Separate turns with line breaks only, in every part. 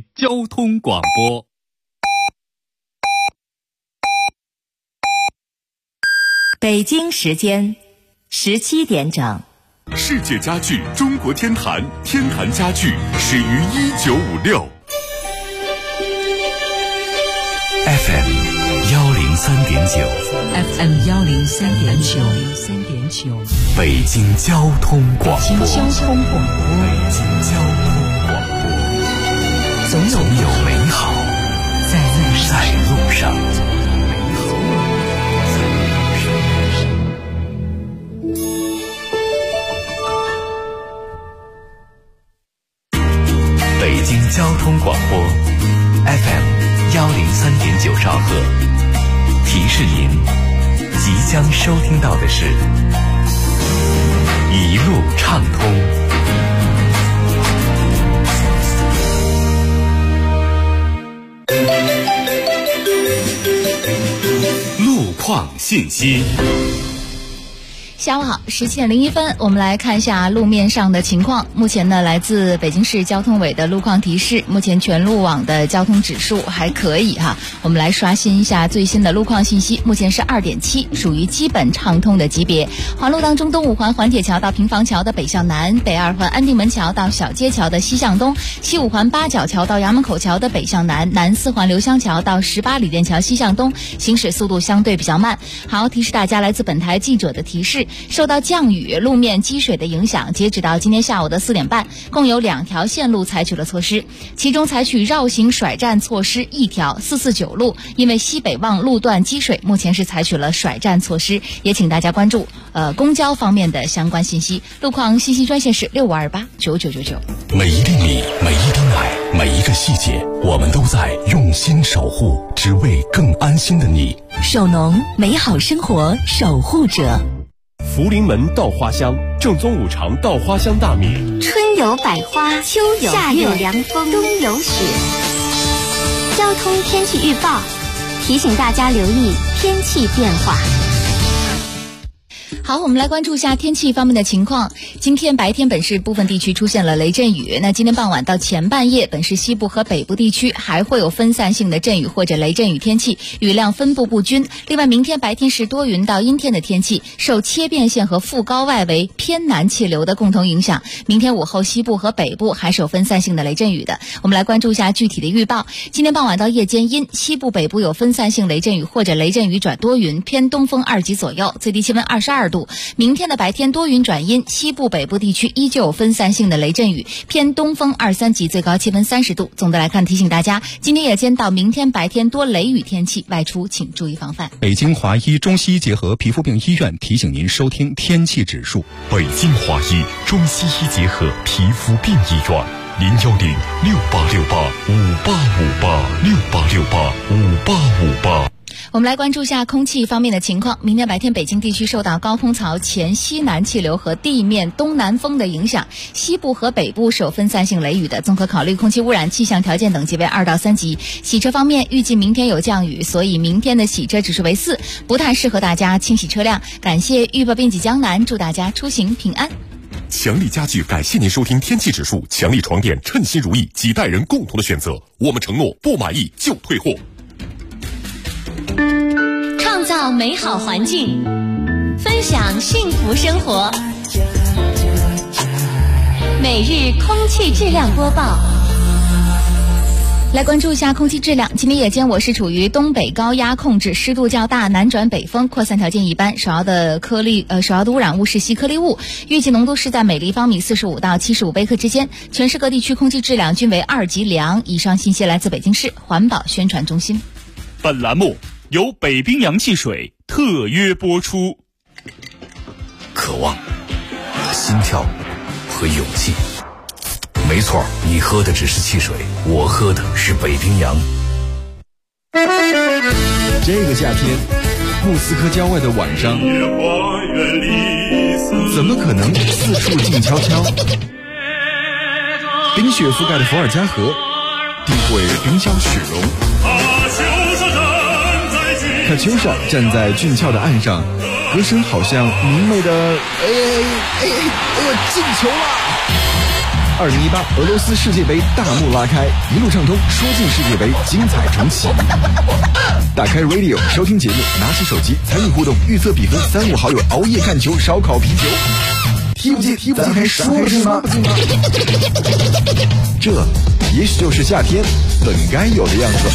交通广播。
北京时间17点整。
世界家具中国天坛，天坛家具始于1956。
FM 103.9
FM 103.9
北京交通广播。
北京交通广播，总有美好在路上。
北京交通广播 FM 103.9兆赫，提示您即将收听到的是一路畅通。
路况信息。
下午好，17:01，我们来看一下路面上的情况。目前呢，来自北京市交通委的路况提示，目前全路网的交通指数还可以哈。我们来刷新一下最新的路况信息，目前是2.7，属于基本畅通的级别。环路当中，东五环环铁桥到平房桥的北向南，北二环安定门桥到小街桥的西向东，西五环八角桥到衙门口桥的北向南，南四环刘香桥到18里店桥西向东，行驶速度相对比较慢。好，提示大家，来自本台记者的提示，受到降雨、路面积水的影响，截止到今天下午的4点半，共有2条线路采取了措施，其中采取绕行甩站措施1条，449路因为西北望路段积水，目前是采取了甩站措施，也请大家关注公交方面的相关信息。路况信息专线是65289999。
每一粒米，每一滴奶，每一个细节，我们都在用心守护，只为更安心的你。
首农，美好生活守护者。
福临门稻花香，正宗五常稻花香大米。
春有百花，秋有夏有凉风，冬有雪。交通天气预报提醒大家留意天气变化。
好，我们来关注一下天气方面的情况。今天白天本市部分地区出现了雷阵雨，那今天傍晚到前半夜，本市西部和北部地区还会有分散性的阵雨或者雷阵雨天气，雨量分布不均。另外，明天白天是多云到阴天的天气，受切变线和副高外围偏南气流的共同影响，明天午后西部和北部还是有分散性的雷阵雨的。我们来关注一下具体的预报。今天傍晚到夜间阴，西部北部有分散性雷阵雨或者雷阵雨转多云，偏东风2级左右，最低气温22度。明天的白天多云转阴，西部北部地区依旧有分散性的雷阵雨，偏东风2、3级，最高气温30度。总的来看，提醒大家，今天夜间到明天白天多雷雨天气，外出请注意防范。
北京华医中西医结合皮肤病医院提醒您收听天气指数。
北京华医中西医结合皮肤病医院，0106868585858，668685858。
我们来关注一下空气方面的情况。明天白天，北京地区受到高空槽前西南气流和地面东南风的影响，西部和北部是有分散性雷雨的。综合考虑空气污染气象条件等级为2到3级。洗车方面，预计明天有降雨，所以明天的洗车指数为4，不太适合大家清洗车辆。感谢预报编辑江南，祝大家出行平安。
强力家具感谢您收听天气指数。强力床垫，称心如意，几代人共同的选择。我们承诺不满意就退货。
创造美好环境，分享幸福生活。每日空气质量播报。
来关注一下空气质量。今天夜间我市处于东北高压控制，湿度较大，南转北风，扩散条件一般，首要的污染物是细颗粒物，预计浓度是在每立方米45到75贝克之间。全市各地区空气质量均为2级良。以上信息来自北京市环保宣传中心。
本栏目由北冰洋汽水特约播出。
渴望、心跳和勇气。没错，你喝的只是汽水，我喝的是北冰洋。
这个夏天，莫斯科郊外的晚上，怎么可能四处静悄悄？冰雪覆盖的伏尔加河，定会冰消雪融。卡秋莎站在俊俏的岸上，歌声好像明媚的，进球了！ 2018俄罗斯世界杯大幕拉开，一路畅通，说进世界杯，精彩重启。打开 Radio 收听节目，拿起手机参与互动，预测比分，3、5好友熬夜看球，烧烤啤酒。踢不进，咱还说不进吗？这也许就是夏天本该有的样子。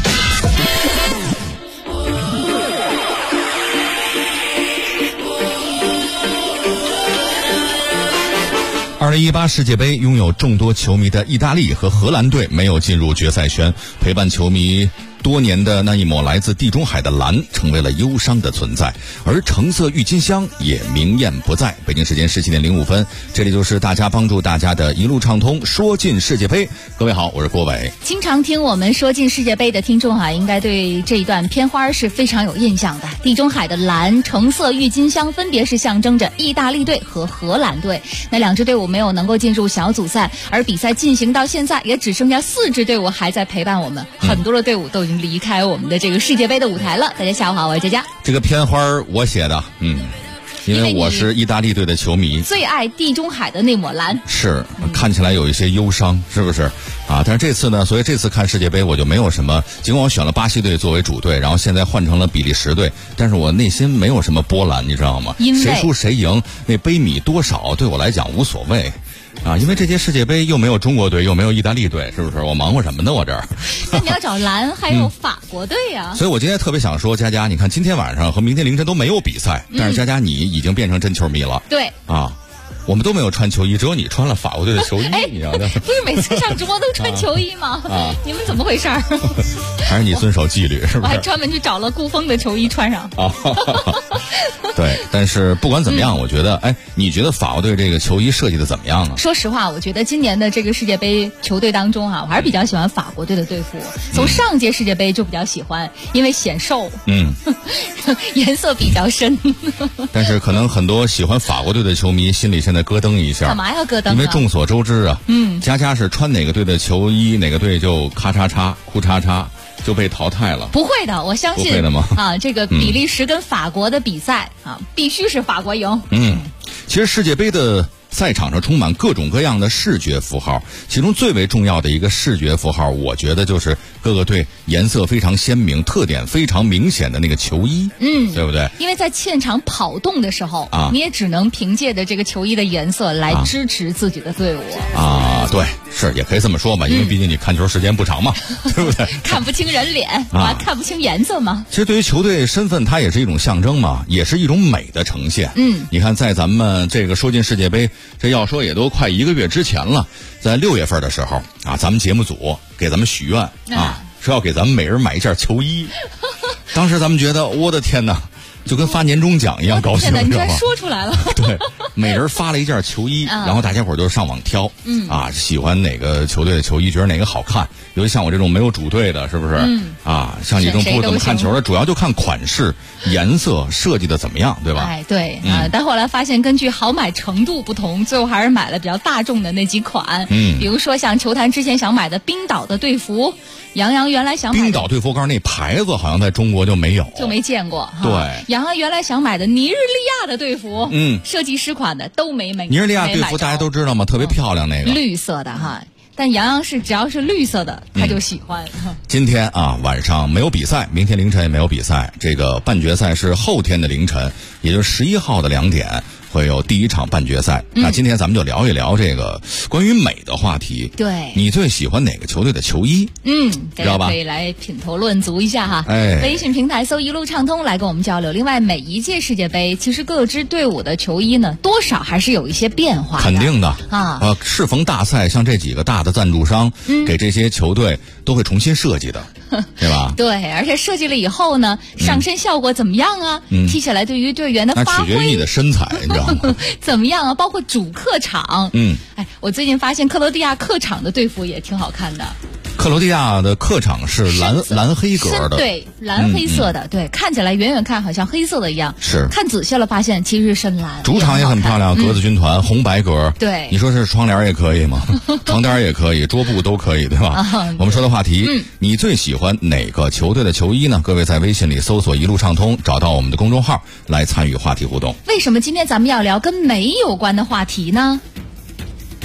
2018世界杯拥有众多球迷的意大利和荷兰队没有进入决赛圈，陪伴球迷多年的那一抹来自地中海的蓝成为了忧伤的存在，而橙色郁金香也明艳不在。北京时间17点05分，这里就是大家帮助大家的一路畅通说进世界杯。各位好，我是郭伟。
经常听我们说进世界杯的听众应该对这一段片花是非常有印象的。地中海的蓝、橙色郁金香分别是象征着意大利队和荷兰队，那两支队伍没有能够进入小组赛，而比赛进行到现在也只剩下4支队伍还在陪伴我们，很多的队伍都已经离开我们的这个世界杯的舞台了。大家下午好，我是佳佳。
这个片花我写的，因为我是意大利队的球迷，
最爱地中海的那抹蓝，
是看起来有一些忧伤，是不是啊？但是这次呢，所以这次看世界杯我就没有什么，尽管我选了巴西队作为主队，然后现在换成了比利时队，但是我内心没有什么波澜，你知道吗？谁输谁赢，那杯米多少对我来讲无所谓。因为这届世界杯又没有中国队，又没有意大利队，是不是？我忙活什么呢？我这儿。
那你要找蓝，还有法国队呀。
所以我今天特别想说，佳佳，你看今天晚上和明天凌晨都没有比赛，但是佳佳你已经变成真球迷了。
对。
我们都没有穿球衣，只有你穿了法国队的球衣，你知道的。
不是每次上直播都穿球衣吗？你们怎么回事？
还是你遵守纪律，是不是？
我还专门去找了顾锋的球衣穿上。
对，但是不管怎么样，我觉得，你觉得法国队这个球衣设计的怎么样啊？
说实话，我觉得今年的这个世界杯球队当中我还是比较喜欢法国队的队服。从上届世界杯就比较喜欢，因为显瘦，颜色比较深。
但是可能很多喜欢法国队的球迷心里现在咯噔一下。
干嘛要咯噔？
因为众所周知啊，佳佳是穿哪个队的球衣，哪个队就咔嚓嚓、哭嚓嚓就被淘汰了。
不会的，我相信。
不会的吗？
这个比利时跟法国的比赛必须是法国赢。
其实世界杯的赛场上充满各种各样的视觉符号，其中最为重要的一个视觉符号，我觉得就是各个队颜色非常鲜明、特点非常明显的那个球衣，对不对？
因为在现场跑动的时候你也只能凭借着这个球衣的颜色来支持自己的队伍
对，是也可以这么说嘛，因为毕竟你看球时间不长嘛，对不对？
看不清人脸看不清颜色嘛。
其实对于球队身份，它也是一种象征嘛，也是一种美的呈现。你看在咱们这个说进世界杯，这要说也都快1个月之前了，在6月份的时候咱们节目组给咱们许愿说要给咱们每人买一件球衣。当时咱们觉得我的天哪，就跟发年终奖一样高兴，
你居然说出来了。
对，每人发了一件球衣，然后大家伙就上网挑，喜欢哪个球队的球衣，觉得哪个好看。尤其像我这种没有主队的，是不是？像你这种不怎么看球的，主要就看款式、颜色设计的怎么样，对吧？
对但后来发现根据好买程度不同，最后还是买了比较大众的那几款。比如说像球坛之前想买的冰岛的队服，杨洋原来想买
冰岛队服，我告诉你，那牌子好像在中国就没有，
就没见过。
对，
杨洋原来想买的尼日利亚的队服，设计师款的都没买。
尼日利亚队服大家都知道吗？特别漂亮，那个
绿色的但杨洋是只要是绿色的他就喜欢。
今天晚上没有比赛，明天凌晨也没有比赛，这个半决赛是后天的凌晨，也就是11号的2点会有第一场半决赛。那今天咱们就聊一聊这个关于美的话题。
对，
你最喜欢哪个球队的球衣？知道吧？
可以来品头论足一下微信平台搜一路畅通来跟我们交流。另外，每一届世界杯其实各支队伍的球衣呢，多少还是有一些变化的。
肯定的适逢大赛，像这几个大的赞助商给这些球队都会重新设计的，对吧？
对，而且设计了以后呢，上身效果怎么样啊？踢起来对于队员的发挥，
那取决于你的身材，你知道吗？
怎么样啊？包括主客场，我最近发现克罗地亚客场的队服也挺好看的。
克罗地亚的客场是蓝黑格的，
对，蓝黑色的，对，看起来远远看好像黑色的一样，
是
看仔细了发现其实是深蓝。
主场也很漂亮，格子军团红白格，
对，
你说是窗帘也可以吗？床单也可以，桌布都可以，对吧？我们说的话题，你最喜欢哪个球队的球衣呢？各位在微信里搜索一路畅通，找到我们的公众号来参与话题互动。
为什么今天咱们要聊跟美有关的话题呢？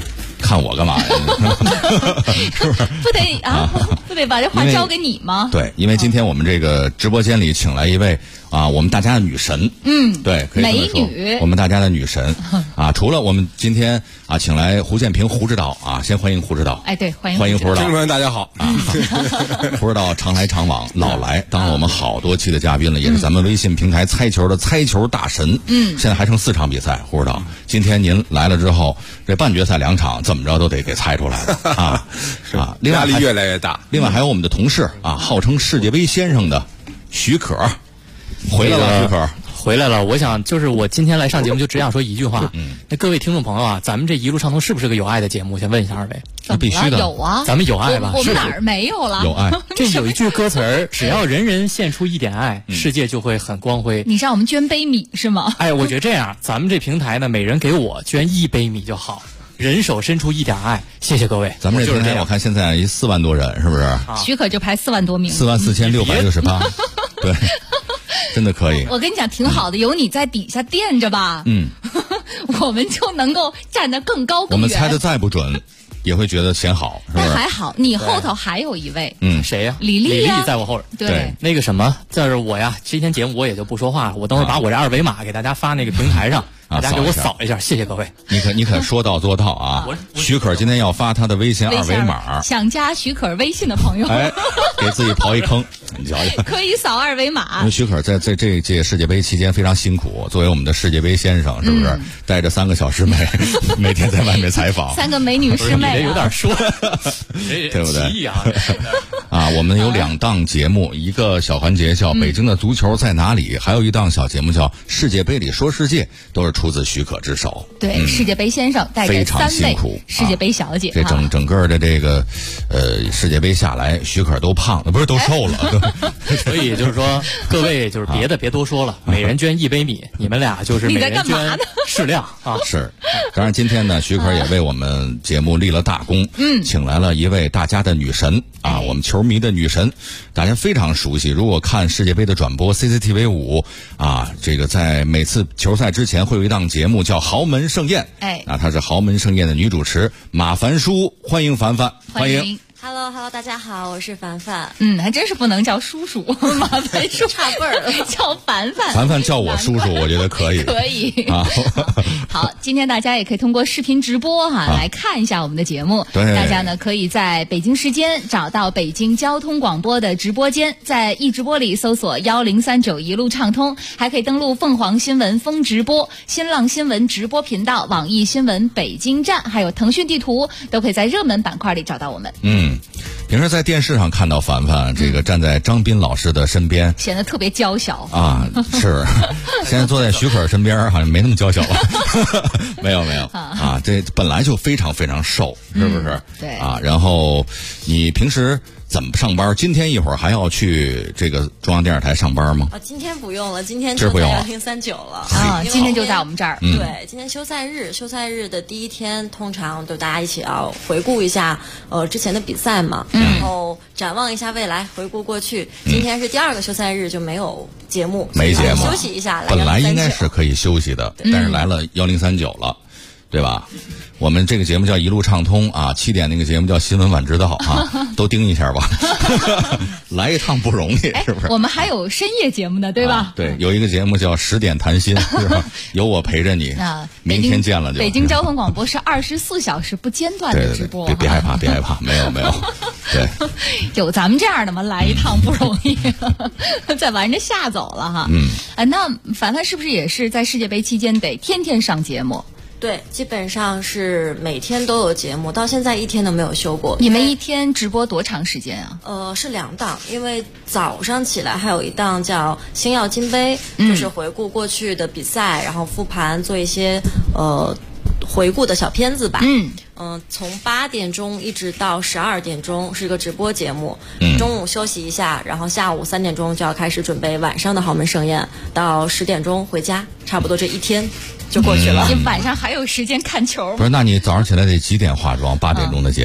看我干嘛呀？是不是？
不得把这话交给你吗？
对，因为今天我们这个直播间里请来一位我们大家的女神。对，可以这么说，
美女，
我们大家的女神除了我们今天请来胡建平胡指导先欢迎胡指导。
哎，对，欢迎
胡指导。
听众朋友大家好
胡指导常来常往，老来，当了我们好多期的嘉宾了，也是咱们微信平台猜球的猜球大神。现在还剩4场比赛，胡指导，今天您来了之后，这半决赛2场怎么着都得给猜出来了另外
压力越来越大。
另外还有我们的同事号称世界杯先生的许可回来了。许可
回来了，我想就是我今天来上节目就只想说一句话。那各位听众朋友咱们这一路畅通是不是个有爱的节目？先问一下二位。
那必须的，
有啊，
咱们有爱吧？
我们哪儿没有了？
有爱。
这有一句歌词儿，只要人人献出一点爱，世界就会很光辉。
你让我们捐杯米是吗？
哎，我觉得这样，咱们这平台呢，每人给我捐1杯米就好。人手伸出一点爱，谢谢各位。
咱们这平台我看现在4万多人，是不是？
许可就排4万多名
，44668，对，真的可以。
我跟你讲，挺好的，有你在底下垫着吧，我们就能够站得更高更远。
我们猜的再不准，也会觉得嫌好，是不是？
但还好，你后头还有一位，
谁呀？
李丽
在我后边。
对，
那个什么，这是我呀。今天节目我也就不说话了，我等会儿把我这2维码给大家发那个平台上。大家给我扫一下，谢谢各位。
你可说到做到啊！许可今天要发他的微信2维码，
想加许可微信的朋友，
给自己刨一坑，你瞧瞧，
可以扫2维码。
因为许可在这届世界杯期间非常辛苦，作为我们的世界杯先生，是不是带着3个小师妹，每天在外面采访
？3个美女师妹，
有点说，
对不对？
奇异
我们有2档节目，一个小环节叫《北京的足球在哪里》，还有一档小节目叫《世界杯里说世界》，都是出自许可之手。
对，世界杯先生带着3位世界杯小姐。
这整个的这个世界杯下来，许可都胖了，不是都瘦了。
所以就是说，各位就是别的别多说了，每人捐1杯米，你们俩就是每人捐适量啊。
是，当然今天呢，许可也为我们节目立了大功，请来了一位大家的女神我们球迷的女神，大家非常熟悉。如果看世界杯的转播 ，CCTV 5这个在每次球赛之前会有一档节目叫《豪门盛宴》，她是《豪门盛宴》的女主持马凡舒，欢迎凡凡，欢迎。
Hello， 大家好，我是凡凡。
还真是不能叫叔叔，马凡叔
差辈儿了，
叫凡凡。
凡凡叫我叔叔，我觉得可以。
可以。好，今天大家也可以通过视频直播来看一下我们的节目。
对，
大家呢可以在北京时间找到北京交通广播的直播间，在易直播里搜索1039一路畅通，还可以登录凤凰新闻风直播、新浪新闻直播频道、网易新闻北京站，还有腾讯地图，都可以在热门板块里找到我们。
平时在电视上看到凡凡这个站在张斌老师的身边，
显得特别娇小
是。现在坐在许可身边好像没那么娇小了。没有这本来就非常非常瘦，是不是？
对
然后你平时怎么上班？今天一会儿还要去这个中央电视台上班吗？
今天不用了，今天就在103.9了
今天就在我们这儿。
对，今天休赛日的第一天，通常就大家一起要回顾一下之前的比赛嘛，然后展望一下未来，回顾过去。今天是第2个休赛日，就没有节目，
没节目，
休息一下。
本来应该是可以休息的，但是来了1039了，对吧？我们这个节目叫一路畅通7点那个节目叫新闻晚知道都盯一下吧。来一趟不容易，是不是？
我们还有深夜节目呢，对吧？
对，有一个节目叫10点谈心，是吧？有我陪着你。明天见了就。
北京交通广播是24小时不间断的直播。
别害怕，别害怕，没有。对，
有咱们这样的吗？来一趟不容易，再玩着吓走了哈。那凡凡是不是也是在世界杯期间得天天上节目？
对，基本上是每天都有节目，到现在1天都没有休过。
你们一天直播多长时间啊？
是2档，因为早上起来还有一档叫星耀金杯，就是回顾过去的比赛，然后复盘，做一些回顾的小片子吧。从8点钟一直到12点钟是一个直播节目，中午休息一下，然后下午3点钟就要开始准备晚上的豪门盛宴，到10点钟回家，差不多这1天就过去了。
你晚上还有时间看球？
不是，那你早上起来得几点化妆？8点钟的节目。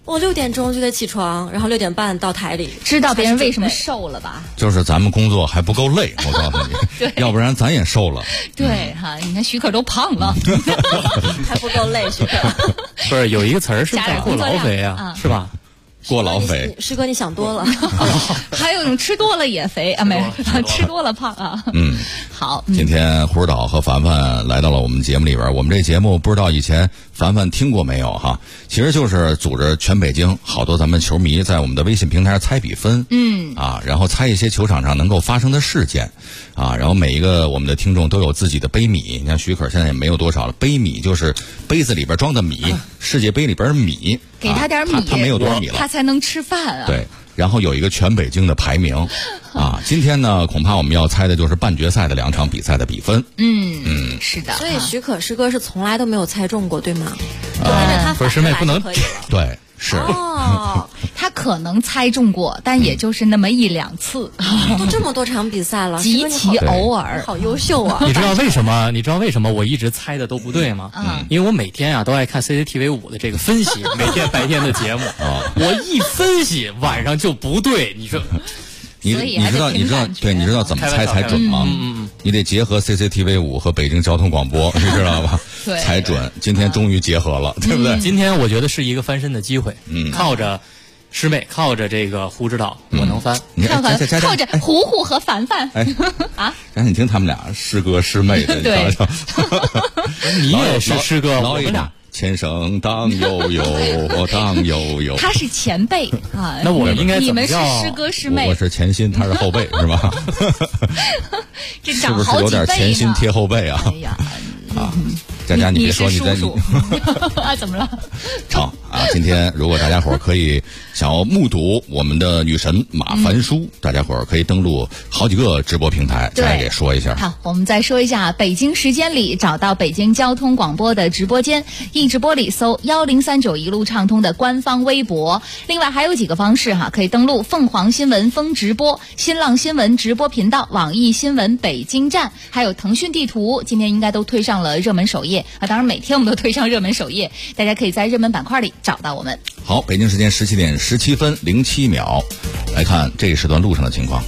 我6点钟就得起床，然后6点半到台里。
知道别人为什么瘦了吧？
就是咱们工作还不够累，我告诉你，要不然咱也瘦了。
对哈，你看许可都胖了，
还不够累，许可。
不是有一个词儿是过劳肥啊，是吧？
过劳肥，
师哥你想多了。
还有一种吃多了也肥啊，没吃多了胖啊。好，
今天胡指导和凡凡来到了我们节目里边。我们这节目不知道以前凡凡听过没有哈？其实就是组织全北京好多咱们球迷在我们的微信平台上猜比分，然后猜一些球场上能够发生的事件，然后每一个我们的听众都有自己的杯米。你看许可现在也没有多少了，杯米就是杯子里边装的米，世界杯里边米，
给他点米，
他没有多少米了，
他才能吃饭啊。
对。然后有一个全北京的排名，今天呢，恐怕我们要猜的就是半决赛的2场比赛的比分。
是的。
所以许可师哥是从来都没有猜中过，对吗？
不是师妹不能
对，是。
他可能猜中过，但也就是那么1-2次。
都这么多场比赛了，
极其偶尔。
好优秀啊！
你知道为什么？我一直猜的都不对吗？因为我每天都爱看 CCTV5 的这个分析，每天白天的节目，我一分析晚上就不对。你说，
你知道怎么猜才准吗？你得结合 CCTV5 和北京交通广播，你知道吧？才准。今天终于结合了，对不对？
今天我觉得是一个翻身的机会。靠着师妹，靠着这个胡指导，我能翻。
靠着胡胡和凡凡。
赶紧听他们俩师哥师妹的，
对。
你也是师哥，
我们俩。前生当悠悠，当悠悠。
他是前辈啊，
那我应该
你们是师哥师妹，
我是前心，他是后背，是吧？
这长好几倍呢，是不是
有点前心贴后背啊？
哎呀，
佳佳，你别说
你
在
怎么了？
好今天如果大家伙可以想要目睹我们的女神马凡舒，大家伙可以登录好几个直播平台，再给说一下。
好，我们再说一下，北京时间里找到北京交通广播的直播间，一直播里搜1039一路畅通的官方微博。另外还有几个方式可以登录凤凰新闻风直播、新浪新闻直播频道、网易新闻北京站，还有腾讯地图，今天应该都推上了热门首页当然每天我们都推上热门首页，大家可以在热门板块里找到我们。
好，北京时间17点17分07秒，来看这一时段路上的情况。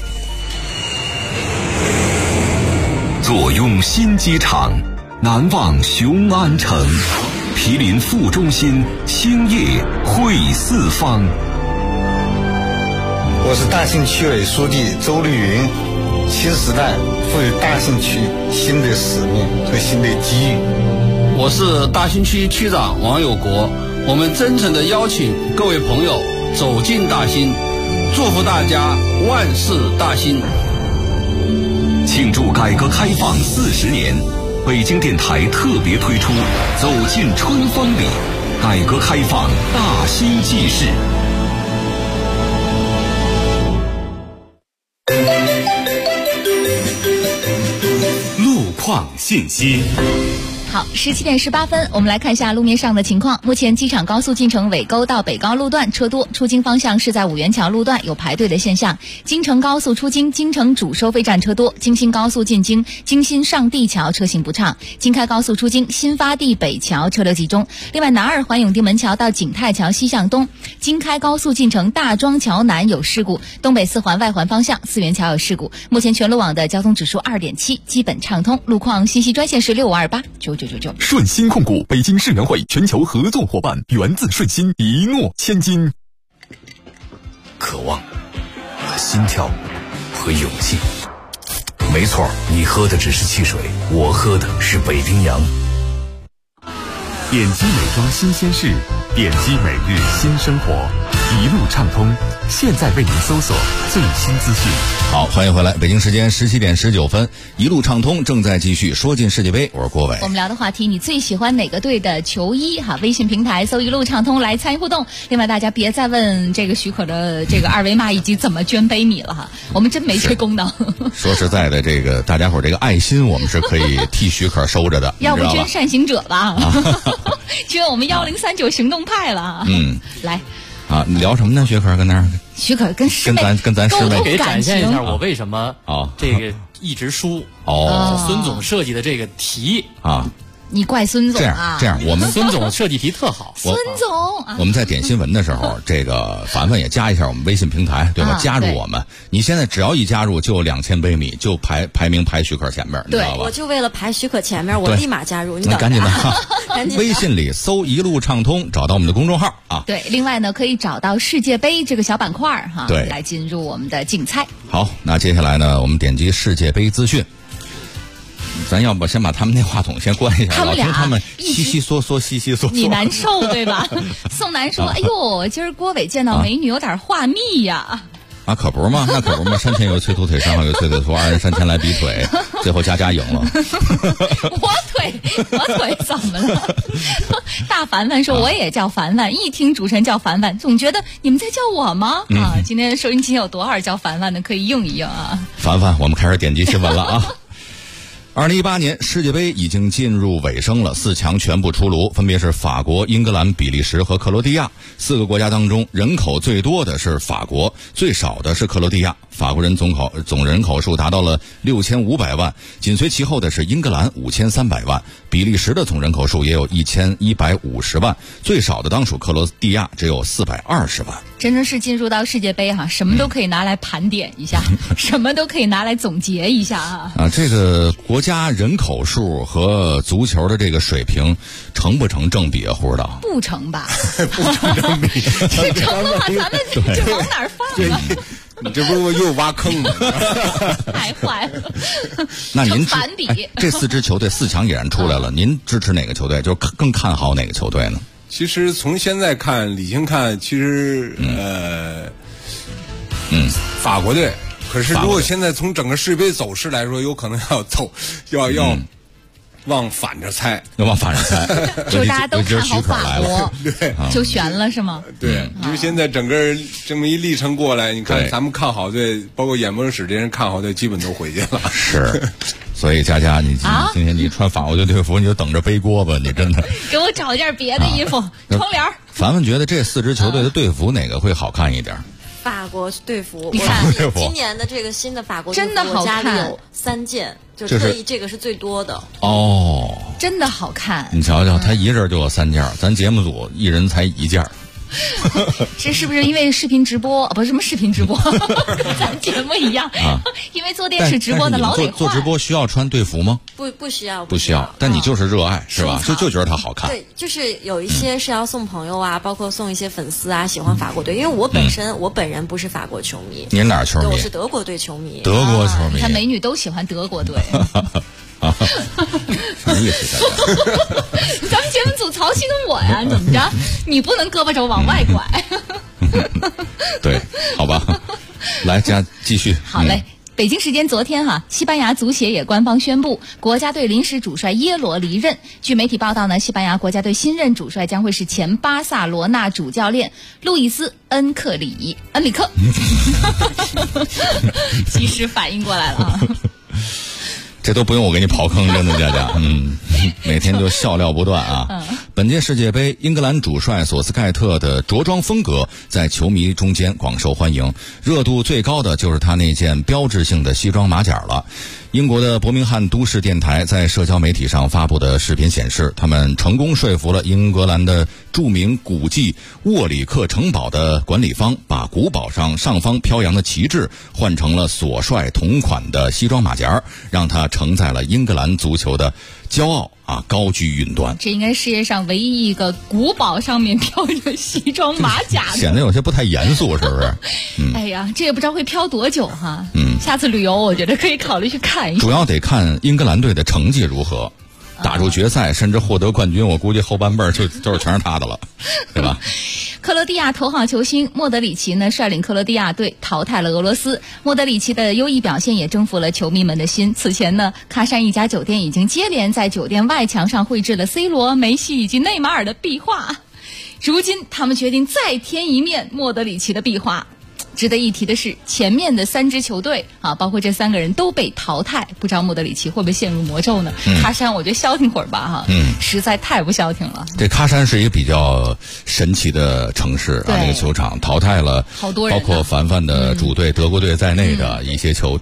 坐拥新机场，难忘雄安城，毗邻副中心，兴业汇四方。
我是大兴区委书记周绿云，新时代赋予大兴区新的使命和新的机遇。
我是大兴区区长王有国，我们真诚地邀请各位朋友走进大兴，祝福大家万事大兴。
庆祝改革开放40年，北京电台特别推出走进春风里，改革开放大兴纪事。路况信息。
好，17点18分，我们来看一下路面上的情况。目前机场高速进城尾沟到北高路段车多，出京方向是在五元桥路段有排队的现象。京承高速出京京承主收费站车多，京新高速进京京新上地桥车行不畅，京开高速出京新发地北桥车流集中。另外，南二环永定门桥到景泰桥西向东，京开高速进城大庄桥南有事故，东北4环外环方向四元桥有事故。目前全路网的交通指数2.7，基本畅通。路况信息专线是65289999。
顺心控股北京世园会全球合作伙伴，源自顺心，一诺千金。
渴望、心跳和勇气。没错，你喝的只是汽水，我喝的是北冰洋。
点击美妆新鲜事，点击每日新生活，一路畅通。现在为您搜索最新资讯。
好，欢迎回来，北京时间17点19分，一路畅通正在继续，说进世界杯，我是郭伟。
我们聊的话题，你最喜欢哪个队的球衣？微信平台搜一路畅通来参与互动。另外，大家别再问这个许可的这个二维码以及怎么捐杯米了我们真没这功能。
说实在的，这个大家伙这个爱心，我们是可以替许可收着的。
要不捐善行者吧？捐我们1039行动派了。来。
你聊什么呢？许可跟那儿？
许可跟师妹
跟咱师妹
给展现一下我为什么这个一直输孙总设计的这个题
你怪孙总啊？
这样，我们
孙总设计题特好。
孙总，
我们在点新闻的时候，这个凡凡也加一下我们微信平台，对吧？加入我们，你现在只要一加入，就2000杯米，就排名排许可前面，你知道吧？
我就为了排许可前面，我立马加入。你
赶紧的，
赶紧。
微信里搜“一路畅通”，找到我们的公众号啊。
对，另外呢，可以找到世界杯这个小板块哈，
对，
来进入我们的竞猜。
好，那接下来呢，我们点击世界杯资讯。咱要不先把他们那话筒先关一下，老听他们稀稀嗦嗦，稀稀嗦嗦，
你难受对吧？宋楠说：“哎呦，今儿郭伟见到美女有点话密呀。”
啊，可不是嘛，那可不是嘛，山前有翠兔腿，山后有翠腿兔，二人山前来比腿，最后佳赢了。
我腿怎么了？大凡凡说：“我也叫凡凡，一听主持人叫凡凡，总觉得你们在叫我吗？”啊，今天收音机有多少叫凡凡的，可以应一应啊。
凡凡，我们开始点击新闻了啊。2018年世界杯已经进入尾声了，4强全部出炉，分别是法国、英格兰、比利时和克罗地亚。4个国家当中，人口最多的是法国，最少的是克罗地亚。法国人总人口数达到了6500万，紧随其后的是英格兰5300万，比利时的总人口数也有1150万，最少的当属克罗地亚，只有420万。
真正是进入到世界杯哈，什么都可以拿来盘点一下，什么都可以拿来总结一下啊。
这个国家人口数和足球的这个水平成不成正比啊？胡指导
不成吧？
不成正比，
这成的话，咱们这往哪儿放啊？
你这不是又挖坑吗？
太坏了！
那您
反比
这4支球队4强已然出来了，您支持哪个球队？就更看好哪个球队呢？
其实从现在看，理性看，其实法国队。可是如果现在从整个世界杯走势来说，有可能要往反着猜，
要往反着猜，
就大家都看好法国，
对，
就悬了是吗？
对，因为现在整个这么一历程过来，你看咱们看好队，包括演播室这人看好队，基本都回去了。
是，所以佳佳，你今天你穿法国队队服，你就等着背锅吧，你真的。
给我找一件别的衣服，窗帘。
凡凡觉得这4支球队的队服哪个会好看一点？
法国队服，
你看
今年的这个新的法国队服，
真的好看，
家里有3件，就特意这个是最多的。
哦，
真的好看。
你瞧瞧，他一人就有3件，咱节目组一人才1件。
这是不是因为视频直播？不是什么视频直播，跟咱节目一样。因为做电视直播的老得换。
做直播需要穿队服吗？
不需要，
不需要。但你就是热爱是吧？就觉得它好看。
对，就是有一些是要送朋友啊，包括送一些粉丝啊，喜欢法国队。因为我本人不是法国球迷。
您哪儿球迷？
我是德国队球迷。
德国球迷。
你看美女都喜欢德国队。
什么意思？
咱们节目组操心的我呀，怎么着？你不能胳膊肘往外拐。
对，好吧，来继续。
好嘞。北京时间昨天西班牙足协也官方宣布，国家队临时主帅耶罗离任。据媒体报道呢，西班牙国家队新任主帅将会是前巴萨罗那主教练路易斯·恩里克。及时反应过来了啊！
这都不用我给你刨坑，真的，佳佳，每天就笑料不断啊。本届世界杯，英格兰主帅索斯盖特的着装风格在球迷中间广受欢迎，热度最高的就是他那件标志性的西装马甲了。英国的伯明翰都市电台在社交媒体上发布的视频显示，他们成功说服了英格兰的著名古迹沃里克城堡的管理方，把古堡上方飘扬的旗帜换成了所帅同款的西装马甲，让他承载了英格兰足球的骄傲高居云端。
这应该世界上唯一一个古堡上面飘着西装马甲的，
显得有些不太严肃，是不是？
哎呀，这也不知道会飘多久哈。下次旅游我觉得可以考虑去看一下。
主要得看英格兰队的成绩如何，打入决赛甚至获得冠军，我估计后半辈儿就是全是他的了，对吧？
克罗地亚头号球星莫德里奇呢率领克罗地亚队淘汰了俄罗斯。莫德里奇的优异表现也征服了球迷们的心。此前呢，喀山一家酒店已经接连在酒店外墙上绘制了 C 罗、梅西以及内马尔的壁画。如今他们决定再添一面莫德里奇的壁画。值得一提的是，前面的3支球队包括这3个人都被淘汰，不知道莫德里奇会不会陷入魔咒呢？喀山我觉得消停会儿吧实在太不消停了。
这喀山是一个比较神奇的城市那个球场淘汰了
好多人，
包括凡凡的主队德国队在内的一些球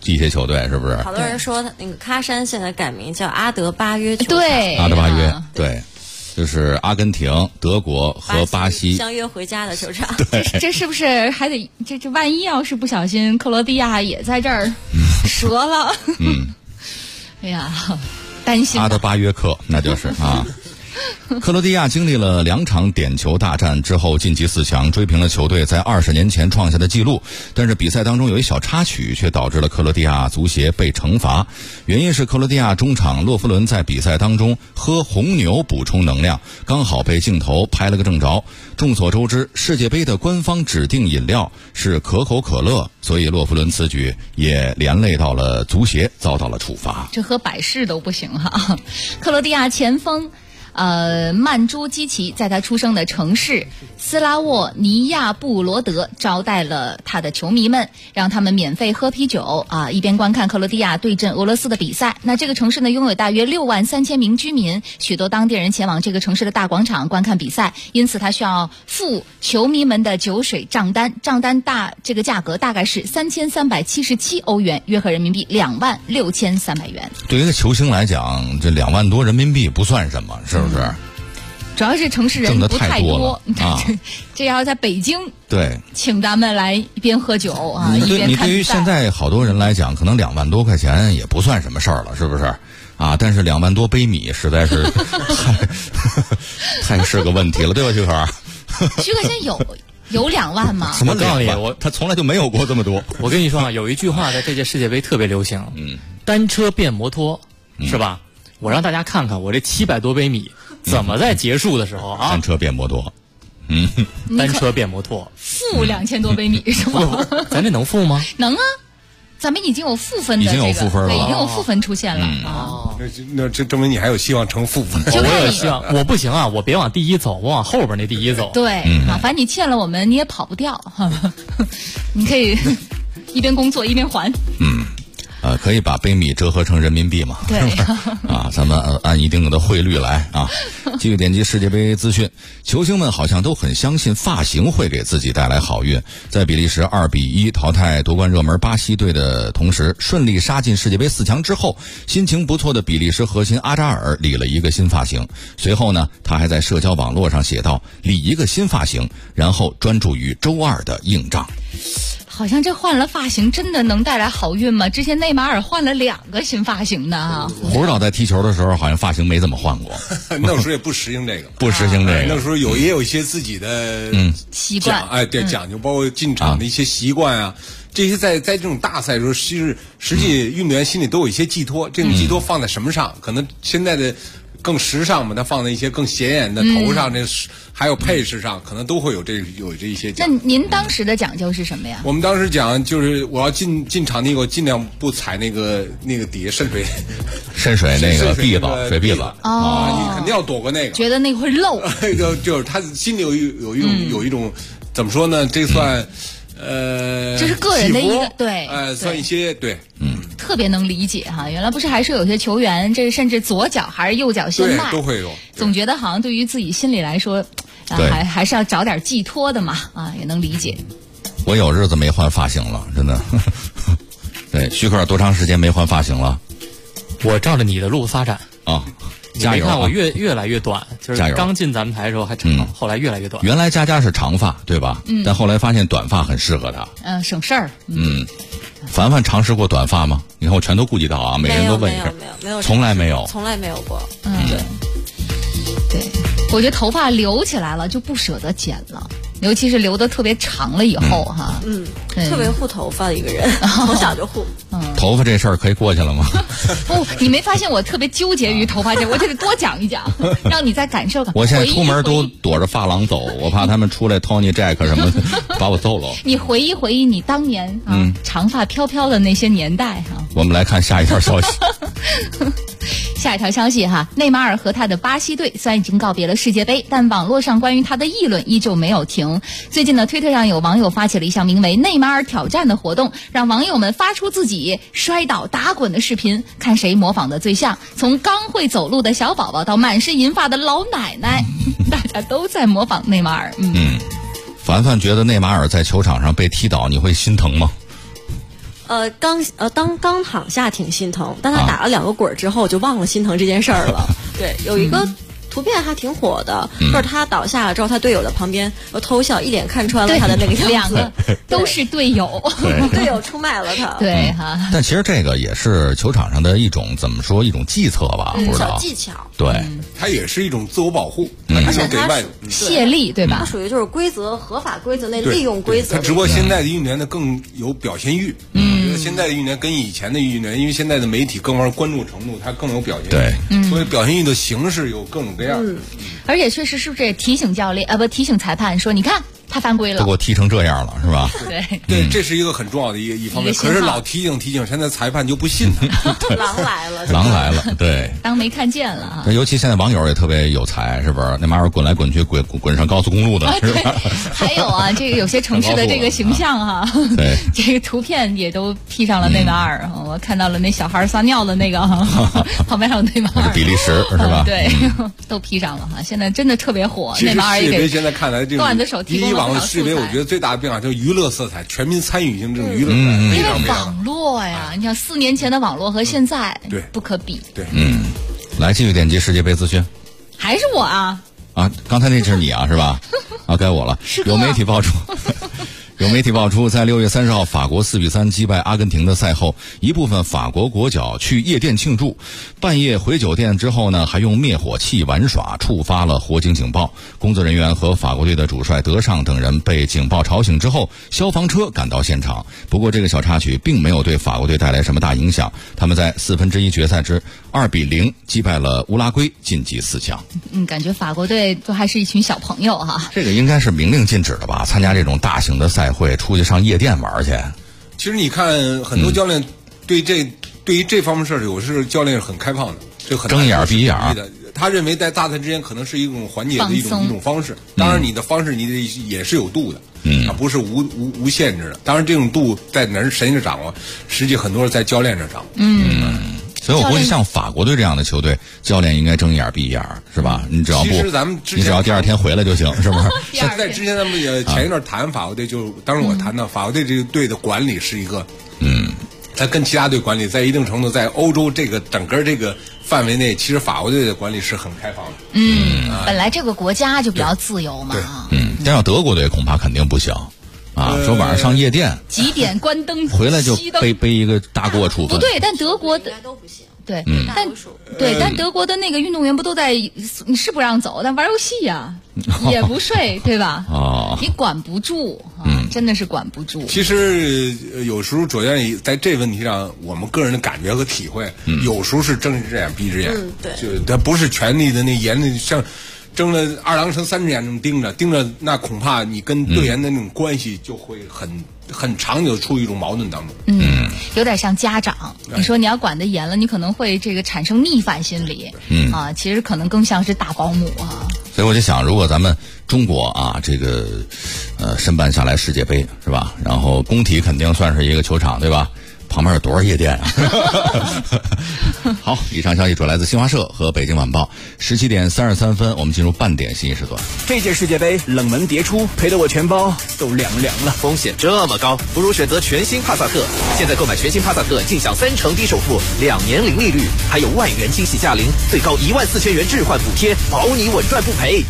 一些球队，是不是？
好多人说那个喀山现在改名叫阿德巴约球场，
对，
阿德巴约，对。就是阿根廷、德国和巴西
相约回家的球场。
对，
这是不是还得这万一要是不小心克罗地亚也在这儿折了？哎呀，担心。
阿德巴约克，那就是啊。克罗地亚经历了2场点球大战之后晋级4强，追平了球队在20年前创下的纪录。但是比赛当中有一小插曲，却导致了克罗地亚足协被惩罚。原因是克罗地亚中场洛夫伦在比赛当中喝红牛补充能量，刚好被镜头拍了个正着。众所周知，世界杯的官方指定饮料是可口可乐，所以洛夫伦此举也连累到了足协，遭到了处罚。
这喝百事都不行哈。克罗地亚前锋曼朱基奇在他出生的城市斯拉沃尼亚布罗德招待了他的球迷们，让他们免费喝啤酒啊，一边观看克罗地亚对阵俄罗斯的比赛。那这个城市呢，拥有大约63000名居民，许多当地人前往这个城市的大广场观看比赛，因此他需要付球迷们的酒水账单，这个价格大概是3377欧元，约合人民币26300元。
对于一个球星来讲，这2万多人民币不算什么，是不是？
主要是城市人不太多
啊，
这要在北京，
对，
请咱们来一边喝酒啊，一边看比赛。
你对于现在好多人来讲，可能2万多块钱也不算什么事儿了，是不是？啊，但是2万多杯米实在是太是个问题了，对吧，徐可？
徐可现在有2万吗？
什么告诉你，他从来就没有过这么多。
我跟你说啊，有一句话在这届世界杯特别流行，单车变摩托，是吧？我让大家看看我这700多杯米怎么在结束的时候啊，
单车变摩托，
单车变摩托，
负2000多杯米是吗？
咱这能负吗？
能啊，咱们已经有负分的，
已经有负分了，
对，已经有负分出现了
啊。那这证明你还有希望成负分。
我有希望，我不行啊，我别往第一走，我往后边那第一走。
对，反正你欠了我们，你也跑不掉，你可以一边工作一边还。
可以把杯米折合成人民币嘛？
对，
啊，咱们按一定的汇率来啊。继续点击世界杯资讯，球星们好像都很相信发型会给自己带来好运。在比利时2-1淘汰夺冠热门巴西队的同时，顺利杀进世界杯4强之后，心情不错的比利时核心阿扎尔理了一个新发型。随后呢，他还在社交网络上写道：“理一个新发型，然后专注于周2的硬仗。”
好像这换了发型真的能带来好运吗？之前内马尔换了2个新发型呢。
胡指导在踢球的时候好像发型没怎么换过，
那时候也不实行这个，
不实行这个。
那时候也有一些自己的
习惯，
对，讲究，包括进场的一些习惯啊，这些在这种大赛的时候，实际运动员心里都有一些寄托，这种寄托放在什么上？可能现在的更时尚嘛，它放在一些更显眼的头上，这还有配饰上，可能都会有这一些讲究。
那您当时的讲究是什么呀？
我们当时讲就是我要进场地，我尽量不踩那个底下渗水
那个篦子水篦子
你肯定要躲过那个，
觉得那个会漏。
就是他心里有一种怎么说呢？这算
这是个人的一个对，
算一些对，
特别能理解哈。原来不是还是有些球员，这甚至左脚还是右脚先迈，
都会有。
总觉得好像对于自己心里来说，还是要找点寄托的嘛啊，也能理解。
我有日子没换发型了，真的。对，徐克多长时间没换发型了？
我照着你的路发展
啊。加油！
你看我越来越短，就是刚进咱们台的时候还长，后来越来越短。
原来佳是长发，对吧？但后来发现短发很适合他。
省事儿。
凡凡尝试过短发吗？你看我全都顾及到啊，每人都问一下。
没有，
从来没有
过。
对，我觉得头发留起来了就不舍得剪了。尤其是留得特别长了以后哈，
特别护头发的一个人，从小就护。
头发这事儿可以过去了吗？
不，你没发现我特别纠结于头发这，我得多讲一讲，让你再感受。
我现在出门都躲着发廊走，我怕他们出来 Tony Jack 什么的把我揍了。
你回忆你当年长发飘飘的那些年代哈。
我们来看下一条消息。
下一条消息哈，内马尔和他的巴西队虽然已经告别了世界杯，但网络上关于他的议论依旧没有停。最近呢，推特上有网友发起了一项名为内马尔挑战的活动，让网友们发出自己摔倒打滚的视频，看谁模仿的最像。从刚会走路的小宝宝到满是银发的老奶奶，大家都在模仿内马尔。
凡凡觉得内马尔在球场上被踢倒，你会心疼吗？
刚躺下挺心疼，但他打了2个滚之后就忘了心疼这件事儿了。对，有一个图片还挺火的，就是他倒下了之后，他队友在旁边偷笑，一眼看穿了他的那个样子。
2个都是队友，
队友出卖了他。
对哈。
但其实这个也是球场上的一种怎么说一种计策吧，不知道
小技巧。
对，
它也是一种自我保护，
而且
给外
泄力，对吧？
它属于就是规则合法规则内利用规则。
它只不过现在的运动员呢更有表现欲。我觉得现在的运动员跟以前的运动员，因为现在的媒体更玩关注程度，它更有表现欲。
对，
所以表现欲的形式有各种各样。
而且确实是不是也提醒教练提醒裁判说，你看他犯规了，
都给我踢成这样了，是吧？
对，
这是一个很重要的一方面。可是老提醒，现在裁判就不信了。
狼来了，
对，
当没看见了啊。
尤其现在网友也特别有才，是不是？那玩意儿滚来滚去，滚上高速公路的，是吧？
还有啊，这个有些城市的这个形象哈，
对，
这个图片也都 P 上了内马尔。我看到了那小孩撒尿的那个，旁边还有内马尔，
比利时是吧？
对，都 P 上了哈。现在真的特别火，内马尔也给
现在看来这
段子手提供了
网世界杯，我觉得最大的变化就是娱乐色彩，全民参与性这种娱乐色彩。
因为网络呀，你想4年前的网络和现在不可比。
对，
来继续点击世界杯资讯。
还是我啊？
刚才那是你啊，是吧？该我了。有媒体爆出，在6月30号法国4比3击败阿根廷的赛后，一部分法国国脚去夜店庆祝，半夜回酒店之后呢，还用灭火器玩耍，触发了火警警报。工作人员和法国队的主帅德尚等人被警报吵醒之后，消防车赶到现场。不过这个小插曲并没有对法国队带来什么大影响，他们在1/4决赛之2比0击败了乌拉圭，晋级4强。
感觉法国队都还是一群小朋友哈。
这个应该是明令禁止的吧？参加这种大型的赛会出去上夜店玩去。
其实你看很多教练对于这方面事儿，有时教练是很开放的，就很
睁眼闭眼
的。他认为在大赛之间可能是一种缓解的一种方式。当然你的方式你也是有度的，它不是无限制的。当然这种度在哪儿谁那掌握，实际很多是在教练这掌握。
所以我估计像法国队这样的球队，教练应该睁眼闭眼，是吧？你只要第2天回来就行，是不是？
在之前咱们也前一段谈法国队，就当时我谈到法国队这个队的管理是一个，他跟其他队管理在一定程度，在欧洲这个整个这个范围内，其实法国队的管理是很开放的。
本来这个国家就比较自由嘛。
但要德国队恐怕肯定不行。说晚上上夜店，
几点关灯，
回来就背一个大锅处分。
不对，但德国的
都不行。
对，但德国的那个运动员不都在，你是不让走，但玩游戏呀，也不睡，对吧？你管不住，真的是管不住。
其实有时候主要在这问题上，我们个人的感觉和体会，有时候是睁一只眼闭一只眼，就他不是权力的那严的像。睁了2郎神3只眼这么盯着，那恐怕你跟队员的那种关系就会很长久处于一种矛盾当中。
有点像家长，你说你要管得严了，你可能会这个产生逆反心理。其实可能更像是大保姆啊。
所以我就想，如果咱们中国这个申办下来世界杯是吧？然后工体肯定算是一个球场对吧？旁边有多少夜店啊？好，以上消息主要来自新华社和北京晚报。17点33分，我们进入半点信息时段。
这届世界杯冷门迭出，赔得我钱包都凉了。
风险这么高，不如选择全新帕萨特。现在购买全新帕萨特，尽享3成低首付，2年零利率，还有万元惊喜驾临，最高14000元置换补贴，保你稳赚不赔。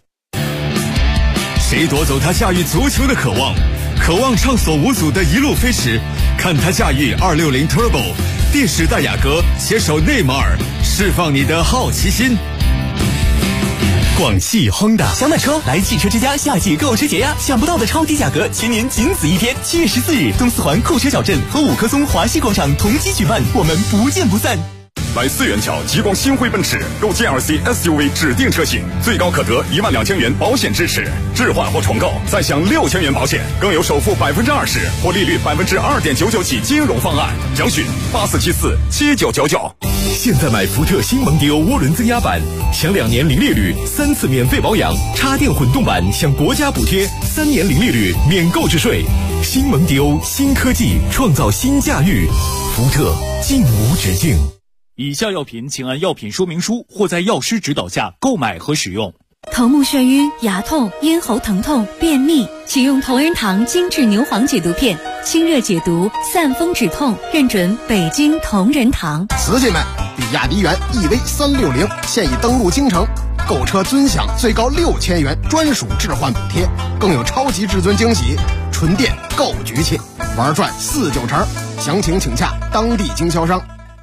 谁夺走他驾驭足球的渴望？渴望畅所无阻的一路飞驰，看他驾驭260 Turbo， 第10代雅阁携手内马尔，释放你的好奇心。广汽Honda
想买车来汽车之家夏季购车节呀！想不到的超低价格，全年仅此一天。7月14日，东四环酷车小镇和5棵松华西广场同期举办，我们不见不散。
来4元桥极光星辉奔驰购 GLC SUV 指定车型，最高可得12000元保险支持，置换或重购再享6000元保险，更有首付20%或利率2.99%起金融方案。详询84747999。
现在买福特新蒙迪欧涡轮增压版，享2年零利率，3次免费保养；插电混动版享国家补贴，3年零利率，免购置税。新蒙迪欧，新科技创造新驾驭，福特尽无止境。
以下药品请按药品说明书或在药师指导下购买和使用。
头目眩晕、牙痛、咽喉疼痛、便秘，请用同仁堂精致牛黄解毒片，清热解毒，散风止痛，认准北京同仁堂。
瓷器们，比亚迪元 EV360现已登陆京城，购车尊享最高6000元专属置换补贴，更有超级至尊惊喜，纯电购局气，玩转49成，详情请洽当地经销商。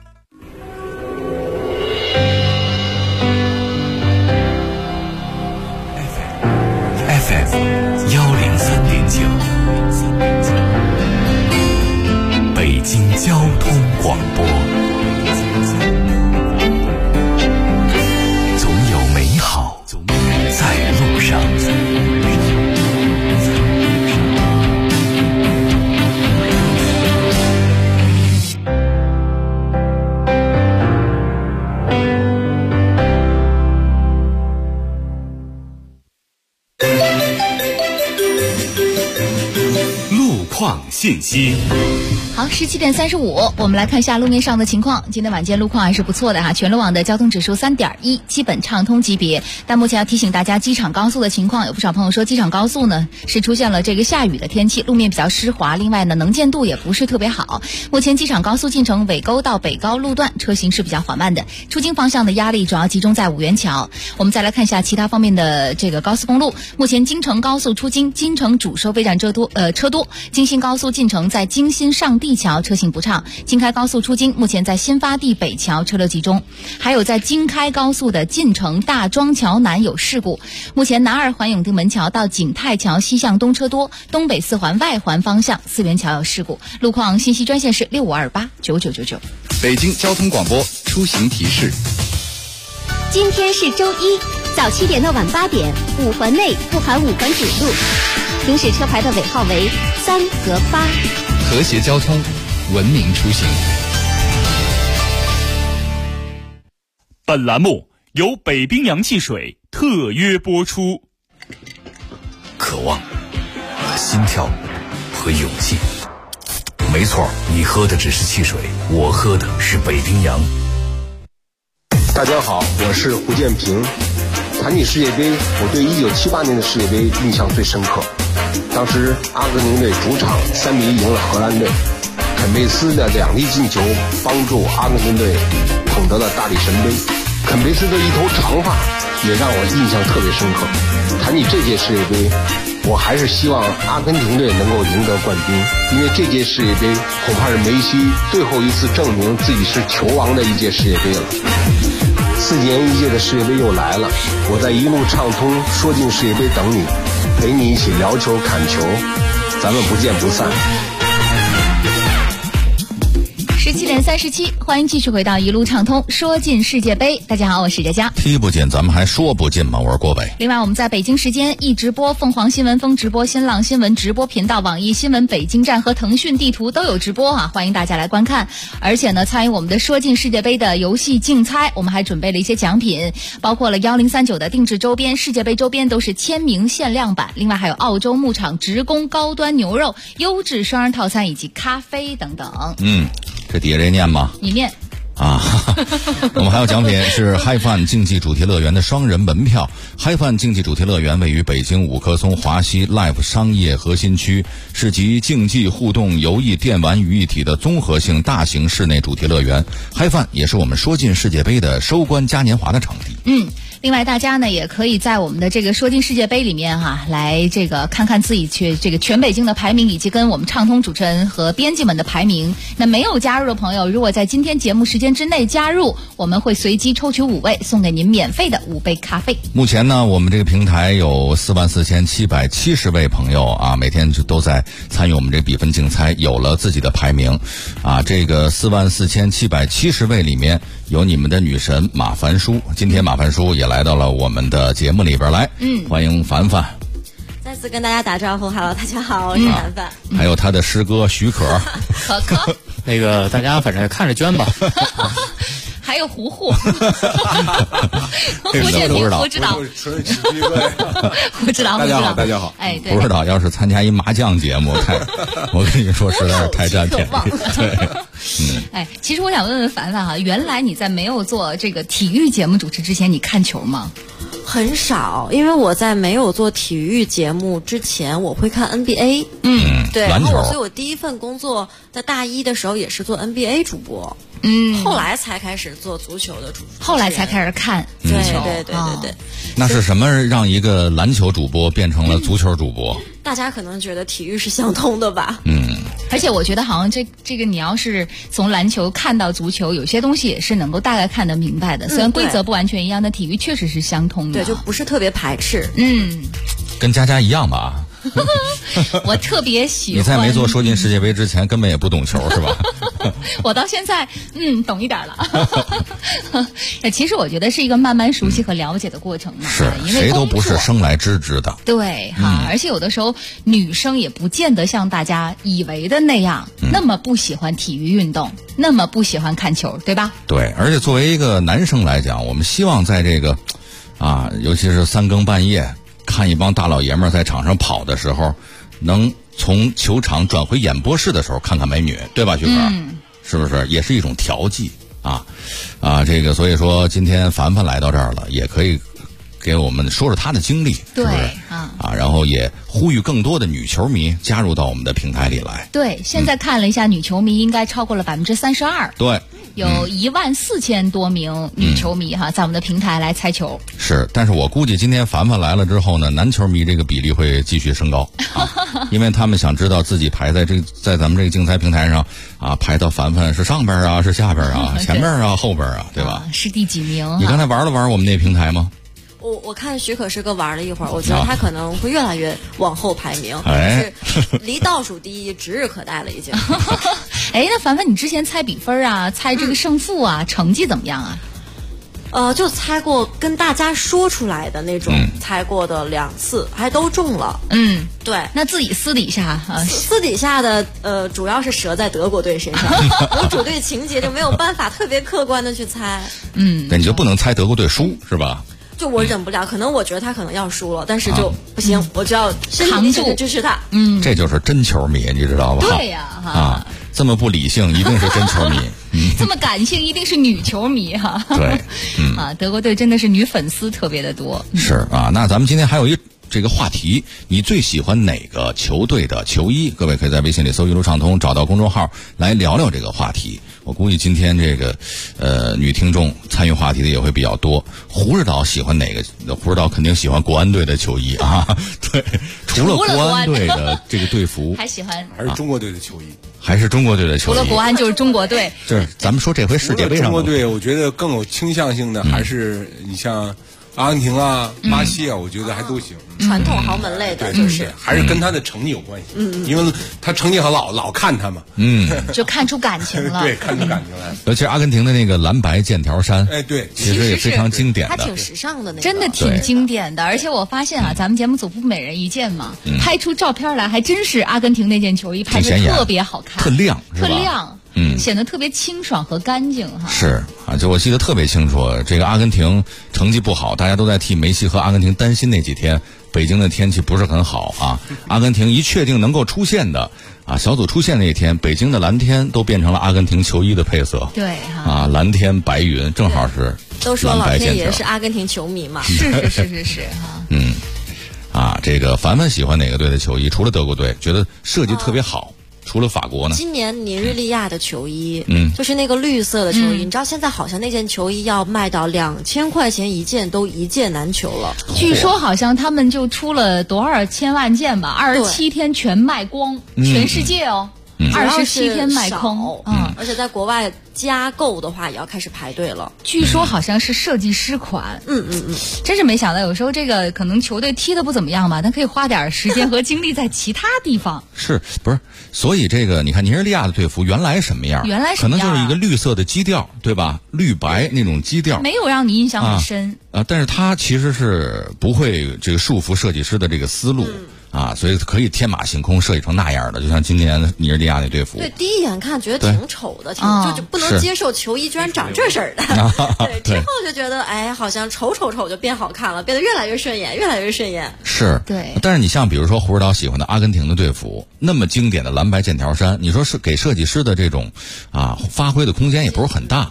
FM 103.9，北京交通广播，总有美好在路上。
信息。
好，17点35，我们来看一下路面上的情况。今天晚间路况还是不错的哈，全路网的交通指数3.1，基本畅通级别。但目前要提醒大家，机场高速的情况，有不少朋友说机场高速呢是出现了这个下雨的天气，路面比较湿滑，另外呢能见度也不是特别好。目前机场高速进城尾沟到北高路段车行是比较缓慢的，出京方向的压力主要集中在五元桥。我们再来看一下其他方面的这个高速公路。目前京城高速出京京城主收费站车多，京新高速进城在京新上地桥车行不畅，京开高速出京目前在新发地北桥车流集中，还有在京开高速的进城大庄桥南有事故，目前南二环永定门桥到景泰桥西向东车多，东北四环外环方向四元桥有事故。路况信息专线是65289999。
北京交通广播出行提示。
今天是周一，早7点到晚8点，5环内不含5环主路，行驶车牌的尾号为3和8。
和谐交通，文明出行。
本栏目由北冰洋汽水特约播出。
渴望、心跳和勇气。没错，你喝的只是汽水，我喝的是北冰洋。
大家好，我是胡建平。谈起世界杯，我对1978年的世界杯印象最深刻。当时阿根廷队主场3-1赢了荷兰队，肯贝斯的2粒进球帮助阿根廷队捧得了大力神杯。肯贝斯的一头长发也让我印象特别深刻。谈起这届世界杯，我还是希望阿根廷队能够赢得冠军，因为这届世界杯恐怕是梅西最后一次证明自己是球王的一届世界杯了。4年一届的世界杯又来了，我在一路畅通说进世界杯等你，陪你一起聊球看球，咱们不见不散。
17点37，欢迎继续回到一路畅通说进世界杯。大家好，我是佳佳。
踢不进咱们还说不进吗？我是郭伟。
另外我们在北京时间一直播，凤凰新闻风直播、新浪新闻直播频道、网易新闻北京站和腾讯地图都有直播欢迎大家来观看。而且呢，参与我们的说进世界杯的游戏竞猜，我们还准备了一些奖品，包括了1039的定制周边，世界杯周边都是签名限量版，另外还有澳洲牧场直供高端牛肉、优质双人套餐以及咖啡等等。
这底下这念吗？
你念
啊。我们还有奖品是嗨饭竞技主题乐园的双人门票。嗨饭竞技主题乐园位于北京五棵松华西 Life 商业核心区，是集竞技互动游艺电玩于一体的综合性大型室内主题乐园。嗨饭也是我们说进世界杯的收官嘉年华的场地。
另外大家呢也可以在我们的这个说进世界杯里面来这个看看自己这个全北京的排名，以及跟我们畅通主持人和编辑们的排名。那没有加入的朋友，如果在今天节目时间之内加入，我们会随机抽取5位，送给您免费的5杯咖啡。
目前呢，我们这个平台有44770位朋友每天都在参与我们这比分竞猜，有了自己的排名这个44770位里面有你们的女神马凡舒。今天马凡舒也来到了我们的节目里边来，欢迎凡凡。
再次跟大家打招呼 ，Hello， 大家好，我是凡凡。
还有他的师哥许可，
可
那个大家反正看着捐吧。
还有糊糊，胡建平，我知道，我知道，
大家好，大家好。
哎，对，
不知道要是参加一麻将节目，我跟你说实在是太占便宜。对，
其实我想问问凡凡原来你在没有做这个体育节目主持之前，你看球吗？
很少，因为我在没有做体育节目之前，我会看 NBA。对，然后所以我第一份工作在大一的时候也是做 NBA 主播。后来才开始做足球的主播，
后来才开始看足球。
对。
那是什么让一个篮球主播变成了足球主播？
大家可能觉得体育是相通的吧？
而且我觉得好像这个你要是从篮球看到足球，有些东西也是能够大概看得明白的。虽然规则不完全一样，但体育确实是相通的。
对，就不是特别排斥。
跟佳佳一样吧。
我特别喜欢。
你在没做说进世界杯之前，根本也不懂球是吧？
我到现在懂一点了。其实我觉得是一个慢慢熟悉和了解的过程嘛。
是，
因为
谁都不是生来知的。
对哈，而且有的时候女生也不见得像大家以为的那样，那么不喜欢体育运动，那么不喜欢看球，对吧？
对，而且作为一个男生来讲，我们希望在这个尤其是3更半夜看一帮大老爷们儿在场上跑的时候，能从球场转回演播室的时候看看美女，对吧，徐哥？是不是也是一种调剂这个所以说今天凡凡来到这儿了，也可以给我们说说她的经历，
对，
是不是然后也呼吁更多的女球迷加入到我们的平台里来。
对，现在看了一下，女球迷应该超过了32%。
对。
有14000多名女球迷在我们的平台来猜球。
是，但是我估计今天凡凡来了之后呢，男球迷这个比例会继续升高因为他们想知道自己排在咱们这个竞猜平台上排到凡凡是上边是下边前面后边对吧？
是第几名？
你刚才玩了玩我们那平台吗？
我看许可师哥玩了一会儿，我觉得他可能会越来越往后排名，是离倒数第一指日可待了已经。
那凡凡，你之前猜比分猜这个胜负成绩怎么样
就猜过跟大家说出来的那种，猜过的2次，还都中了。对。
那自己私底下
私底下的主要是折在德国队身上，有主队情节就没有办法特别客观的去猜。
那你就不能猜德国队输是吧？
就我忍不了，可能我觉得他可能要输了，但是就不行，我就要扛住支持他。
这就是真球迷，你知道吧？
对呀，
这么不理性一定是真球迷，
这么感性一定是女球迷
对，
德国队真的是女粉丝特别的多。
是那咱们今天还有这个话题，你最喜欢哪个球队的球衣？各位可以在微信里搜一路畅通，找到公众号来聊聊这个话题。我估计今天这个女听众参与话题的也会比较多。胡指导喜欢哪个？胡指导肯定喜欢国安队的球衣对，除了国安队的这个队服，
还喜欢
还是中国队的球衣，
还是中国队的球衣。
除了国安就是中国队。
就是咱们说这回世界杯上，
中国队我觉得更有倾向性的还是你像阿根廷巴西我觉得还都行。
传统豪门类的，
就是还是跟他的成绩有关系。因为他成绩好，老看他嘛。
就看出感情了。
对，看出感情来。
尤其是阿根廷的那个蓝白剑条衫，
对，
其实也非常经典的，
还挺时尚的那个，
真的挺经典的。而且我发现咱们节目组不每人一件嘛，拍出照片来还真是阿根廷那件球衣拍得特别好看，
特亮，
特亮。显得特别清爽和干净
是就我记得特别清楚，这个阿根廷成绩不好，大家都在替梅西和阿根廷担心那几天，北京的天气不是很好阿根廷一确定能够出现的小组出现那一天，北京的蓝天都变成了阿根廷球衣的配色。
对
蓝天白云正好是
都说老天爷是阿根廷球迷嘛。
是
这个凡凡喜欢哪个队的球衣？除了德国队，觉得设计特别好。除了法国呢？
今年尼日利亚的球衣，就是那个绿色的球衣，你知道现在好像那件球衣要卖到2000块钱一件，都一件难求了。
据说好像他们就出了多少千万件吧，27天全卖光，全世界27天卖空。
而且在国外加购的话也要开始排队了。
据说好像是设计师款。真是没想到，有时候这个可能球队踢得不怎么样吧，但可以花点时间和精力在其他地方。
是不是？所以这个你看尼日利亚的队服原来什么样？可能就是一个绿色的基调，对吧？绿白那种基调，
没有让你印象很深
但是它其实是不会这个束缚设计师的这个思路。所以可以天马行空设计成那样的，就像今年尼日利亚那队服。
对，第一眼看觉得挺丑的，就不能接受球衣居然长这事儿的。对，之后就觉得好像丑就变好看了，变得越来越顺眼，越来越顺眼。
是，
对。
但是你像比如说胡指导喜欢的阿根廷的队服，那么经典的蓝白剑条衫，你说是给设计师的这种发挥的空间也不是很大。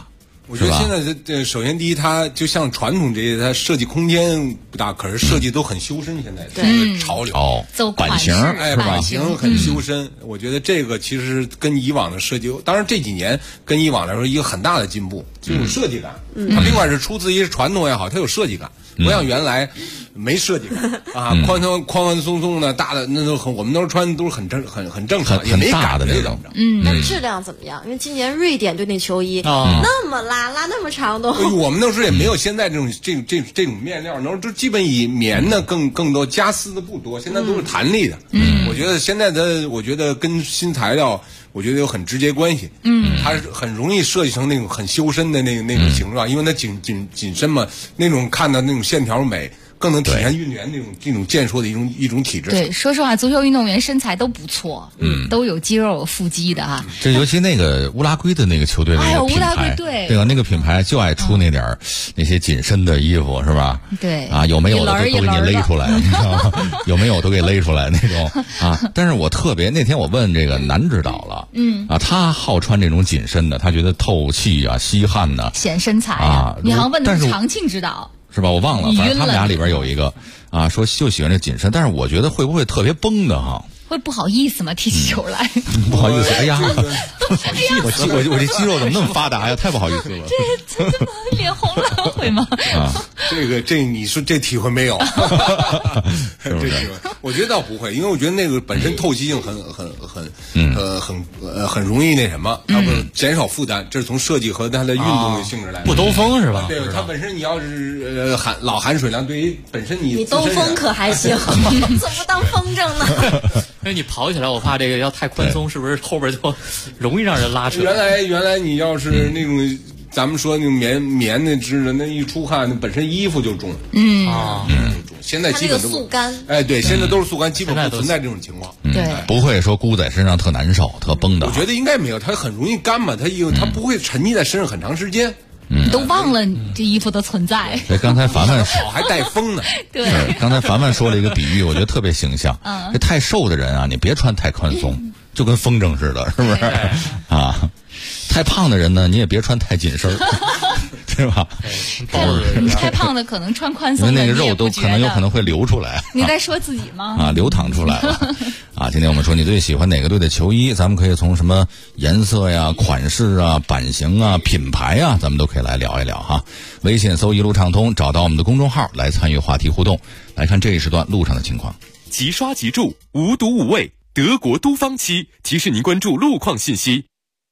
我觉得现在这首先第一，它就像传统这些，它设计空间不大，可是设计都很修身。现在这个潮流，
版型，
版型很修身。我觉得这个其实跟以往的设计，当然这几年跟以往来说一个很大的进步，就有设计感。它另外是出自于传统也好，它有设计感，不像原来没设计感啊，宽宽松松的大的那都很，我们都是穿都是很正常，也没
大的那种。
那质量怎么样？因为今年瑞典队那球衣那么拉那么长都，
我们那时候也没有现在这种面料，那时候就基本以棉的更多，加丝的不多，现在都是弹力的。我觉得现在我觉得跟新材料，我觉得有很直接关系。它是很容易设计成那种很修身的那种形状，因为它紧身嘛，那种看到那种线条美。更能体现运动员这种健硕的一种体质。
对，说实话，足球运动员身材都不错，都有肌肉、有腹肌的哈。
这尤其那个乌拉圭的那个球队那个品牌，
乌拉圭队，
对吧？那个品牌就爱出那点那些紧身的衣服，是吧？
对
啊，有没有的都给你勒出来，你知道吗？有没有都给勒出来那种啊。但是我特别那天我问这个男指导了，他好穿这种紧身的，他觉得透气啊、吸汗呢，
显身材啊。你好像问的是长庆指导。
是吧？我忘了，反正他们俩里边有一个啊，说就喜欢这紧身，但是我觉得会不会特别绷的哈？
会不好意思吗？提起球来，
不好意思，哎呀，我这肌肉怎么那么发达呀？太不好意思了。
这么脸红了会吗？
这你说这体会没有？这体会，我觉得倒不会，因为我觉得那个本身透气性很容易那什么，它不减少负担，这是从设计和它的运动的性质来。
不兜风是吧？
对，它本身你要是老含水量，对于本身你
兜风可还行，怎么当风筝呢？
那你跑起来，我怕这个要太宽松，是不是后边就容易让人拉扯？
原来你要是那种咱们说那种棉的织的，那一出汗，本身衣服就重。现在基本都
速干。
对，现在都是速干，基本不存在这种情况。
对，
不会说箍在身上特难受、特绷的。
我觉得应该没有，它很容易干嘛，它不会沉积在身上很长时间。
你都忘了这衣服的存在。
对，刚才凡凡
好还带风呢。
对，
刚才凡凡说了一个比喻，我觉得特别形象。这太瘦的人啊，你别穿太宽松，就跟风筝似的，是不是？啊，太胖的人呢，你也别穿太紧身，对吧？
太胖的可能穿宽松的，
因为那个肉都有可能会流出来。
你在说自己吗？
啊，流淌出来了。啊，今天我们说你最喜欢哪个队的球衣，咱们可以从什么颜色呀、款式啊、版型啊、品牌啊，咱们都可以来聊一聊哈。微信搜一路畅通，找到我们的公众号来参与话题互动。来看这一时段路上的情况。
即刷即住，无毒无味，德国都方漆提示您关注路况信息。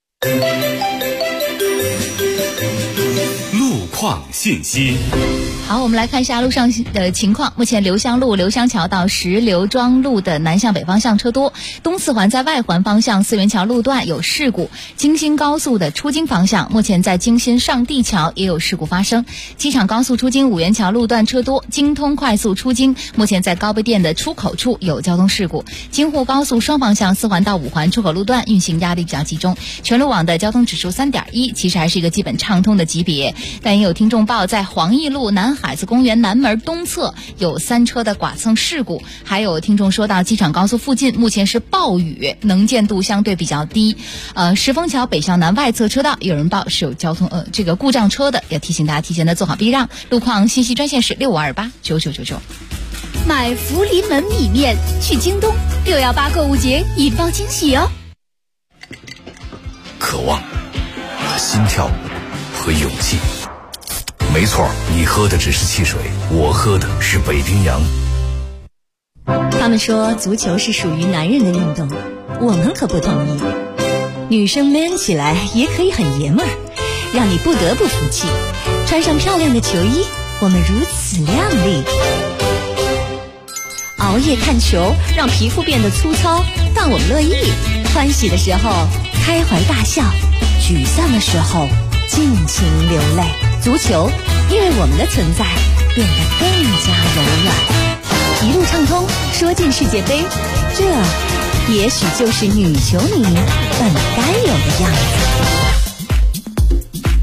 路况信息。
好，我们来看一下路上的情况。目前刘湘路刘湘桥到石刘庄路的南向北方向车多，东四环在外环方向四元桥路段有事故，京新高速的出京方向目前在京新上地桥也有事故发生，机场高速出京五元桥路段车多，京通快速出京目前在高碑店的出口处有交通事故，京沪高速双方向四环到五环出口路段运行压力比较集中，全路网的交通指数3.1，其实还是一个基本畅通的级别。但也有听众报在黄义路南海子公园南门东侧有3车的剐蹭事故，还有听众说到机场高速附近目前是暴雨，能见度相对比较低。石峰桥北向南外侧车道有人报是有交通这个故障车的，也提醒大家提前的做好避让。路况信息专线是65289999。
买福临门米面去京东，618购物节引爆惊喜哦！
渴望、心跳和勇气。没错，你喝的只是汽水，我喝的是北冰洋。
他们说足球是属于男人的运动，我们可不同意。女生 man 起来也可以很爷们儿，让你不得不服气。穿上漂亮的球衣，我们如此靓丽。熬夜看球，让皮肤变得粗糙，但我们乐意。欢喜的时候开怀大笑，沮丧的时候尽情流泪。足球因为我们的存在变得更加柔软。一路畅通，说进世界杯，这也许就是女球迷本该有的样子。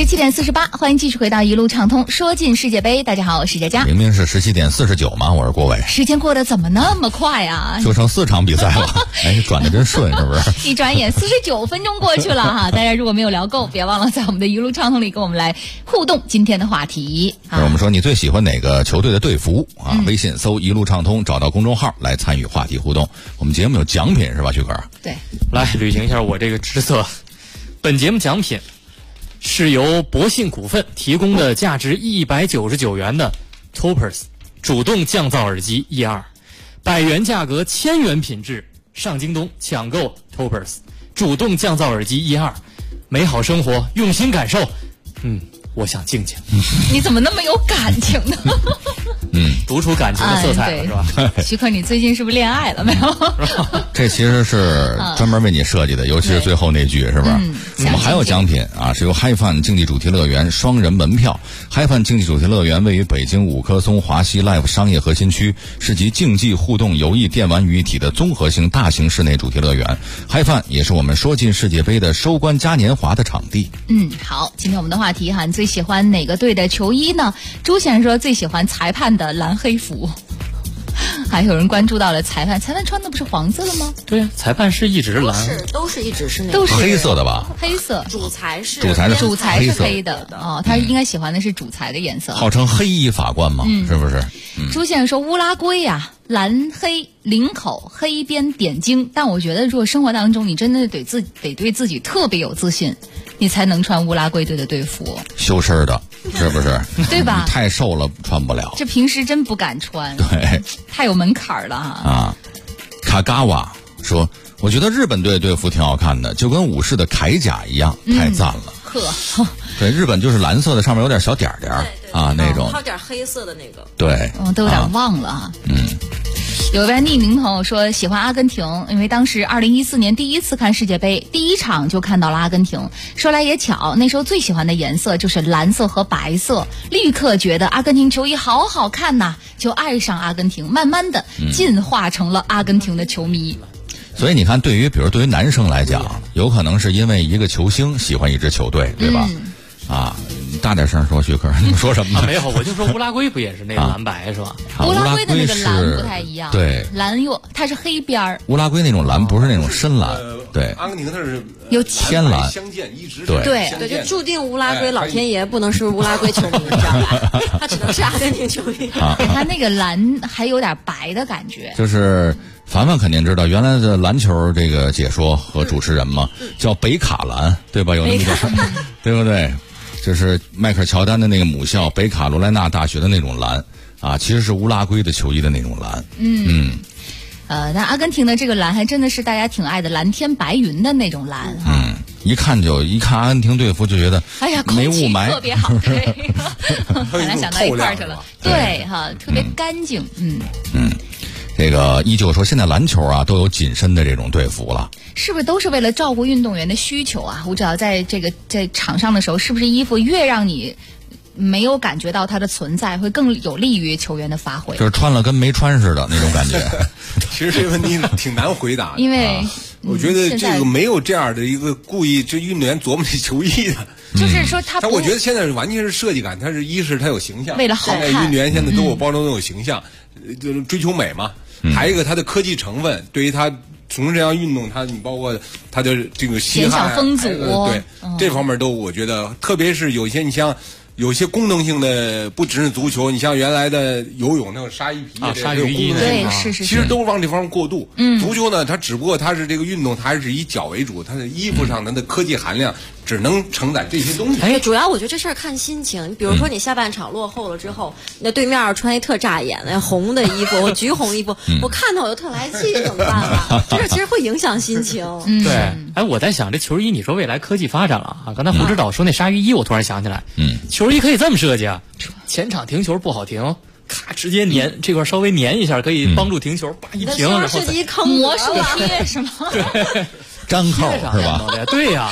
17:48，欢迎继续回到一路畅通，说进世界杯。大家好，我是佳佳。
明明是17:49嘛，我是郭伟。
时间过得怎么那么快啊？
就剩4场比赛了，哎，转得真顺，是不是？
一转眼49分钟过去了哈。大家如果没有聊够，别忘了在我们的一路畅通里跟我们来互动今天的话题。
我们说你最喜欢哪个球队的队服啊？微信搜一路畅通，找到公众号来参与话题互动。我们节目有奖品是吧，徐哥？
对，
来履行一下我这个职责。本节目奖品是由博信股份提供的价值199元的 Topers 主动降噪耳机1.2，100元价格1000元品质，上京东抢购 Topers 主动降噪耳机1.2，美好生活用心感受。我想静静。
你怎么那么有感情呢？
读出感情的色彩了，是吧？
徐克，你最近是不是恋爱了没有？
这其实是专门为你设计的，尤其是最后那句，是吧？我们还有奖品啊，是由嗨饭竞技主题乐园双人门票。嗨饭竞技主题乐园位于北京五棵松华西 Live 商业核心区，是集竞技互动、游艺、电玩于一体的综合性大型室内主题乐园。嗨饭也是我们说进世界杯的收官嘉年华的场地。
好，今天我们的话题哈，你最喜欢哪个队的球衣呢？朱先生说最喜欢裁判的蓝黑服。还有人关注到了裁判穿的不是黄色的吗？
对啊，裁判是一直蓝，
都是一直是那个
都是
黑色的吧？
黑色，
主裁是
黑的哦，他应该喜欢的是主裁的颜色，
号称黑衣法官嘛，是不是？
朱先生说乌拉圭呀，蓝黑领口黑边点睛，但我觉得如果生活当中你真的得对自己特别有自信，你才能穿乌拉圭队的队服，
修身的，是不是？
对吧？
你太瘦了穿不了，
这平时真不敢穿，
对，
太有门槛了
啊。卡嘎瓦说，我觉得日本队队服挺好看的，就跟武士的铠甲一样，太赞了。对，日本就是蓝色的，上面有点小点点啊，那种
还有点黑色的那个。
对，
都有点忘了啊。有一位匿名朋友说喜欢阿根廷，因为当时2014年第一次看世界杯，第一场就看到了阿根廷。说来也巧，那时候最喜欢的颜色就是蓝色和白色，立刻觉得阿根廷球衣好好看呐，就爱上阿根廷，慢慢的进化成了阿根廷的球迷。
所以你看，对于男生来讲，有可能是因为一个球星喜欢一支球队，对吧？你大点声说，徐克，你说什么？
没有，我就说乌拉圭不也是那个蓝白是吧？
乌拉圭的那个蓝不太一样，
对，
蓝它是黑边儿。
乌拉圭那种蓝不是那种深蓝，对。
阿根廷它是
有
天蓝
相间，一直
对，
就注定乌拉圭老天爷不能是乌拉圭球迷，你知道吧？他只能是阿根廷球迷。
他那个蓝还有点白的感觉，
就是凡凡肯定知道，原来的篮球这个解说和主持人嘛，叫北卡蓝，对吧？有那么个事，对不对？就是迈克尔乔丹的那个母校北卡罗来纳大学的那种蓝啊，其实是乌拉圭的球衣的那种蓝。
但阿根廷的这个蓝还真的是大家挺爱的，蓝天白云的那种蓝。
一看阿根廷队服就觉得，
哎呀，
没雾霾，
特别好，对，本来想到一块儿去了，对哈，特别干净。
这个依旧说，现在篮球啊都有紧身的这种队服了，
是不是都是为了照顾运动员的需求啊？我只要在场上的时候，是不是衣服越让你没有感觉到它的存在，会更有利于球员的发挥？
就是穿了跟没穿似的那种感觉。
其实这个问题挺难回答的，
因为
我觉得这个没有这样的一个故意这运动员琢磨这球衣的。
就是说
但我觉得现在完全是设计感，它是它有形象，
为了好看，
现在运动员现在都有包装，都有形象，就是追求美嘛。还有一个它的科技成分，对于他从事这项运动，你包括他的这个稀罕
风阻，
对这方面都我觉得，特别是有些你像有些功能性的，不只是足球，你像原来的游泳那种鲨鱼皮
鲨鱼衣，
对，是，
其实都是往这方面过渡。足球呢，它只不过它是这个运动，它还是以脚为主，它的衣服上它的科技含量只能承载这些东西。
主要我觉得这事儿看心情。比如说你下半场落后了之后，那对面穿一特扎眼的红的衣服，橘红衣服，我看到我就特来气，怎么办啊？这事其实会影响心情。
对，我在想这球衣，你说未来科技发展了啊？刚才胡指导说那鲨鱼衣，我突然想起来，球衣可以这么设计啊，前场停球不好停，咔直接粘这块稍微粘一下，可以帮助停球，叭一停，然后
设计一坑
魔术贴是吗？
粘扣是吧？
对呀，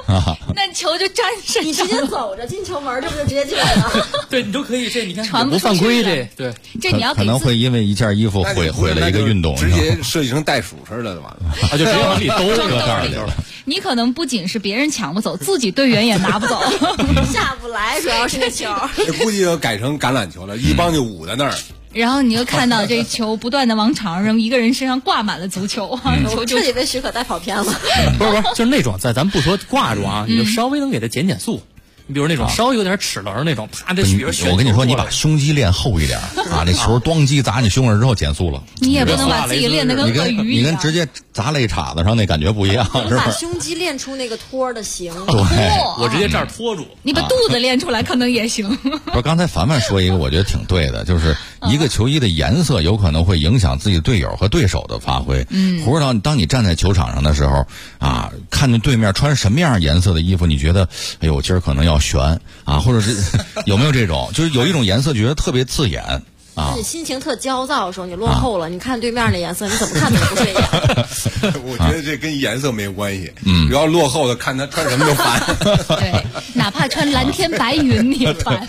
那球就粘身上，
你直接走着进球门，这不就直接进来了？
对，你都可以，这你看
传
不犯规，对，
这你要
可能会因为一件衣服毁了一个运动，
直接设计成袋鼠似的就完了，
就直接往里兜
搁这儿去了。
你可能不仅是别人抢不走，自己队员也拿不走，
下不来，主要是那球。
这估计要改成橄榄球了，一帮就捂在那儿。
然后你就看到这球不断的往场上扔，一个人身上挂满了足球，球就
彻底被许可带跑偏了。
不是，就是那种咱不说挂住啊，你就稍微能给它减速。你比如那种稍微有点齿轮那种，啪，这
我跟你说，你把胸肌练厚一点啊，那球咣叽砸你胸上之后减速了。
你也不能把自己练得跟鳄鱼一样，
你跟直接砸肋叉子上那感觉不一样，是吧？
把胸肌练出那个托的形，
我直接这儿托住。
你把肚子练出来可能也行。
不是，刚才凡凡说一个，我觉得挺对的，就是一个球衣的颜色有可能会影响自己队友和对手的发挥。胡指导，当你站在球场上的时候啊，看见对面穿什么样颜色的衣服，你觉得，哎呦，今儿可能要悬啊，或者是有没有这种，就是有一种颜色觉得特别刺眼啊。
你心情特焦躁的时候，你落后了，你看对面的颜色，你怎么看怎么不顺眼。
我觉得这跟颜色没有关系，只要落后的看他穿什么都烦。
对，哪怕穿蓝天白云你也烦。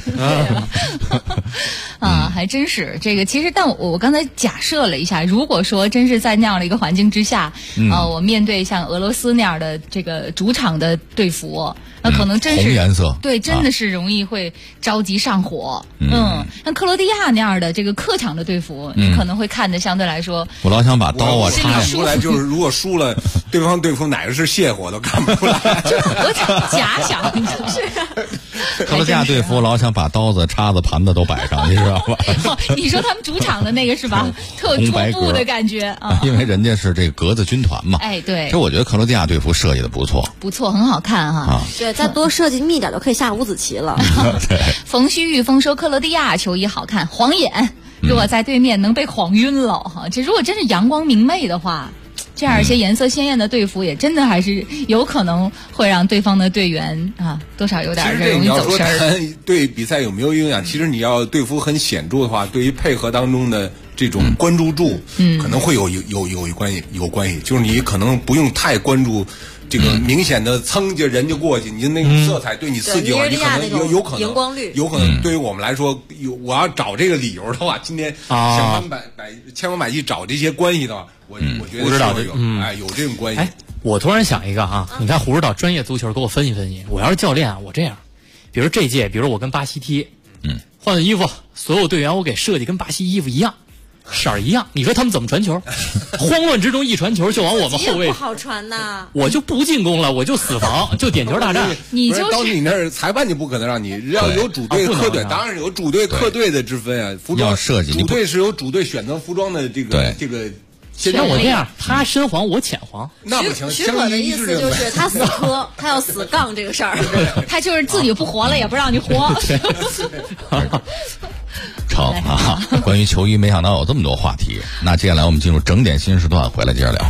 啊，还真是这个。其实，但我刚才假设了一下，如果说真是在那样的一个环境之下，我面对像俄罗斯那样的这个主场的队服，那可能真是
红颜色，
对，真的是容易会着急上火。像克罗地亚那样的这个客场的队服，你可能会看的相对来说，
我老想把刀啊插
出来，就是如果输了，对方队服哪个是泻火都看不出来。
我假想就是
克罗地亚队服，老想把刀子、叉子、盘子都摆上，你知道吧？
你说他们主场的那个是吧？特初步的感觉啊，
因为人家是这个格子军团嘛。
哎，对。
这我觉得克罗地亚队服设计的不错，
很好看哈。
对，再多设计密点就可以下五子棋了。
冯旭玉丰说克罗地亚球衣好看，晃眼。如果在对面能被晃晕了哈，这如果真是阳光明媚的话，这样一些颜色鲜艳的队服也真的还是有可能会让对方的队员啊多少有点容易走神儿。
对比赛有没有影响？其实你要队服很显著的话，对于配合当中的这种关注度，可能会有关系。就是你可能不用太关注这个明显的蹭就人就过去，你的那种色彩对你刺激的话，你可能有可能
荧光绿，
有可能对于我们来说，我要找这个理由的话，今天千方百计找这些关系的话，我觉得有这种关系。
我突然想一个哈，你看胡指导专业足球，给我分析分析。我要是教练啊，我这样，比如这届，比如我跟巴西踢，换衣服，所有队员我给设计跟巴西衣服一样。色儿一样，你说他们怎么传球？慌乱之中一传球就往我们后卫，
不好传呐！
我就不进攻了，我就死防，就点球大战。
你就是
到你那儿，裁判就不可能让你要有主队客队，当然有主队客队的之分啊。服装
设计，
主队是有主队选择服装的这个。
像我这样，他深黄我浅黄，
那不行。
许可的意思就是他死磕，他要死杠这个事儿，
他就是自己不活了，也不让你活。
成啊！关于球衣，没想到有这么多话题。那接下来我们进入整点新时段，回来接着聊。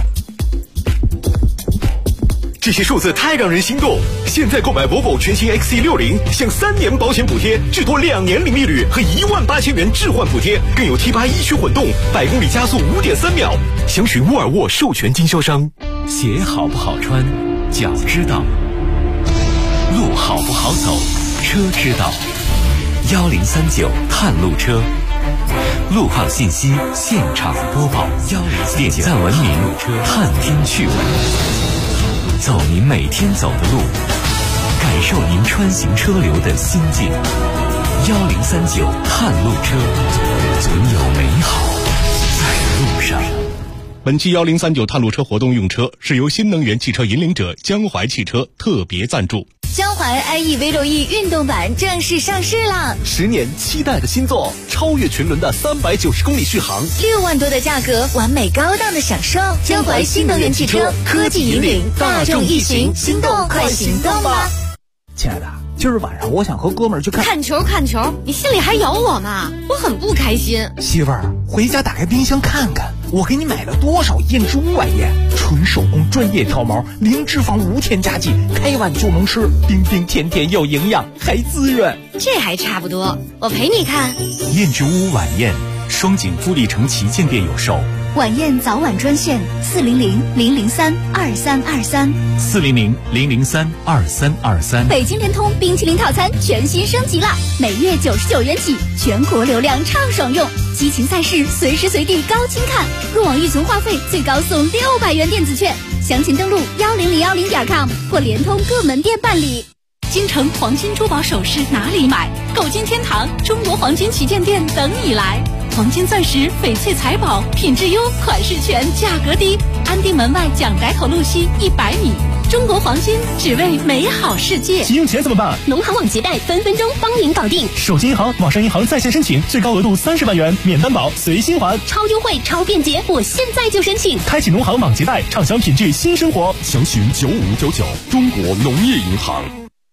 这些数字太让人心动！现在购买 Volvo 全新 XC60，享3年保险补贴，至多2年零利率和18000元置换补贴，更有 T8 一驱混动，100公里加速5.3秒。详询沃尔沃授权经销商。
鞋好不好穿，脚知道；路好不好走，车知道。1039探路车，路况信息现场播报。点赞文明，探听趣闻，走您每天走的路，感受您穿行车流的心境。1039探路车，总有美好在路上。
本期1039探路车活动用车是由新能源汽车引领者江淮汽车特别赞助。
江淮 IE V6E 运动版正式上市了
，10年期待的新作，超越群伦的390公里续航
，6万多的价格，完美高档的享受。江淮新能源汽车，科技引领大众一行，心动快行动吧！
亲爱的，今儿晚上我想和哥们儿去
看球，你心里还有我吗？我很不开心。
媳妇儿，回家打开冰箱看看，我给你买了多少燕之屋晚宴，纯手工专业挑毛，零脂肪无添加剂，开碗就能吃，冰冰甜甜又营养，还滋润。
这还差不多，我陪你看。
燕之屋晚宴，双井富力城旗舰店有售，
晚宴早晚专线400-003-2323，400-003-2323。北京联通冰淇淋套餐全新升级了，每月99元起，全国流量畅爽用，激情赛事随时随地高清看，入网预存话费最高送600元电子券，详情登录10010.com 或联通各门店办理。京城黄金珠宝首饰哪里买？购金天堂中国黄金旗舰店等你来。黄金钻石、翡翠财宝，品质优，款式全，价格低。安定门外蒋宅口路西100米。中国黄金，只为美好世界。
急用钱怎么办？
农行网结贷分分钟帮您搞定。
手机银行、网上银行在线申请，最高额度30万元，免担保，随心还，
超优惠，超便捷，我现在就申请。
开启农行网结贷，畅享品质新生活。
详询9599。中国农业银行。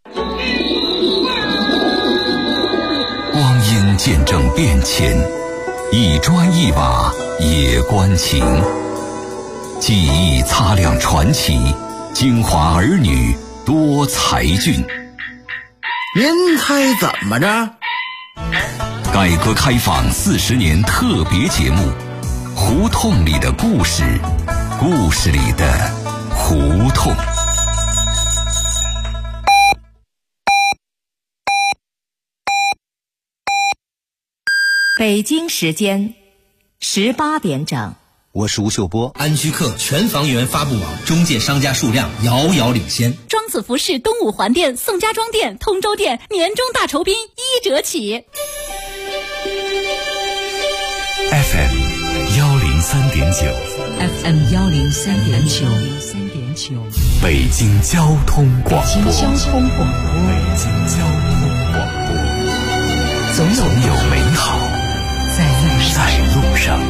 光阴见证变迁，一砖一瓦也关情。记忆擦亮传奇，京华儿女多才俊。
您猜怎么着？
改革开放40年特别节目，胡同里的故事，故事里的胡同。
北京时间18点整。
我是吴秀波。
安居客全房源发布网中介商家数量遥遥领先。
庄子服饰东五环店、宋家庄店、通州店年终大酬宾1折起。
FM 103.9
FM 103.9
北京交通广播。
北京交通广播。
总有美好在路上。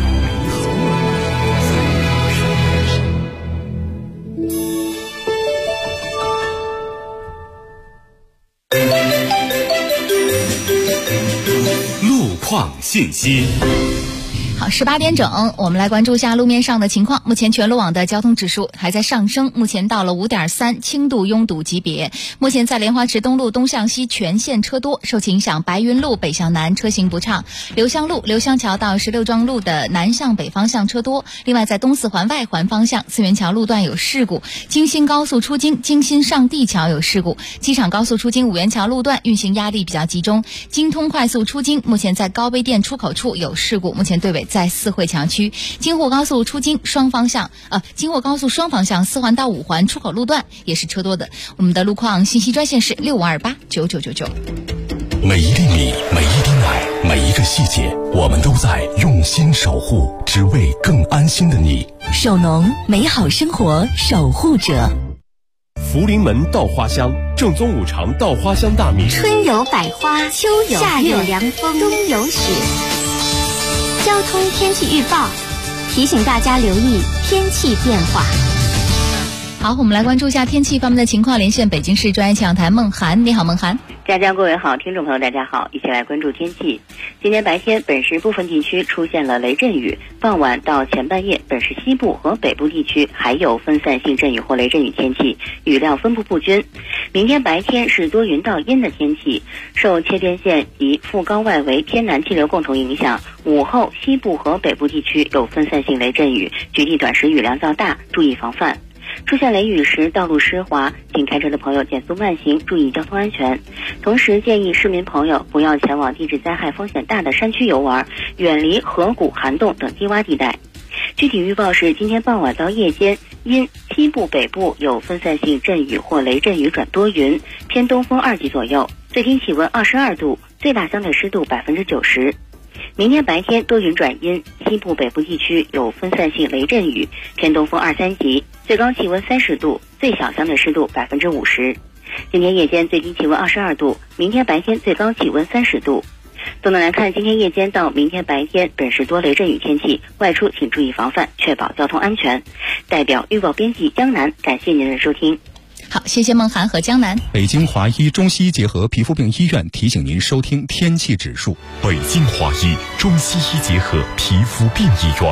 路况信息。
好，18点整，我们来关注一下路面上的情况。目前全路网的交通指数还在上升，目前到了5.3，轻度拥堵级别。目前在莲花池东路东向西全线车多，受其影响，白云路北向南车行不畅，刘香路刘香桥到16庄路的南向北方向车多。另外，在东四环外环方向四元桥路段有事故，京新高速出京京新上地桥有事故，机场高速出京五元桥路段运行压力比较集中，京通快速出京目前在高碑店出口处有事故，目前队尾在四惠桥区。京沪高速出京双方向京沪高速双方向4环到5环出口路段也是车多的。我们的路况信息专线是65289999。
每一粒米，每一滴奶，每一个细节，我们都在用心守护，只为更安心的你。
首农，美好生活守护者。
福临门稻花香，正宗五常稻花香大米。
春有百花，秋有夏有凉风，冬有雪。交通天气预报提醒大家留意天气变化。
好，我们来关注一下天气方面的情况，连线北京市专业气象台孟涵。你好，孟涵。
家各位好，听众朋友大家好，一起来关注天气。今天白天本市部分地区出现了雷阵雨，傍晚到前半夜本市西部和北部地区还有分散性阵雨或雷阵雨天气，雨量分布不均。明天白天是多云到阴的天气，受切边线及副高外围偏南气流共同影响，午后西部和北部地区有分散性雷阵雨，局地短时雨量较大，注意防范。出现雷雨时，道路湿滑，请开车的朋友减速慢行，注意交通安全。同时建议市民朋友不要前往地质灾害风险大的山区游玩，远离河谷、涵洞等低洼地带。具体预报是今天傍晚到夜间，因西部北部有分散性阵雨或雷阵雨转多云，偏东风2级左右，最低气温22度，最大相对湿度90%。明天白天多云转阴，西部北部地区有分散性雷阵雨，偏东风2、3级，最高气温30度，最小相对湿度50%。今天夜间最低气温22度，明天白天最高气温30度。总的来看，今天夜间到明天白天本市多雷阵雨天气，外出请注意防范，确保交通安全。代表预报编辑江南，感谢您的收听。
好，谢谢孟涵和江南。
北京华医中西医结合皮肤病医院提醒您收听天气指数。
北京华医中西医结合皮肤病医院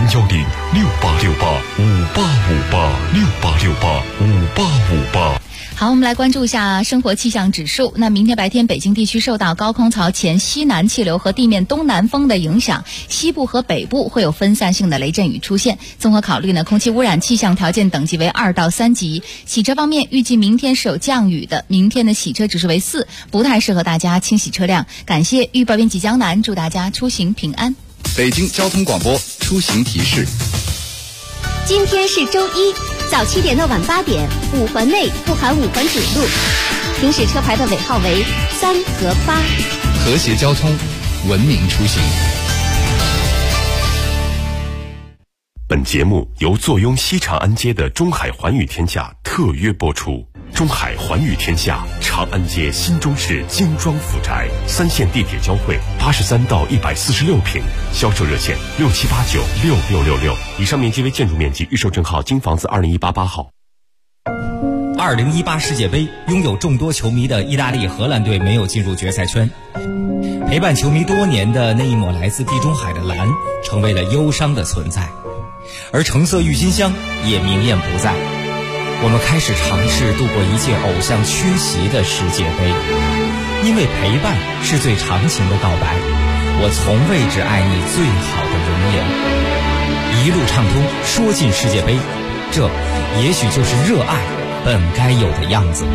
，01068685858，68685858。
好，我们来关注一下生活气象指数。那明天白天，北京地区受到高空槽前西南气流和地面东南风的影响，西部和北部会有分散性的雷阵雨出现。综合考虑呢，空气污染气象条件等级为2到3级。洗车方面，预计明天是有降雨的，明天的洗车指数为4，不太适合大家清洗车辆。感谢预报编辑江南，祝大家出行平安。
北京交通广播出行提示：
今天是周一，早7点到晚8点，5环内不含5环主路，行驶车牌的尾号为3和8。
和谐交通，文明出行。
本节目由坐拥西长安街的中海环宇天下特约播出。中海环宇天下，长安街新中式精装府宅，3线地铁交汇，83到146平，销售热线67896666。以上面积为建筑面积，预售证号京房子20188号。
2018世界杯，拥有众多球迷的意大利、荷兰队没有进入决赛圈。陪伴球迷多年的那一抹来自地中海的蓝，成为了忧伤的存在，而橙色郁金香也明艳不在。我们开始尝试度过一届偶像缺席的世界杯，因为陪伴是最长情的告白。我从未只爱你最好的容颜，一路畅通，说进世界杯，这也许就是热爱本该有的样子。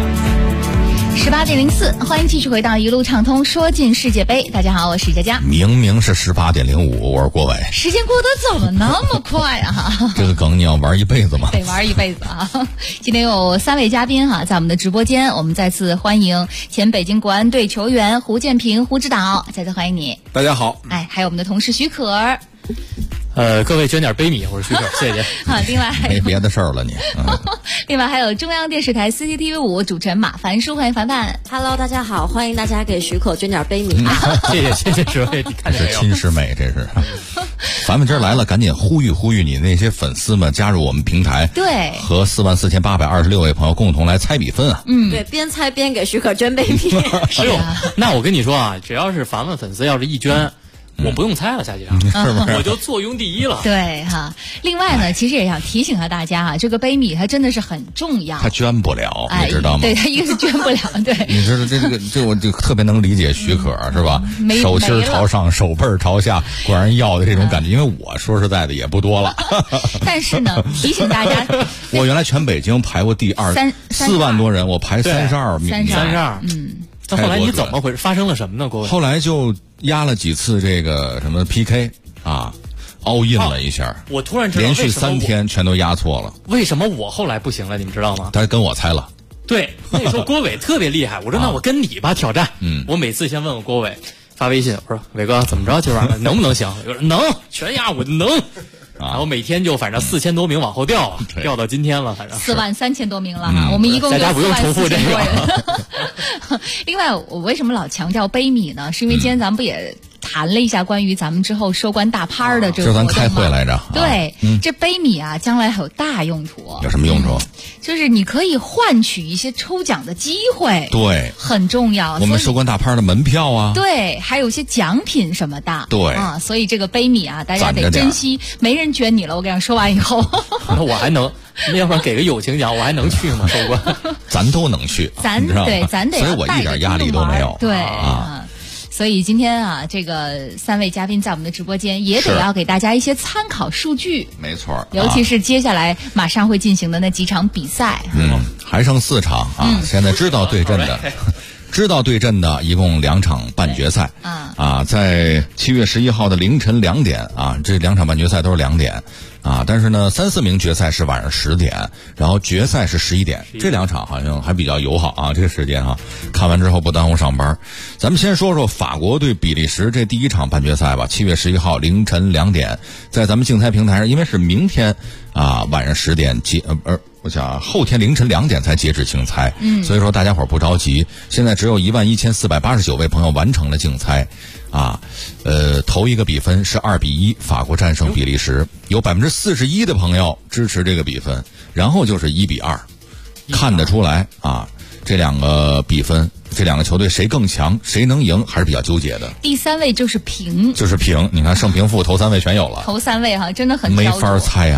18点04，欢迎继续回到一路畅通说进世界杯。大家好，我是佳佳。
明明是18点05，我是郭伟。
时间过得怎么那么快啊？
这个梗你要玩一辈子吗？
得玩一辈子啊！今天有3位嘉宾哈，在我们的直播间，我们再次欢迎前北京国安队球员胡建平、胡指导，再次欢迎你。
大家好。
哎，还有我们的同事徐可。
各位捐点杯米，我是徐可，谢谢。
另外
没别的事儿了你。
另外还有中央电视台 CCTV5 主持人马凡叔，欢迎凡凡。
Hello， 大家好，欢迎大家给徐可捐点杯米。
谢谢诸位，你看见没有？
是亲师妹，这是。凡凡今儿来了，赶紧呼吁你那些粉丝们加入我们平台，
对，
和44826位朋友共同来猜比分啊。
对，边猜边给徐可捐杯米。
是啊，那我跟你说啊，只要是凡凡粉丝要是一捐。我不用猜了，下几场我就坐拥第一了。
对哈，另外呢，其实也想提醒一下大家哈，这个杯米它真的是很重要。
它捐不了，你知道吗？
对，它一个是捐不了，对。
你知道这我就特别能理解徐可是吧？手心朝上，手背朝下，管人要的这种感觉。因为我说实在的也不多了。
但是呢，提醒大家，
我原来全北京排过第2，4万多人，我排32名。
32，那后来你怎么回事？发生了什么呢？各位？
后来就压了几次这个什么 PK 啊，all in 了一下。
我突然知道
连续3天全都压错了。
为什么我后来不行了？你们知道吗？
他跟我猜了。
对，那时候郭伟特别厉害。我说那我跟你吧挑战。我每次先问问郭伟，发微信我说伟哥怎么着今晚上能不能行？我说能，全压我能。然后每天就反正4000多名往后掉啊，掉到今天了，反正
43000多名了哈。我们一共就
大家不用重复这
个。另外，我为什么老强调杯米呢？是因为今天咱们不也谈了一下关于咱们之后收官大趴的这个活动吗？
就咱开会来着。
对，这杯米啊，将来还有大用途。
有什么用处？
就是你可以换取一些抽奖的机会。
对，
很重要。
我们收官大趴的门票啊。
对，还有一些奖品什么的。
对
啊，所以这个杯米啊，大家得珍惜。没人捐你了，我跟你说完以后。
那我还能，要不然给个友情奖，我还能去吗？收官，
咱都能去，
咱对，咱得。
所以我一点压力都没有。
对啊。所以今天啊，这个3位嘉宾在我们的直播间也得要给大家一些参考数据。
没错，
尤其是接下来马上会进行的那几场比赛。
还剩4场啊！现在知道对阵的一共2场半决赛。在7月11号的凌晨2点啊，这2场半决赛都是2点。但是呢，3、4名决赛是晚上10点，然后决赛是11点，这2场好像还比较友好啊，这个时间看完之后不耽误上班。咱们先说说法国对比利时这第1场半决赛吧，7月11号凌晨2点，在咱们竞猜平台上，因为是明天晚上10点我想后天凌晨2点才截止竞猜，所以说大家伙不着急，现在只有11489位朋友完成了竞猜。头一个比分是2比1，法国战胜比利时，有41%的朋友支持这个比分，然后就是1比2，看得出来这2个比分，这2个球队谁更强，谁能赢，还是比较纠结的。
第3位就是平，
你看胜平负头3位全有了，
头3位真的很
没法猜啊。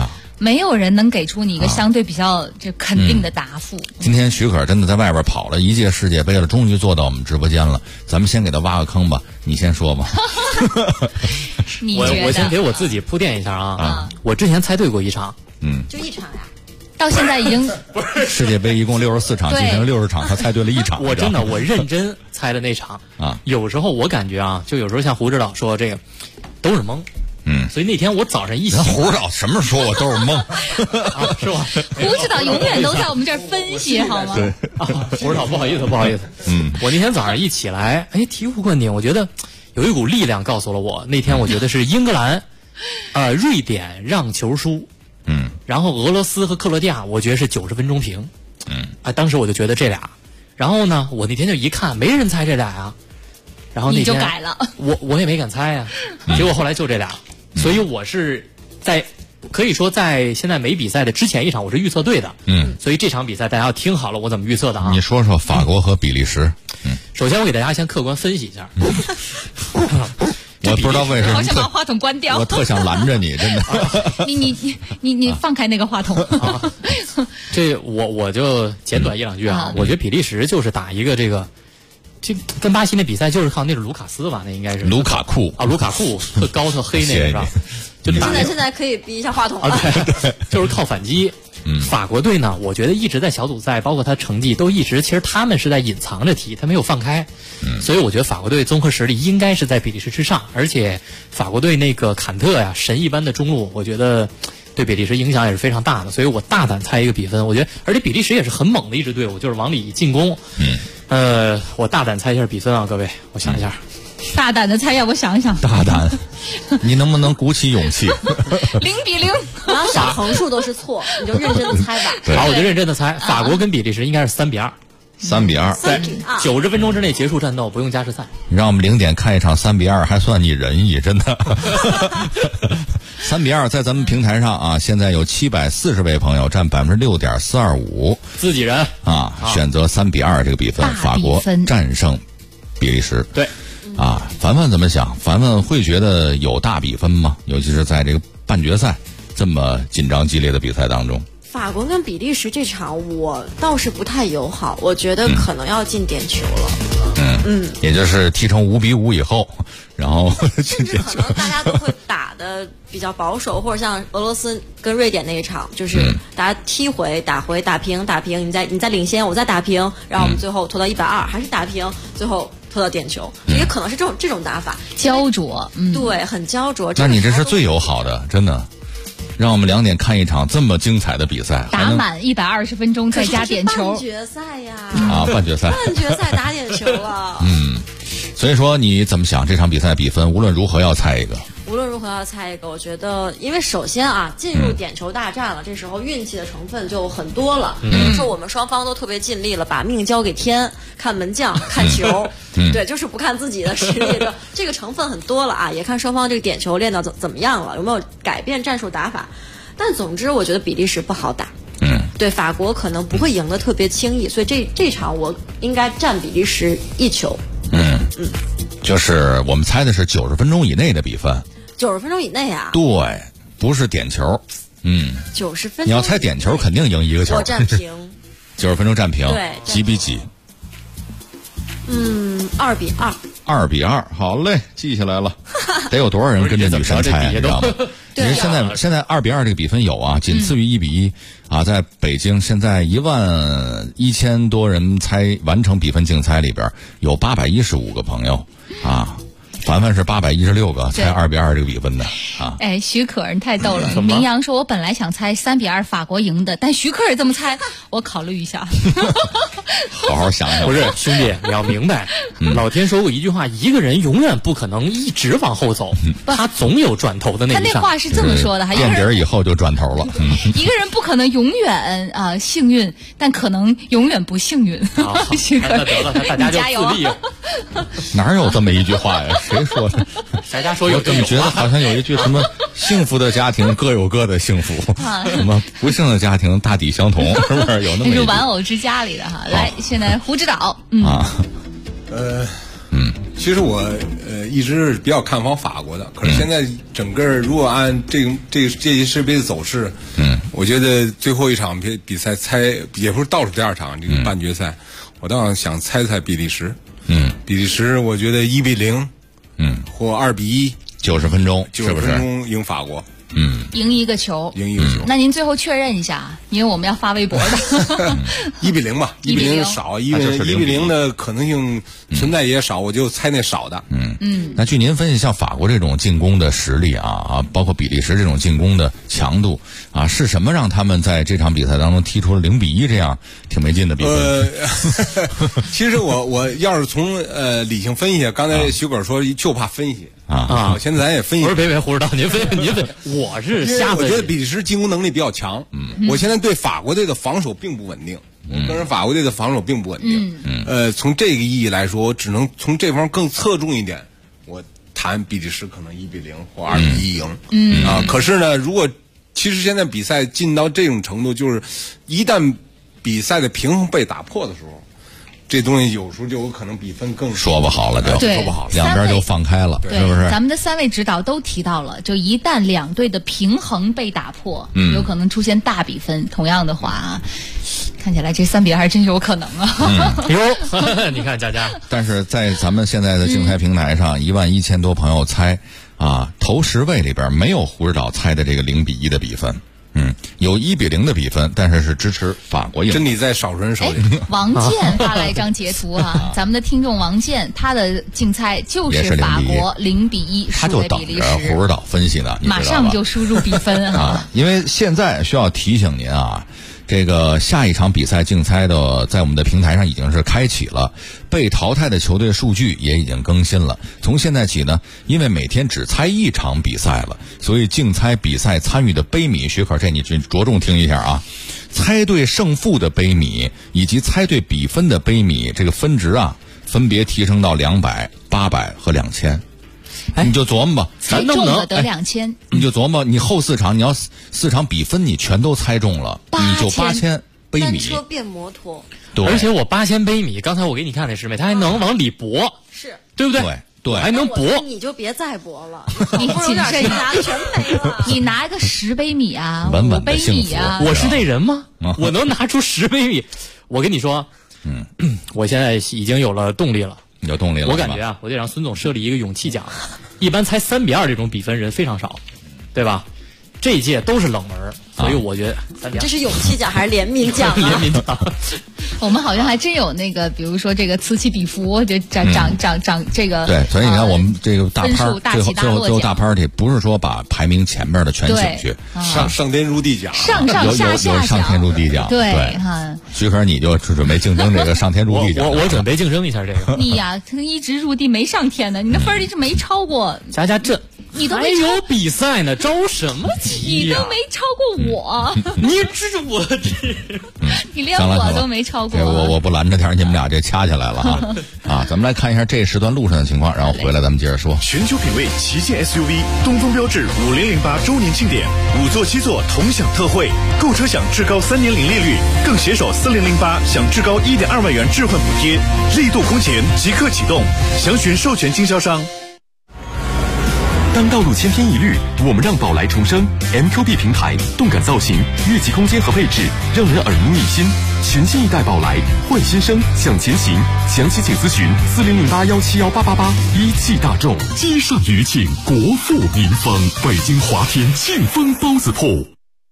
没有人能给出你一个相对比较这肯定的答复。
今天徐可真的在外边跑了一届世界杯了，终于坐到我们直播间了。咱们先给他挖个坑吧，你先说吧。
你觉得？
我先给我自己铺垫一下啊。我之前猜对过一场，
就一场呀。
到现在已经
世界杯一共64场，进行60场，他猜对了1场。
我认真猜的那场
啊。
有时候我感觉啊，就有时候像胡指导说这个都是蒙。所以那天我早上一起，
胡指导什么时候说我都是蒙
是吧？
胡指导永远都在我们这儿分析，好吗？
对，
胡指导不好意思。我那天早上一起来，醍醐灌顶，我觉得有一股力量告诉了我，那天我觉得是英格兰，瑞典让球输，然后俄罗斯和克罗地亚，我觉得是90分钟平，当时我就觉得这俩，然后呢，我那天就一看，没人猜这俩呀，然后那天
你就改了，
我也没敢猜呀，结果后来就这俩，所以我是可以说在现在没比赛的之前一场我是预测对的，所以这场比赛大家要听好了我怎么预测的啊。
你说说法国和比利时。
首先我给大家先客观分析一下。
我不知道为什么，
好想把话筒关掉。
我特想拦着你，真的。
你放开那个话筒。
这我就简短一两句啊。我觉得比利时就是打一个这跟巴西那比赛就是靠那是卢卡斯吧，那应该是
卢卡库
啊，卢卡库特高特黑那个是吧？就
现在可以逼一下话筒了。
对，就是靠反击。法国队呢，我觉得一直在小组赛，包括他成绩都一直，其实他们是在隐藏着踢，他没有放开。所以我觉得法国队综合实力应该是在比利时之上，而且法国队那个坎特呀，神一般的中路，我觉得对比利时影响也是非常大的。所以我大胆猜一个比分，我觉得，而且比利时也是很猛的一支队伍，就是往里进攻。我大胆猜一下比分啊，各位，我想一下。
大胆的猜呀，我想一想。
大胆，你能不能鼓起勇气
？0-0，
然后小横数都是错，你就认真的猜吧。
好，我就认真的猜，法国跟比利时应该是3-2。
3-2，
在90分钟之内结束战斗，不用加时赛。
让我们0点看一场3-2，还算你仁义，真的。3-2，在咱们平台上啊，现在有740位朋友，占6.425%，
自己人
啊，选择3-2这个比分，法国战胜比利时。
对。
凡凡怎么想？凡凡会觉得有大比分吗？尤其是在这个半决赛这么紧张激烈的比赛当中，
法国跟比利时这场我倒是不太友好，我觉得可能要进点球了。
也就是踢成5-5以后，然后进点球。
可能大家都会打的比较保守，或者像俄罗斯跟瑞典那一场，就是大家踢回打回打平，你再领先，我再打平，然后我们最后拖到120，还是打平，最后拖到点球，也可能是这种打法，
焦灼，
对，很焦灼。
那你这是最友好的，真的。让我们2点看一场这么精彩的比赛，
打满120分钟再加点球。
半决赛呀！
半决赛
打点球了。
所以说你怎么想？这场比赛比分无论如何要猜一个。
无论如何要猜一个，我觉得，因为首先啊，进入点球大战了，这时候运气的成分就很多了。比如说我们双方都特别尽力了，把命交给天，看门将，看球，对，就是不看自己的实力的，这个成分很多了啊。也看双方这个点球练到怎么样了，有没有改变战术打法。但总之，我觉得比利时不好打。对，法国可能不会赢得特别轻易，所以这场我应该占比利时1球。
就是我们猜的是90分钟以内的比分。
90分钟以内啊？
对，不是点球。
90分钟。
你要猜点球，肯定赢1个球。
我占平。
90分钟占平。
对。
几比几
？2-2。
2-2，好嘞，记下来了。得有多少人跟着女神猜，你知道吗？其实现在2-2这个比分有啊，仅次于1-1啊。在北京，现在11000多人完成比分竞猜里边，有815个朋友啊。凡凡是816个猜2-2这个比分的啊！
徐可人太逗了。明阳说：“我本来想猜3-2法国赢的，但徐可也这么猜，我考虑一下。”
好好想想。
不是兄弟，你要明白，老天说过一句话：一个人永远不可能一直往后走，他总有转头的那一刹。
他那话是这么说的，
垫底以后就转头了。
一个人不可能永远幸运，但可能永远不幸运。徐可，
那得了，大家就自立。
哪有这么一句话呀？谁说的？
大家说有
这么觉得？好像有一句什么“幸福的家庭各有各的幸福”，什么不幸的家庭大抵相同，是不是有那么一句？
是玩偶之家里的哈。来，现在胡指导。
其实我一直是比较看好法国的，可是现在整个如果按这届世界杯的走势，我觉得最后一场比赛也不是倒数第二场这个半决赛，我倒想猜比利时，比利时我觉得1-0，或2-1。
90分钟
，90分钟赢法国。
赢一个球。那您最后确认一下，因为我们要发微博的。
1-0吧，1-0少，1-0的可能性存在也少，我就猜那少的。
那据您分析，像法国这种进攻的实力啊，包括比利时这种进攻的强度啊，是什么让他们在这场比赛当中踢出了0-1这样挺没劲的比分？
其实我要是从理性分析，刚才徐哥说就怕分析。现在咱也分析。
不是别胡说道，您分析，我是瞎分析。
我觉得比利时进攻能力比较强。我现在对法国队的防守并不稳定。我个人法国队的防守并不稳定。从这个意义来说，我只能从这方面更侧重一点。我谈比利时可能1-0或2-1赢。可是呢，如果其实现在比赛进到这种程度，就是一旦比赛的平衡被打破的时候。这东西有时候就有可能比分更
说不好了，就
说
不好，两边就放开了，是不是？
咱们的3位指导都提到了，就一旦两队的平衡被打破，有可能出现大比分。同样的话，看起来这3-2还真有可能啊！
你看佳佳，
但是在咱们现在的竞猜平台上，11000多朋友猜啊，头10位里边没有胡指导猜的这个0-1的比分。有1-0的比分，但是支持法国赢。
真理在少数人手里。
王健发来一张截图啊，咱们的听众王健，他的竞猜就是法国0-1输给比利时。
他就等着胡指导分析呢，
马上就输入比分
啊！因为现在需要提醒您啊。这个下一场比赛竞猜的在我们的平台上已经是开启了，被淘汰的球队数据也已经更新了。从现在起呢，因为每天只猜1场比赛了，所以竞猜比赛参与的杯米，徐可这你着重听一下啊，猜对胜负的杯米以及猜对比分的杯米，这个分值啊分别提升到200、800和2000。你就琢磨吧，
猜中了得2000，
你就琢磨，你后4场你要4场比分你全都猜中了，你就8000杯米。单
车变摩托，
对，
而且我8000杯米，刚才我给你看那10枚，它还能往里搏，
是
对不对？
对，
还能搏，
你就别再搏了，
你谨慎拿全赔了。你拿个10杯米啊，5杯米啊，
我是那人吗？我能拿出10杯米？我跟你说，我现在已经有了动力了。
有动力了，
我感觉啊，我得让孙总设立一个勇气奖。一般猜3-2这种比分人非常少，对吧？这一届都是冷门，所以我觉得3-2。
这是勇气奖还是怜悯奖？
怜悯奖。
我们好像还真有那个，比如说这个此起彼伏，就涨这个。
对，所以你看我们这个大
分数
最后大 party 不是说把排名前面的全请去，
上天入地奖，
上下下
有上天入地奖。
对哈，
徐可你就准备竞争这个上天入地奖。
我准备竞争一下这个。
你呀，他一直入地没上天呢，你的分一直没超过。
佳佳这。
你都
还有比赛呢，着什么急
呀？你都没超过我，
你这我这，
你连我都没超过。
我不拦着点，你们俩这掐起来了哈啊！咱们来看一下这时段路上的情况，然后回来咱们接着说。
全球品味旗舰 SUV 东风标致5008周年庆典，5座7座同享特惠，购车享至高3年零利率，更携手4008享至高1.2万元置换补贴，力度空前即刻启动，详询授权经销商。
当道路千篇一律，我们让宝来重生。MQB 平台，动感造型，越级空间和配置，让人耳目一新。全新一代宝来，换新生，向前行。详细请咨询4008171888。一汽大众，积善余庆，国富民丰。北京华天庆丰包子铺。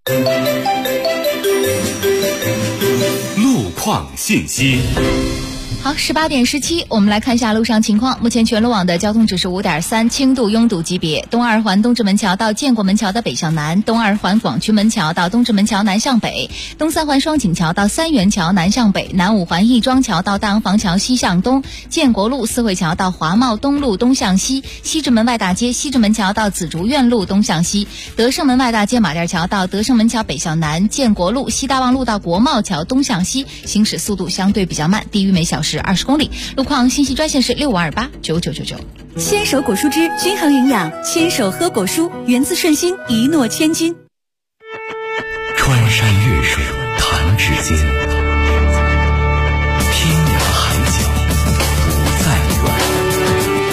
路况信息。
好，18点17，我们来看一下路上情况。目前全路网的交通指数5.3，轻度拥堵级别。东二环东直门桥到建国门桥的北向南，东二环广渠门桥到东直门桥南向北，东三环双井桥到三元桥南向北，南五环亦庄桥到大洋房桥西向东，建国路四惠桥到华贸东路东向西，西直门外大街西直门桥到紫竹院路东向西，德胜门外大街马甸桥到德胜门桥北向南，建国路西大望路到国贸桥东向西，行驶速度相对比较慢，低于每小时20公里。路况信息专线是65289999。
牵手果蔬汁均衡营养，牵手喝果蔬，源自顺心，一诺千金。
穿山越水弹指间，天涯海角不再远。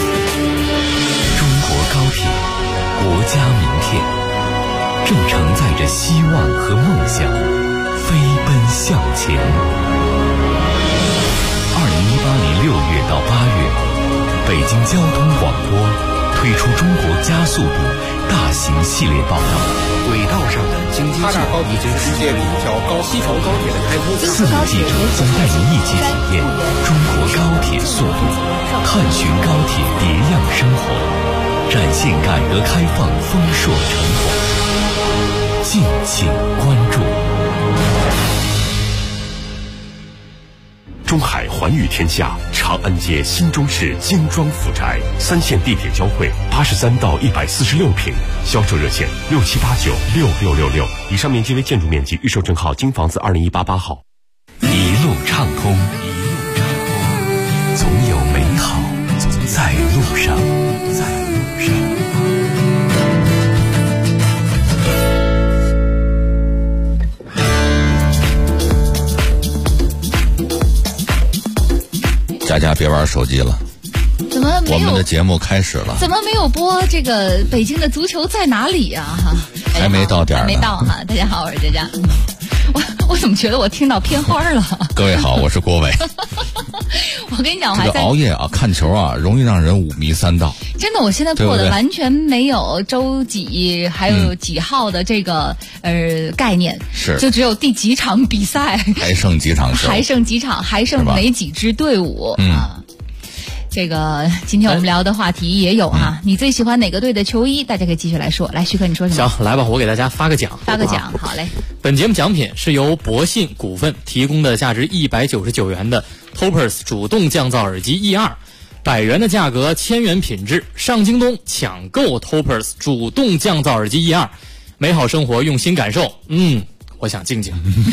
希望和梦想，飞奔向前。2018年6月到8月，北京交通广播推出中国加速度大型系列报道。
轨道上的经济计划已经实现了一条西条高铁的开通。
4名记者将带您一起体验中国高铁速度，探寻高铁别样生活，展现改革开放丰硕成果。敬请关注。
中海寰宇天下长安街新中式精装府宅，3线地铁交汇，83到146平，销售热线67896666。以上面积为建筑面积，预售证号京房子20188号。
一路畅通，总有美好在路上。
佳佳别玩手机了，
怎么没有？
我们的节目开始了，
怎么没有播这个北京的足球在哪里呀？哈，
还没到点儿呢，
还没到哈。大家好，我是佳佳。我怎么觉得我听到片花了？
各位好，我是郭伟。
我跟你讲，
这个熬夜啊，看球啊，容易让人五迷三道。
真的，我现在过的完全没有周几还有几号的这个概念，
是
就只有第几场比赛，
还剩几场球，
还剩几场，还剩哪几支队伍啊？这个今天我们聊的话题也有啊，你最喜欢哪个队的球衣？大家可以继续来说。来，徐克，你说什么？
行，来吧，我给大家发个奖。
发个奖，好嘞。
本节目奖品是由博信股份提供的价值199元的 Topers 主动降噪耳机 E2，100元的价格，1000元品质，上京东抢购 Topers 主动降噪耳机 E2，美好生活用心感受。我想静静。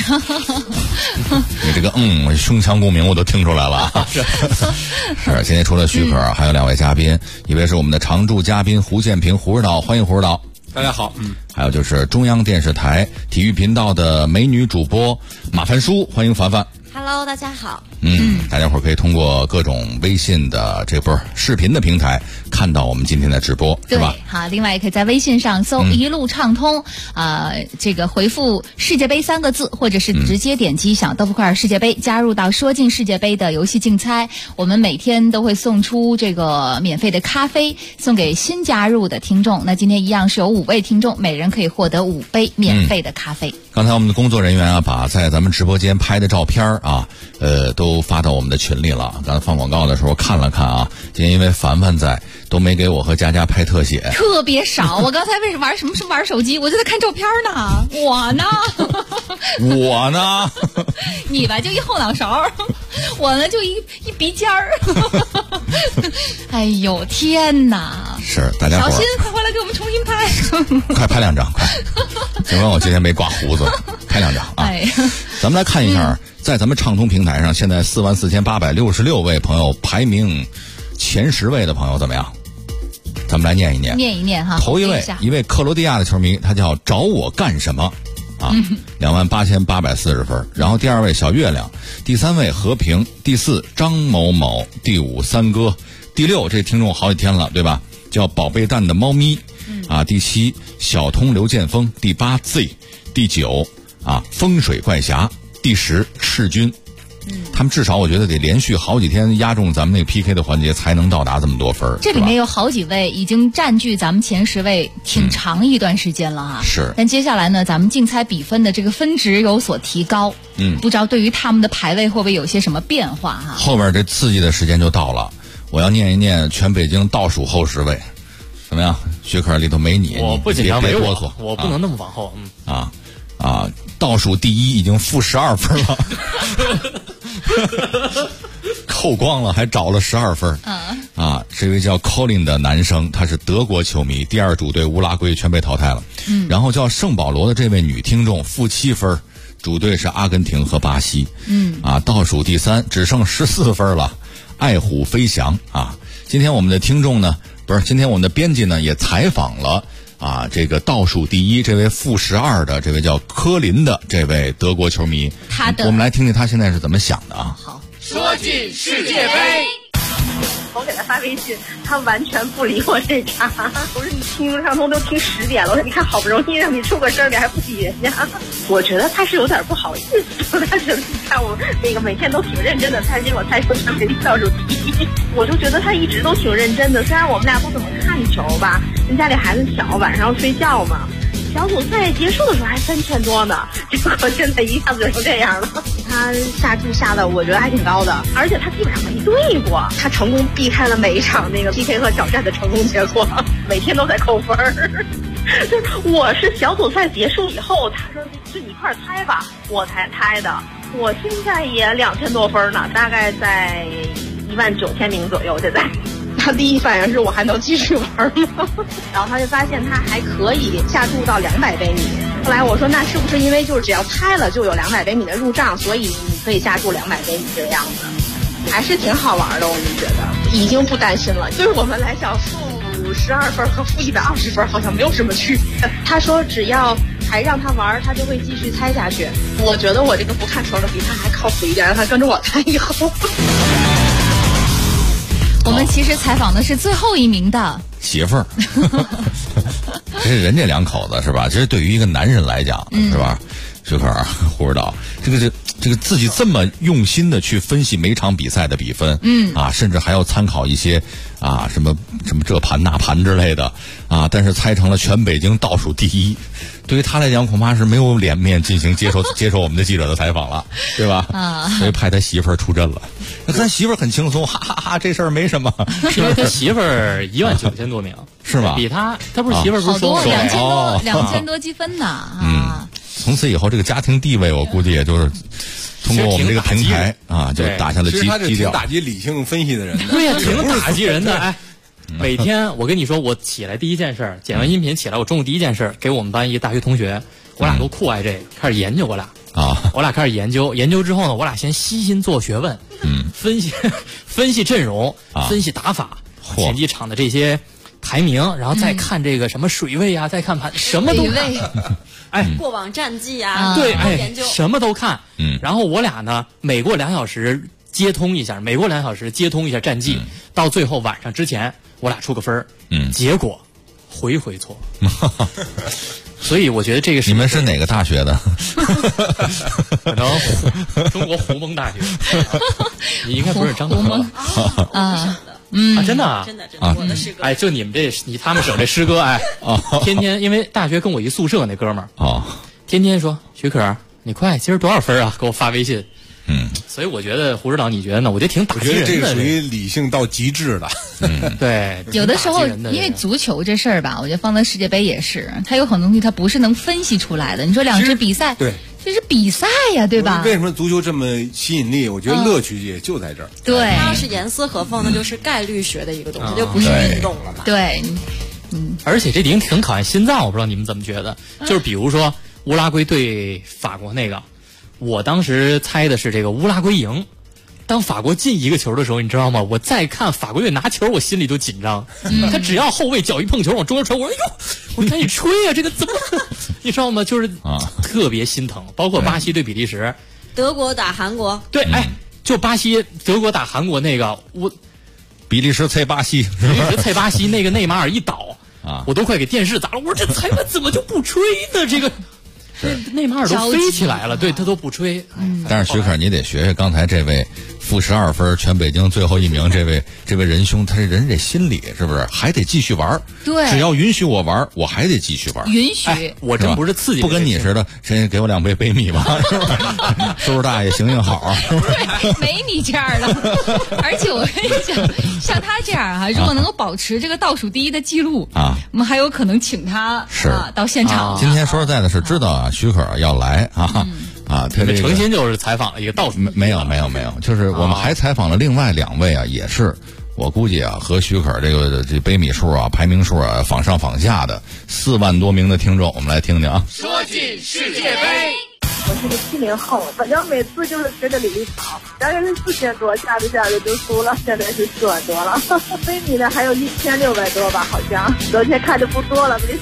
你这个胸腔共鸣我都听出来了啊！是，今天除了徐可，还有2位嘉宾，一位是我们的常驻嘉宾胡建平，胡指导，欢迎胡指导。
大家好。
还有就是中央电视台体育频道的美女主播马凡舒，欢迎凡凡。
Hello， 大家好。
大家伙可以通过各种微信的视频的平台看到我们今天的直播，是吧？
好，另外也可以在微信上搜一路畅通，这个回复世界杯3个字，或者是直接点击小豆腐块世界杯，加入到说进世界杯的游戏竞猜。我们每天都会送出这个免费的咖啡，送给新加入的听众。那今天一样是有5位听众，每人可以获得5杯免费的咖啡。
刚才我们的工作人员啊，把在咱们直播间拍的照片啊，都发到我们的群里了。刚才放广告的时候看了看啊，今天因为凡凡在，都没给我和佳佳拍特写，
特别少。我刚才为什么玩手机？我就在看照片呢。我呢？你吧就一后脑勺，我呢就一鼻尖儿。哎呦天哪！
是大家伙
小心，快回来给我们重新拍。
快拍2张，快！尽管我今天没刮胡子，拍2张啊！咱们来看一下，在咱们畅通平台上，现在44866位朋友排名前10位的朋友怎么样？咱们来念一念
哈。
头一位克罗地亚的球迷，他叫找我干什么啊？28840分。然后第2位小月亮，第3位和平，第4张某某，第5三哥，第6这听众好几天了，对吧？叫宝贝蛋的猫咪第7小通刘建峰，第8 Z， 第9风水怪侠，第10赤军。他们至少我觉得得连续好几天压中咱们那个 PK 的环节才能到达这么多分。
这里面有好几位已经占据咱们前10位挺长一段时间了哈。
是。
但接下来呢，咱们竞猜比分的这个分值有所提高。不知道对于他们的排位会不会有些什么变化哈？
后边这刺激的时间就到了，我要念一念全北京倒数后10位，怎么样？学科里头没你，
我不紧张，
别哆嗦，
我不能那么往后。
倒数第1已经负12分了。扣光了，还找了12分。这位叫 Colin 的男生，他是德国球迷，第2主队乌拉圭全被淘汰了。然后叫圣保罗的这位女听众负7分，主队是阿根廷和巴西。倒数第3只剩14分了，爱虎飞翔啊！今天我们的听众呢，今天我们的编辑呢也采访了这个倒数第1这位负12的这位叫科林的这位德国球迷，我们来听听他现在是怎么想的啊。
好，
说进世界杯。 我给他发微信，他完全不理我这茬。我说你听畅通都听10点了，我说你看好不容易让你出个声，你还不理人家。我觉得他是有点不好意思，他觉得你看我那个每天都挺认真的猜，结果猜出全北京倒数第1。我就觉得他一直都挺认真的，虽然我们俩不怎么看球吧，人家里孩子小，晚上要睡觉嘛。小组赛结束的时候还3000多呢，结果现在一下子就成这样了。他下注下的我觉得还挺高的，而且他基本上没对过，他成功避开了每一场那个 PK 和挑战的成功结果，每天都在扣分儿。我是小组赛结束以后，他说就你一块儿猜吧，我才猜的。我现在也2000多分呢，大概在19000名左右。现在他第一反应是我还能继续玩吗？然后他就发现他还可以下注到200杯米。后来我说那是不是因为就是只要猜了就有200杯米的入账，所以你可以下注200杯米这个样子，还是挺好玩的。我们觉得已经不担心了，对我们来讲负12分和负120分好像没有什么区别。他说只要还让他玩，他就会继续猜下去。我觉得我这个不看球的比他还靠谱一点，让他跟着我猜以后。
我们其实采访的是最后一名的
媳妇儿，这是人家2口子是吧？这是对于一个男人来讲，是吧？徐可胡指导，这个自己这么用心的去分析每场比赛的比分，甚至还要参考一些什么这盘那盘之类的但是猜成了全北京倒数第1，对于他来讲恐怕是没有脸面进行接受我们的记者的采访了，对吧？所以派他媳妇儿出阵了。那他媳妇儿很轻松，哈哈哈，这事儿没什么。
因为他媳妇儿19000多名，
是吗？
比他不是媳妇儿不是说
2000多积分呢
从此以后这个家庭地位我估计也就是通过我们这个平台就打下了基调。其实
他是挺打击理性分析的人的。
对呀，挺打击人的。哎，每天我跟你说，我起来第一件事，剪完音频起来，我中午第一件事给我们班一大学同学，我俩都酷爱这个，开始研究我俩开始研究之后呢，我俩先悉心做学问，分析阵容，分析打法，前几场的这些排名，然后再看这个什么水位再看盘，什么都看。
过往战绩
对，
研究
什么都看。然后我俩呢，每过2小时接通一下战绩，到最后晚上之前，我俩出个分结果回错。所以我觉得这个是
你们是哪个大学的？
可能中国胡蒙大学。你应该不是张蒙真的
真的，我的师哥。
就你们他们省这师哥天天因为大学跟我一宿舍那哥们儿天天说徐可，你快今儿多少分啊？给我发微信。所以我觉得胡指导，你觉得呢？我觉得挺打击人的。
我觉得这个属于理性到极致的。
对，
有的时候因为足球这事儿吧，我觉得放在世界杯也是，它有很多东西它不是能分析出来的。你说2支比赛，
对，
这是比赛呀，对吧？
为什么足球这么吸引力？我觉得乐趣也就在这儿。
对，
它要是严丝合缝，那就是概率学的一个东西，就不是运动了嘛。
对，
而且这挺考验心脏，我不知道你们怎么觉得？就是比如说乌拉圭对法国那个。我当时猜的是这个乌拉圭赢，当法国进1个球的时候，你知道吗？我再看法国队拿球，我心里都紧张。他只要后卫脚一碰球往中间传，我说哎呦，我赶紧吹啊！这个怎么？你知道吗？就是特别心疼。包括巴西对比利时，
德国打韩国，
对，就德国打韩国那个，
比利时猜巴西
那个内马尔一倒我都快给电视砸了。我说这裁判怎么就不吹呢？这个。内马尔都飞起来了，对他都不吹。
但是徐可，你得学学刚才这位负12分全北京最后1名这位仁兄，他这人这心理是不是还得继续玩？
对，
只要允许我玩，我还得继续玩。
允许，
我真不是刺激，
不跟你似的，谁给我2杯米吧？叔叔大爷行好，
没你这样的。而且我跟你讲，像他这样如果能够保持这个倒数第1的记录我们还有可能请他到现场。
今天说实在的是知道徐可要来他这个
诚心就是采访了一个倒数，
没有，就是我们还采访了另外2位也是我估计和徐可这杯米数排名数仿上仿下的4万多名的听众，我们来听听
说进世界杯。
我是个70后，反正每次就是跟着李丽跑，大概是4000多，下着就输了，现在是4万多了。杯米呢还有1600多吧，好像昨天看着不多了，没事。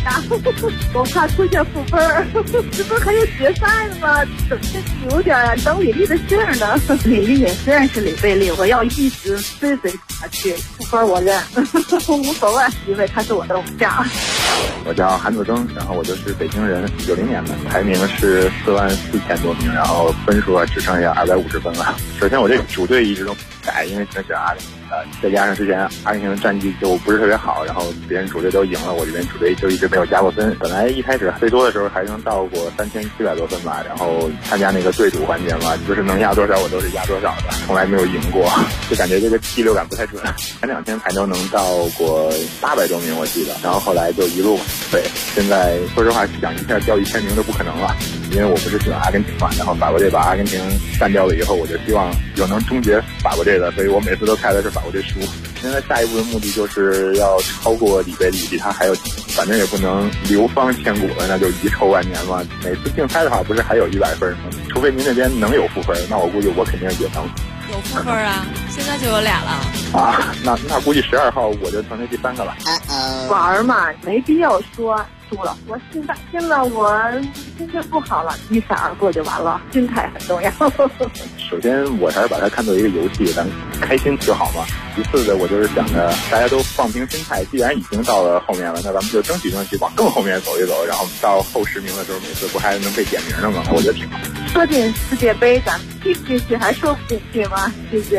大，我怕出现负分儿。这不是还有决赛了吗？怎么有点等李丽的信儿呢？李丽也虽然是李贝丽，我要一直追随下去，负分我认，无所谓，因为他是我的偶像。
我叫韩子征，然后我就是北京人，90年的，排名是44000多名，然后分数只剩下250分了。首先我这个主队一直都改，因为选阿根廷，再加上之前阿根廷的战绩就不是特别好，然后别人主队都赢了，我这边主队就一直没有加过分。本来一开始最多的时候还能到过3700多分吧，然后参加那个对赌环节嘛，就是能压多少我都是压多少的，从来没有赢过，就感觉这个第六感不太准。前2天才都能到过800多名我记得，然后后来就一路对，现在说实话想一下掉1000名都不可能了，因为我不是喜欢阿根廷嘛，然后法国队把阿根廷干掉了以后，我就希望有能终结法国队的，所以我每次都猜的是法国队输。现在下一步的目的就是要超过里贝利，比他还有，反正也不能流芳千古了，那就遗臭万年嘛。每次竞猜的话，不是还有100分吗？除非您那边能有负分，那我估计我肯定也能。
有负分啊，现在就有俩了。
啊，那估计12号我就成为第3个了。
玩嘛，没必要说输了。我现在我心情不好了，一闪而过就完了，心态很重要。
首先我还是把它看作一个游戏，咱开心就好嘛。其次的，我就是想着大家都放平心态，既然已经到了后面了，那咱们就争取往更后面走一走，然后到后10名的时候，每次不还能被点名了吗？我觉得挺好。
说进世界杯，咱们踢不进去还说不进去吗？谢谢。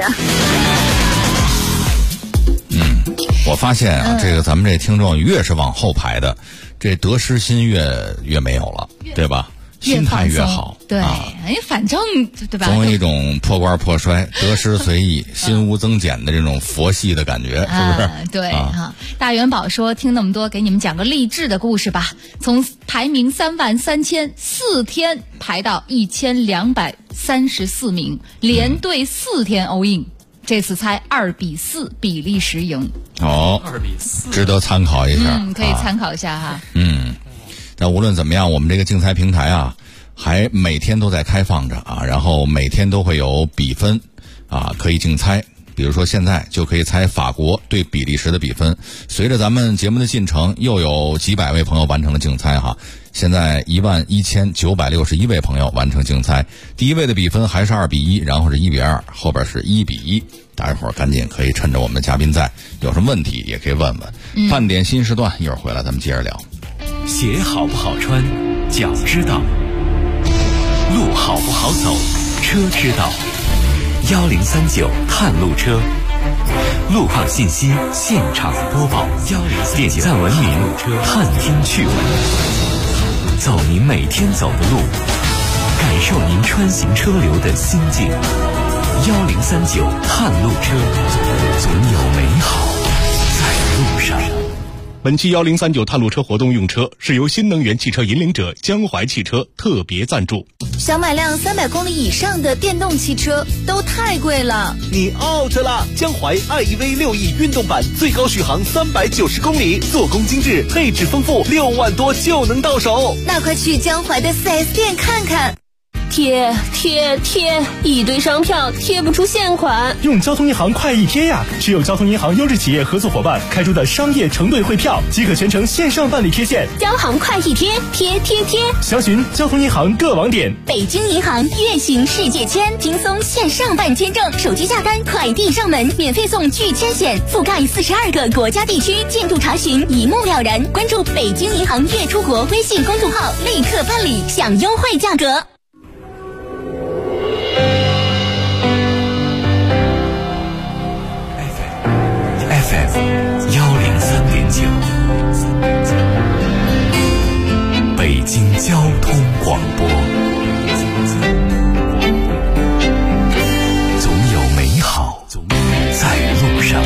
我发现啊，这个咱们这听众越是往后排的，这得失心越没有了，对吧？心态越好，
对，反正对吧？
总有一种破罐破摔、得失随意、心无增减的这种佛系的感觉，是不是？
对哈。大元宝说，听那么多，给你们讲个励志的故事吧。从排名33000，4天排到1234名，连队4天欧印。这次猜2-4比利时赢。
哦，2-4，值得参考一下。
可以参考一下哈。
但无论怎么样，我们这个竞猜平台啊，还每天都在开放着啊，然后每天都会有比分啊，可以竞猜。比如说现在就可以猜法国对比利时的比分。随着咱们节目的进程，又有几百位朋友完成了竞猜哈。现在11961位朋友完成竞猜，第一位的比分还是2-1，然后是1-2，后边是1-1。大家伙儿赶紧可以趁着我们的嘉宾在，有什么问题也可以问问。半点新时段一会儿回来咱们接着聊。
鞋好不好穿，脚知道；路好不好走，车知道。1039探路车，路况信息现场播报。点赞文明，探听趣闻，走您每天走的路，感受您穿行车流的心境。1039探路车，总有美好在路上。
本期1039探路车活动用车是由新能源汽车引领者江淮汽车特别赞助。
想买辆300公里以上的电动汽车都太贵了，
你 out 了！江淮 iEV 6E 运动版最高续航390公里，做工精致，配置丰富，6万多就能到手。
那快去江淮的4S 店看看。贴，一堆商票贴不出现款。
用交通银行快易贴呀！持有交通银行优质企业合作伙伴开出的商业承兑汇票，即可全程线上办理贴现。
交行快易贴，贴。
详询交通银行各网点。
北京银行月行世界签，轻松线上办签证，手机下单，快递上门，免费送拒签险，覆盖42个国家地区，进度查询一目了然。关注北京银行月出国微信公众号，立刻办理，享优惠价格。
FM 103.9，北京交通广播，总有美好在路上。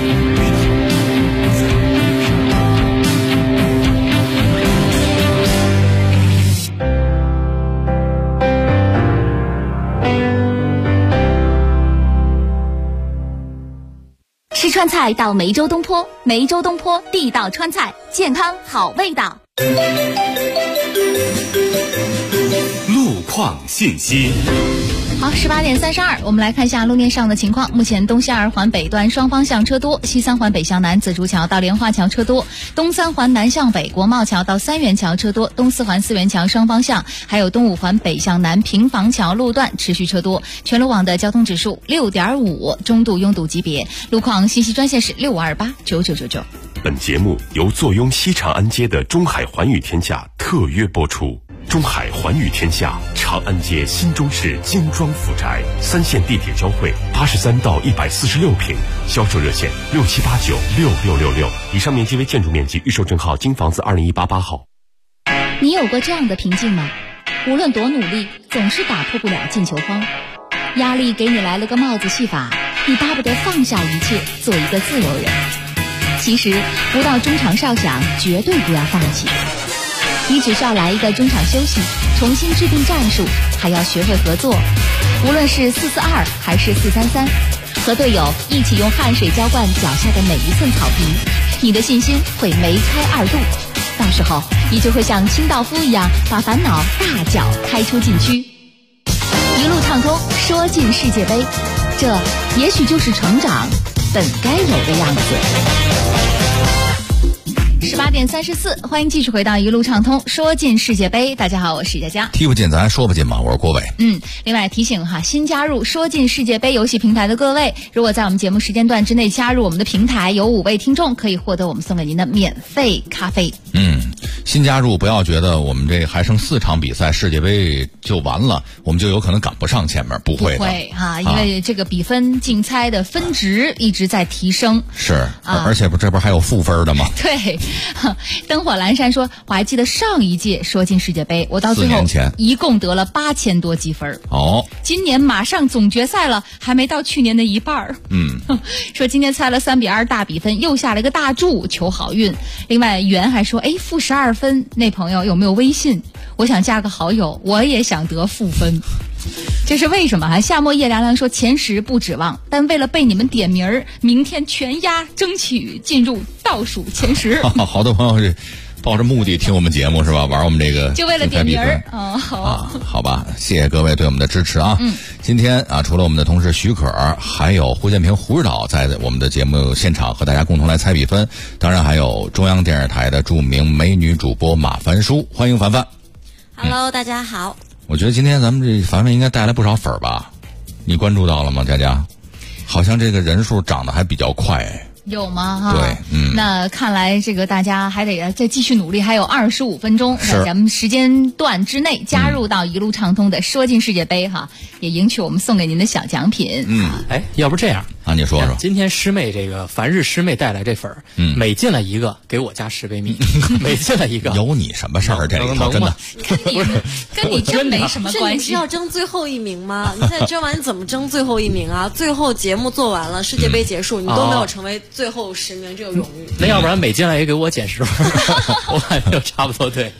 吃川菜到梅州东坡，梅州东坡地道川菜，健康好味道。
路
况信息。
好，18点32，我们来看一下路面上的情况。目前东西二环北段双方向车多，西三环北向南紫竹桥到莲花桥车多，东三环南向北国贸桥到三元桥车多，东四环四元桥双方向，还有东五环北向南平房桥路段持续车多。全路网的交通指数6.5，中度拥堵级别。路况信息专线是65289999。
本节目由坐拥西长安街的中海环宇天下特约播出。中海环宇天下长安街新中式精装府宅，3线地铁交汇，83到146平，销售热线67896666。以上面积为建筑面积，预售证号京房子2018-8号。
你有过这样的瓶颈吗？无论多努力，总是打破不了进球荒。压力给你来了个帽子戏法，你巴不得放下一切，做一个自由人。其实不到中场哨响，绝对不要放弃。你只需要来一个中场休息，重新制定战术，还要学会合作。无论是4-4-2还是4-3-3，和队友一起用汗水浇灌脚下的每一寸草坪，你的信心会梅开2度。到时候你就会像清道夫一样，把烦恼大脚开出禁区，一路畅通，说进世界杯。这也许就是成长本该有的样子。18点34，欢迎继续回到一路畅通，说进世界杯。大家好，我是佳佳。
踢不进咱说不进嘛，我是郭伟。
另外提醒哈，新加入说进世界杯游戏平台的各位，如果在我们节目时间段之内加入我们的平台，有5位听众可以获得我们送给您的免费咖啡。
新加入不要觉得我们这还剩4场比赛世界杯就完了，我们就有可能赶不上前面，不会的。
不会哈，因为这个比分竞猜的分值一直在提升。
是，而且这不还有负分的吗？
对，灯火阑珊说，我还记得上一届说进世界杯，我到最后一共得了8000多积分。今年马上总决赛了，还没到去年的一半。说今天猜了3-2大比分，又下了个大注，求好运。另外袁还说，负12分，那朋友有没有微信？我想加个好友，我也想得负分。这是为什么？夏末夜凉凉说，前10不指望，但为了被你们点名儿，明天全压，争取进入倒数前10。
好多朋友是抱着目的听我们节目是吧？玩我们这个
就为了点名儿。
好吧，谢谢各位对我们的支持啊。今天除了我们的同事徐可，还有胡建平、胡指导在我们的节目现场和大家共同来猜比分，当然还有中央电视台的著名美女主播马凡舒，欢迎凡凡。
Hello，大家好。
我觉得今天咱们这凡凡应该带来不少粉儿吧？你关注到了吗，佳佳？好像这个人数涨得还比较快。
有吗？
对，
那看来这个大家还得再继续努力，还有25分钟，在咱们时间段之内加入到一路畅通的说进世界杯哈，也赢取我们送给您的小奖品。
要不这样
你说说，
今天师妹这个凡日师妹带来这粉儿，每进来一个给我加10杯蜜，每进来一个
有你什么事儿？这里头真的
跟你真没什么关系。
你是要争最后一名吗？你现在争完你怎么争最后一名啊？最后节目做完了，世界杯结束，你都没有成为最后10名这个荣誉。
那要不然每进来也给我减10分，我感觉差不多对。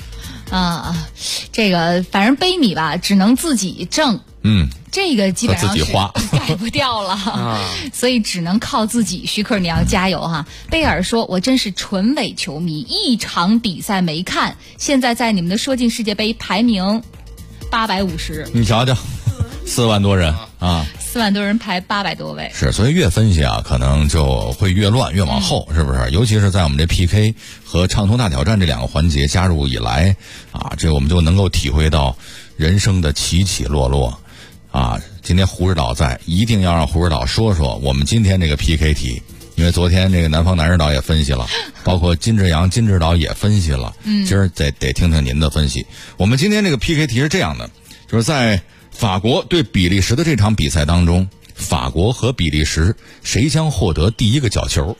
这个反正杯米吧，只能自己挣。这个基本上是改不掉了，所以只能靠自己。徐克，你要加油哈！贝尔说：“我真是纯伪球迷，一场比赛没看，现在在你们的说进世界杯排名850。
你瞧瞧，4万多人啊
，4万多人排800多位。
是，所以越分析可能就会越乱，越往后，是不是？尤其是在我们这 PK 和畅通大挑战这2个环节加入以来这我们就能够体会到人生的起起落落。今天胡指导在，一定要让胡指导说说我们今天这个 PK 题，因为昨天这个南方男指导也分析了，包括金志扬金指导也分析了，今儿得听听您的分析。我们今天这个 PK 题是这样的，就是在法国对比利时的这场比赛当中，法国和比利时谁将获得第一个角球？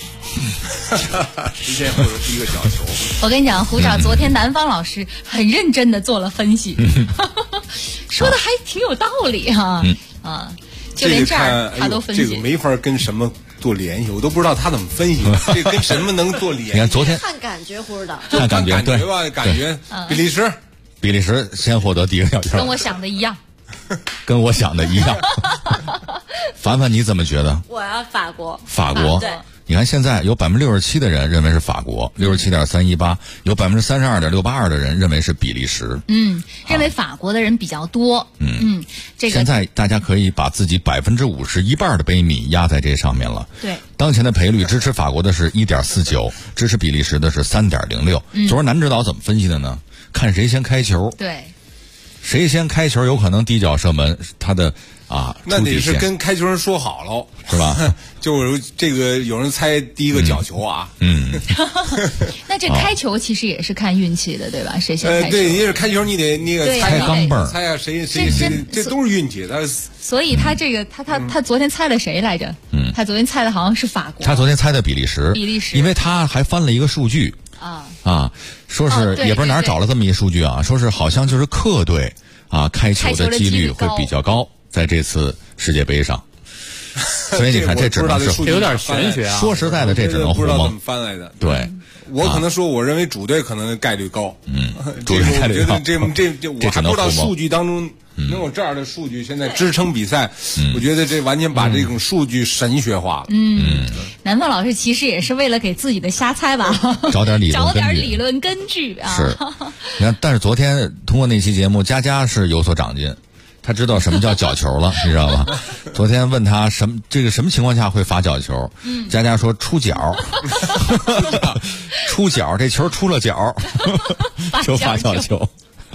谁先获得第一个角球？
我跟你讲，胡指昨天南方老师很认真的做了分析，说的还挺有道理哈。就连这儿他都分析，
这个没法跟什么做联系，我都不知道他怎么分析，这跟什么能做联系？
你看昨天
看感觉，胡指导
看感觉对
吧？感觉比利时
先获得第一个角球，
跟我想的一样。
跟我想的一样。凡凡你怎么觉得？
我要法国。
法国，
对，
你看现在有67%的人认为是法国，67.318%，有32.682%的人认为是比利时。
认为法国的人比较多。这个
现在大家可以把自己50%一半的杯米压在这上面了。
对，
当前的赔率支持法国的是1.49，支持比利时的是3.06。昨儿南指导怎么分析的呢？看谁先开球。
对，
谁先开球有可能低脚射门，他的
那得是跟开球人说好了，
是吧？
就这个有人猜第一个角球啊。
那这开球其实也是看运气的，对吧？谁先开球？
对，你是开球，你得那个猜
钢镚，
猜啊谁，这都是运气。
所以他这个他昨天猜了谁来着？他昨天猜的好像是法国。
他昨天猜的比利时，因为他还翻了一个数据说是也不知道哪儿找了这么一数据啊，说是好像就是客队开球的几率会比较高，在这次世界杯上。所以你看，这只能是
有点玄学啊。
说实在的，这只能胡蒙。
不知道怎么翻来的。
对，
我可能说，我认为主队可能概率高。
主队概率高。
这我还不知道数据当中能有这样的数据现在支撑比赛。我觉得这完全把这种数据神学化了。
南方老师其实也是为了给自己的瞎猜吧，
找点理
论根据啊。
是，你看，但是昨天通过那期节目，佳佳是有所长进。他知道什么叫角球了，你知道吗？昨天问他什么情况下会罚角球？佳佳说出脚，出脚，这球出了脚，就罚角球。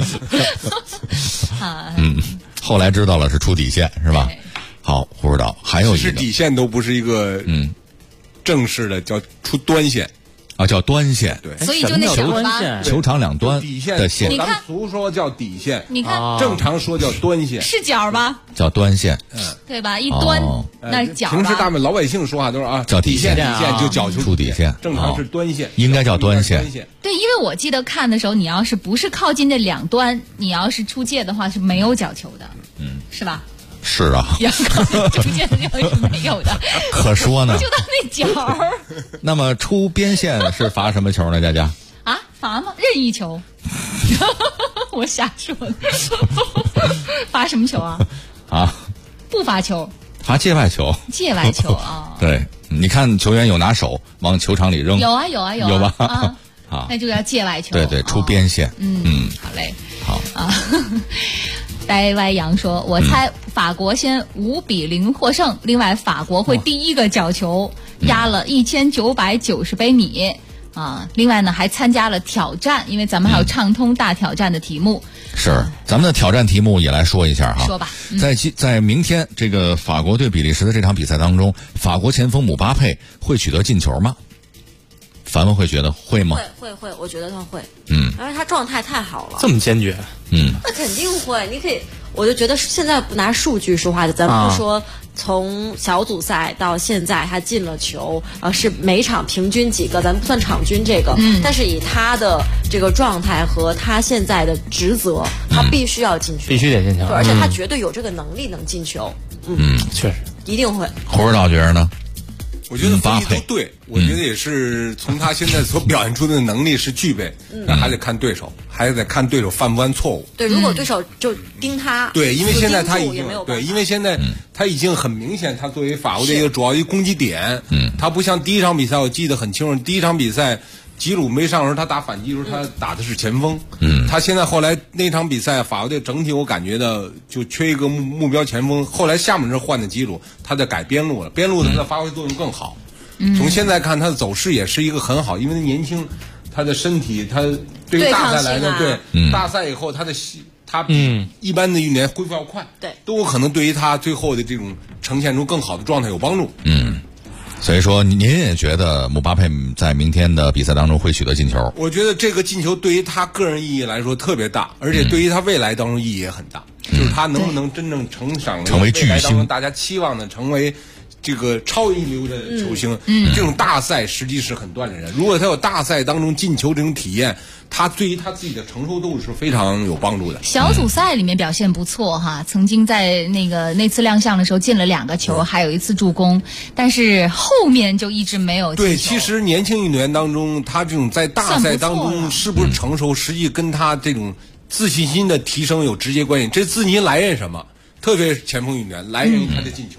后来知道了是出底线，是吧？好，胡指导还有一个，
是底线都不是一个正式的，叫出端线。
叫端线，
对，
所以就那
球场两端的线，
咱们俗说叫底线，
你看，
正常说叫端线，
是角吧？
叫端线，
对吧？一端那角。
平时大部分老百姓说话都是
叫底线，
底线就角球
出底线，
正常是端线，
应该叫端线。
对，因为我记得看的时候，你要是不是靠近这两端，你要是出界的话是没有角球的，是吧？
是啊，
要靠近中间的是没有的。
可说呢，
就到那角。
那么出边线是罚什么球呢？佳佳
罚吗？任意球。我瞎说的。罚什么球啊？不罚球。
罚界外球。
界外球啊。
对，你看球员有拿手往球场里扔。
有啊，
有吧？
那就叫界外球。
对，出边线。
好嘞。
好
啊。呆歪羊说：“我猜法国先5-0获胜，另外法国会第一个角球压了1990杯米另外呢还参加了挑战，因为咱们还有畅通大挑战的题目。
是，咱们的挑战题目也来说一下哈。
说吧。
在明天这个法国对比利时的这场比赛当中，法国前锋姆巴佩会取得进球吗？凡凡会觉得会吗？
会，我觉得他会。而且他状态太好了，
这么坚决。
那肯定会。你可以，我就觉得现在不拿数据说话的，咱不说从小组赛到现在他进了球是每场平均几个，咱不算场均这个。但是以他的这个状态和他现在的职责，他必须要进球，
必须得进球，
而且他绝对有这个能力能进球。
确实
一定会。
胡指导觉得呢？
我觉得分析都对，我觉得也是从他现在所表现出的能力是具备，那还得看对手，还得看对手犯不犯错误。
对，如果对手就盯他，
对，因为现在他已经因为现在他已经很明显，他作为法国的一个主要一攻击点，他不像第一场比赛，我记得很清楚，第一场比赛吉鲁没上时候，他打反击时候，他打的是前锋。他现在后来那场比赛，法国队整体我感觉到就缺一个目标前锋。后来下半场换的吉鲁，他在改边路了，边路他的发挥作用更好。从现在看，他的走势也是一个很好，因为他年轻，他的身体，他对于大赛来的，大赛以后他比一般的运动员恢复要快，都有可能对于他最后的这种呈现出更好的状态有帮助。
所以说，您也觉得姆巴佩在明天的比赛当中会取得进球？
我觉得这个进球对于他个人意义来说特别大，而且对于他未来当中意义也很大。就是他能不能真正成
为巨星，
大家期望的成为这个超一流的球星。这种大赛实际是很锻炼人。如果他有大赛当中进球这种体验，他对于他自己的承受度是非常有帮助的。
小组赛里面表现不错哈，曾经在那次亮相的时候进了2个球，还有1次助攻，但是后面就一直没有进球。
对，其实年轻运动员当中，他这种在大赛当中是不是成熟，实际跟他这种自信心的提升有直接关系。这自信心来源什么？特别是前锋运动员来源于他的进球。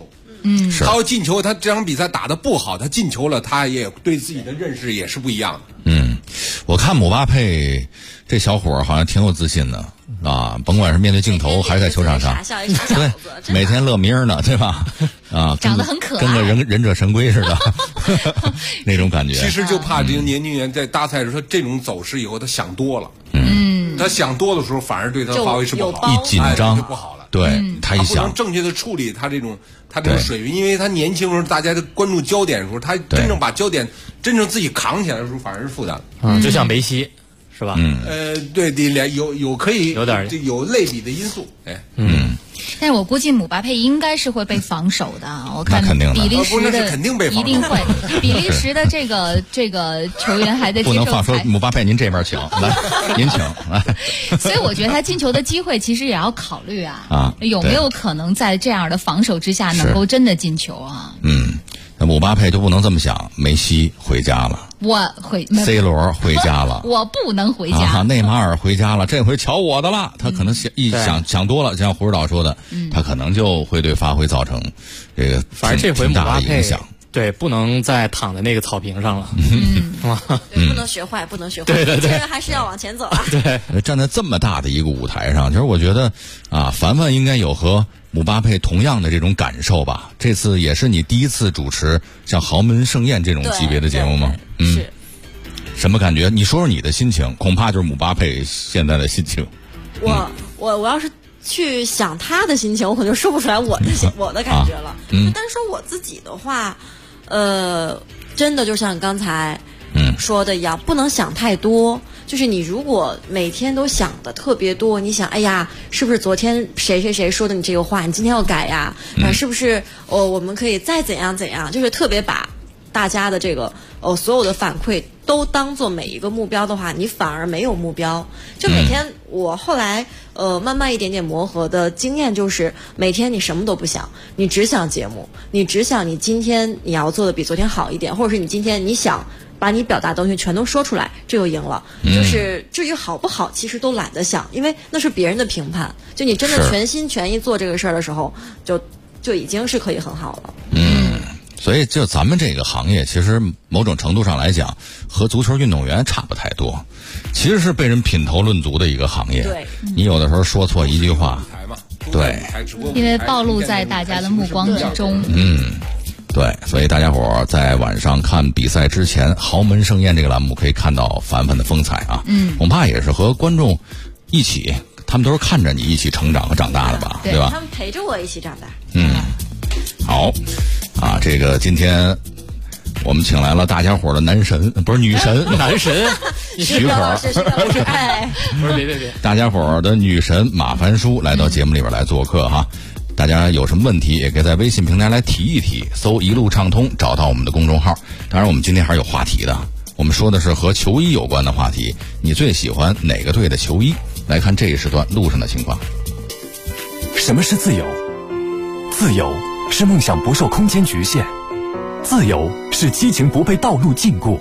他要进球，他这场比赛打得不好，他进球了，他也对自己的认识也是不一样的。
我看姆巴佩这小伙好像挺有自信的啊，甭管是面对镜头还是在球场上，对，每天乐咪儿呢，对吧？啊，
长得很可爱，
跟个忍者神龟似的那种感觉。
其实就怕这个年轻人在大赛的时候，他这种走势以后他想多了，他想多的时候反而对他发挥是不好，
一紧张
就不好了。
对，他一想
不能正确的处理他这种水平，因为他年轻时候大家的关注焦点的时候，他真正把焦点真正自己扛起来的时候，反而是负担。
就像梅西。是吧？
对，有可以有点有类比的因素，
但是我估计姆巴佩应该是会被防守的，我看比利时的
肯定被防守，
一定会。比利时的这个球员还在接受。
不能放说姆巴佩，您这边请来，您请来。
所以我觉得他进球的机会其实也要考虑啊，有没有可能在这样的防守之下能够真的进球啊？
那姆巴佩就不能这么想，梅西回家了。C 罗回家了，
我不能回家。
内马尔回家了，这回瞧我的了。他可能想多了，像胡指导说的，他可能就会对发挥造成这个
反正这回姆巴佩
影响。
对，不能再躺在那个草坪上了。
对，不能学坏，不能学坏。
对，
这个还是要往前走啊。
对，
站在这么大的一个舞台上，其实我觉得凡凡应该有和姆巴佩同样的这种感受吧。这次也是你第一次主持像豪门盛宴这种级别的节目吗？
是。
什么感觉？你说说你的心情，恐怕就是姆巴佩现在的心情。
我要是去想他的心情，我可能就说不出来我的感觉了。但是说我自己的话，真的就像刚才说的一样，不能想太多。就是你如果每天都想的特别多，你想，哎呀，是不是昨天谁谁谁说的你这个话，你今天要改呀？是不是我们可以再怎样怎样？就是特别把大家的这个所有的反馈都当做每一个目标的话，你反而没有目标。就每天我后来慢慢一点点磨合的经验就是，每天你什么都不想，你只想节目，你只想你今天你要做的比昨天好一点，或者是你今天你想把你表达的东西全都说出来，这就赢了。就是至于好不好，其实都懒得想，因为那是别人的评判。就你真的全心全意做这个事儿的时候，就已经是可以很好了。
所以就咱们这个行业，其实某种程度上来讲，和足球运动员差不太多，其实是被人品头论足的一个行业。
对，
你有的时候说错一句话，对，
因为暴露在大家的目光之中。
对，所以大家伙在晚上看比赛之前，豪门盛宴这个栏目可以看到凡凡的风采啊。恐怕也是和观众一起，他们都是看着你一起成长和长大的吧，对吧？
他们陪着我一起长大。
好。这个今天我们请来了大家伙的男神，不是女神，
男神
许可，
不是别，
大家伙的女神马凡舒来到节目里边来做客哈。大家有什么问题也可以在微信平台来提一提，搜一路畅通找到我们的公众号。当然我们今天还是有话题的，我们说的是和球衣有关的话题，你最喜欢哪个队的球衣？来看这一时段路上的情况。
什么是自由？自由是梦想不受空间局限，自由是激情不被道路禁锢，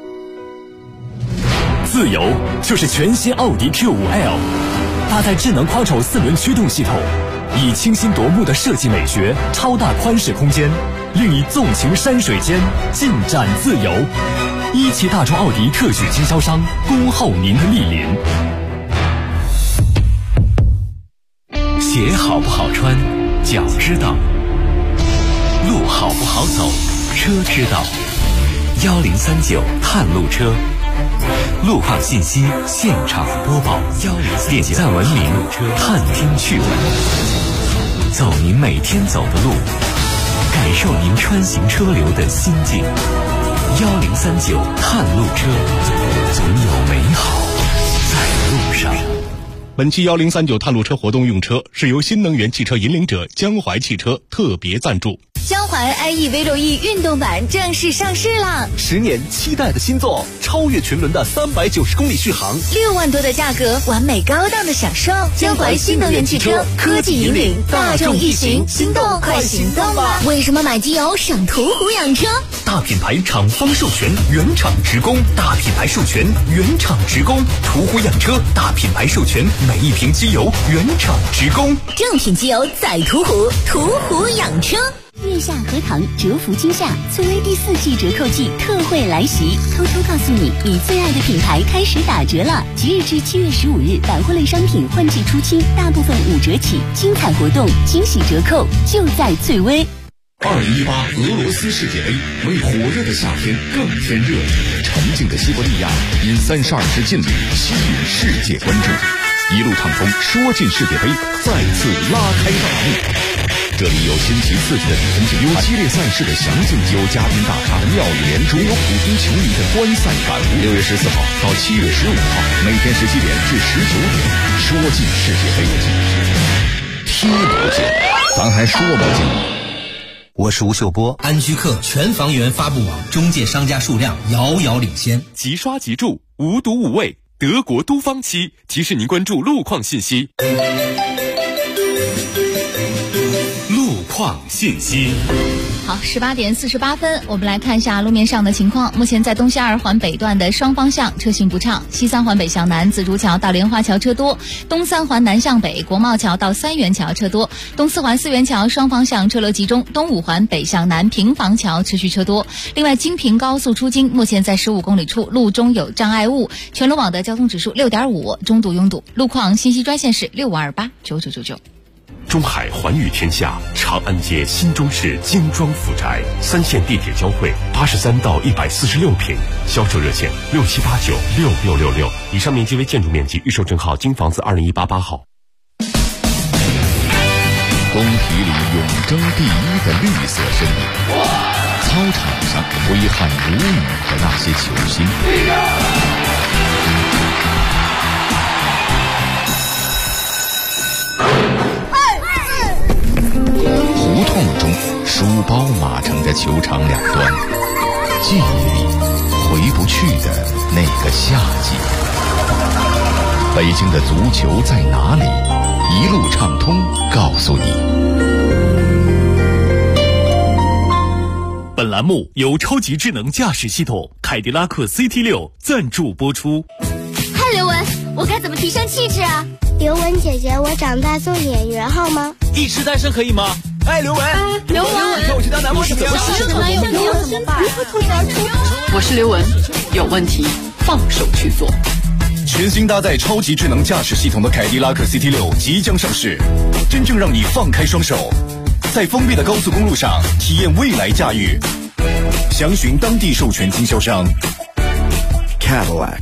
自由就是全新奥迪 Q5L， 搭载智能 Quattro 4轮驱动系统，以清新夺目的设计美学、超大宽适空间，令你纵情山水间，尽展自由。17大众奥迪特许经销商，恭候您的莅临。
鞋好不好穿，脚知道；路好不好走，车知道。1039探路车，路况信息现场播报，点赞文明，探听趣闻，走您每天走的路，感受您穿行车流的心境。1039探路车，总有美好在路上。
本期1039探路车活动用车是由新能源汽车引领者江淮汽车特别赞助。
江淮 iE-V6E 运动版正式上市了
，10年期待的新作，超越群伦的390公里续航
，6万多的价格，完美高档的享受。江淮新能源汽车，科技引领大众一行，心动快行动吧！为什么买机油省途虎养车？
大品牌厂方授权，原厂直供；大品牌授权，原厂直供。途虎养车，大品牌授权，每一瓶机油原厂直供。
正品机油在途虎，途虎养车。 月下荷塘折服今夏，翠微第4季折扣季特惠来袭，偷偷告诉你，你最爱的品牌开始打折了！即日至7月15日，百货类商品换季出清，大部分5折起，精彩活动、惊喜折扣就在翠微。
2018俄罗斯世界杯为火热的夏天更添热，沉静的西伯利亚因32支劲旅吸引世界关注，一路畅通，说进世界杯再次拉开大幕。这里有新奇刺激的比分竞，有激烈赛事的详竞技，有嘉宾大咖的妙语连珠，也有普通球迷的观赛感悟。6月14号到7月15号，每天17点至19点，说进世界杯，踢不进，咱还说不进。
我是吴秀波，安居客全房源发布网中介商家数量遥遥领先，
即刷即住，无毒无味，德国都方漆提示您关注路况信息。路况信息。
好，18点48分，我们来看一下路面上的情况。目前在东西2环北段的双方向车行不畅，西3环北向南紫竹桥到莲花桥车多，东3环南向北国贸桥到三元桥车多，东4环四元桥双方向车流集中，东5环北向南平房桥持续车多。另外，京平高速出京目前在15公里处路中有障碍物，全路网的交通指数6.5，中度拥堵。路况信息专线是65289999。
中海环宇天下长安街新中式精装府宅，3线地铁交汇，83到146平，销售热线6789666666，以上面积为建筑面积，预售证号京房子20188号。
工体里永争第1的绿色身影，操场上挥汗如雨的那些球星，胡同中书包码成着球场两端，记忆里回不去的那个夏季。北京的足球在哪里？一路畅通告诉你。
本栏目由超级智能驾驶系统凯迪拉克 CT6 赞助播出。
嗨，刘雯，我该怎么提升气质啊？
刘雯姐姐，我长大做演员好吗？
一直单身可以吗？哎，刘雯，
刘雯，
我去当男模怎么样？
我是刘雯，有问题放手去做。
全新搭载超级智能驾驶系统的凯迪拉克 CT6 即将上市，真正让你放开双手，在封闭的高速公路上体验未来驾驭。详询当地授权经销商 Cadillac。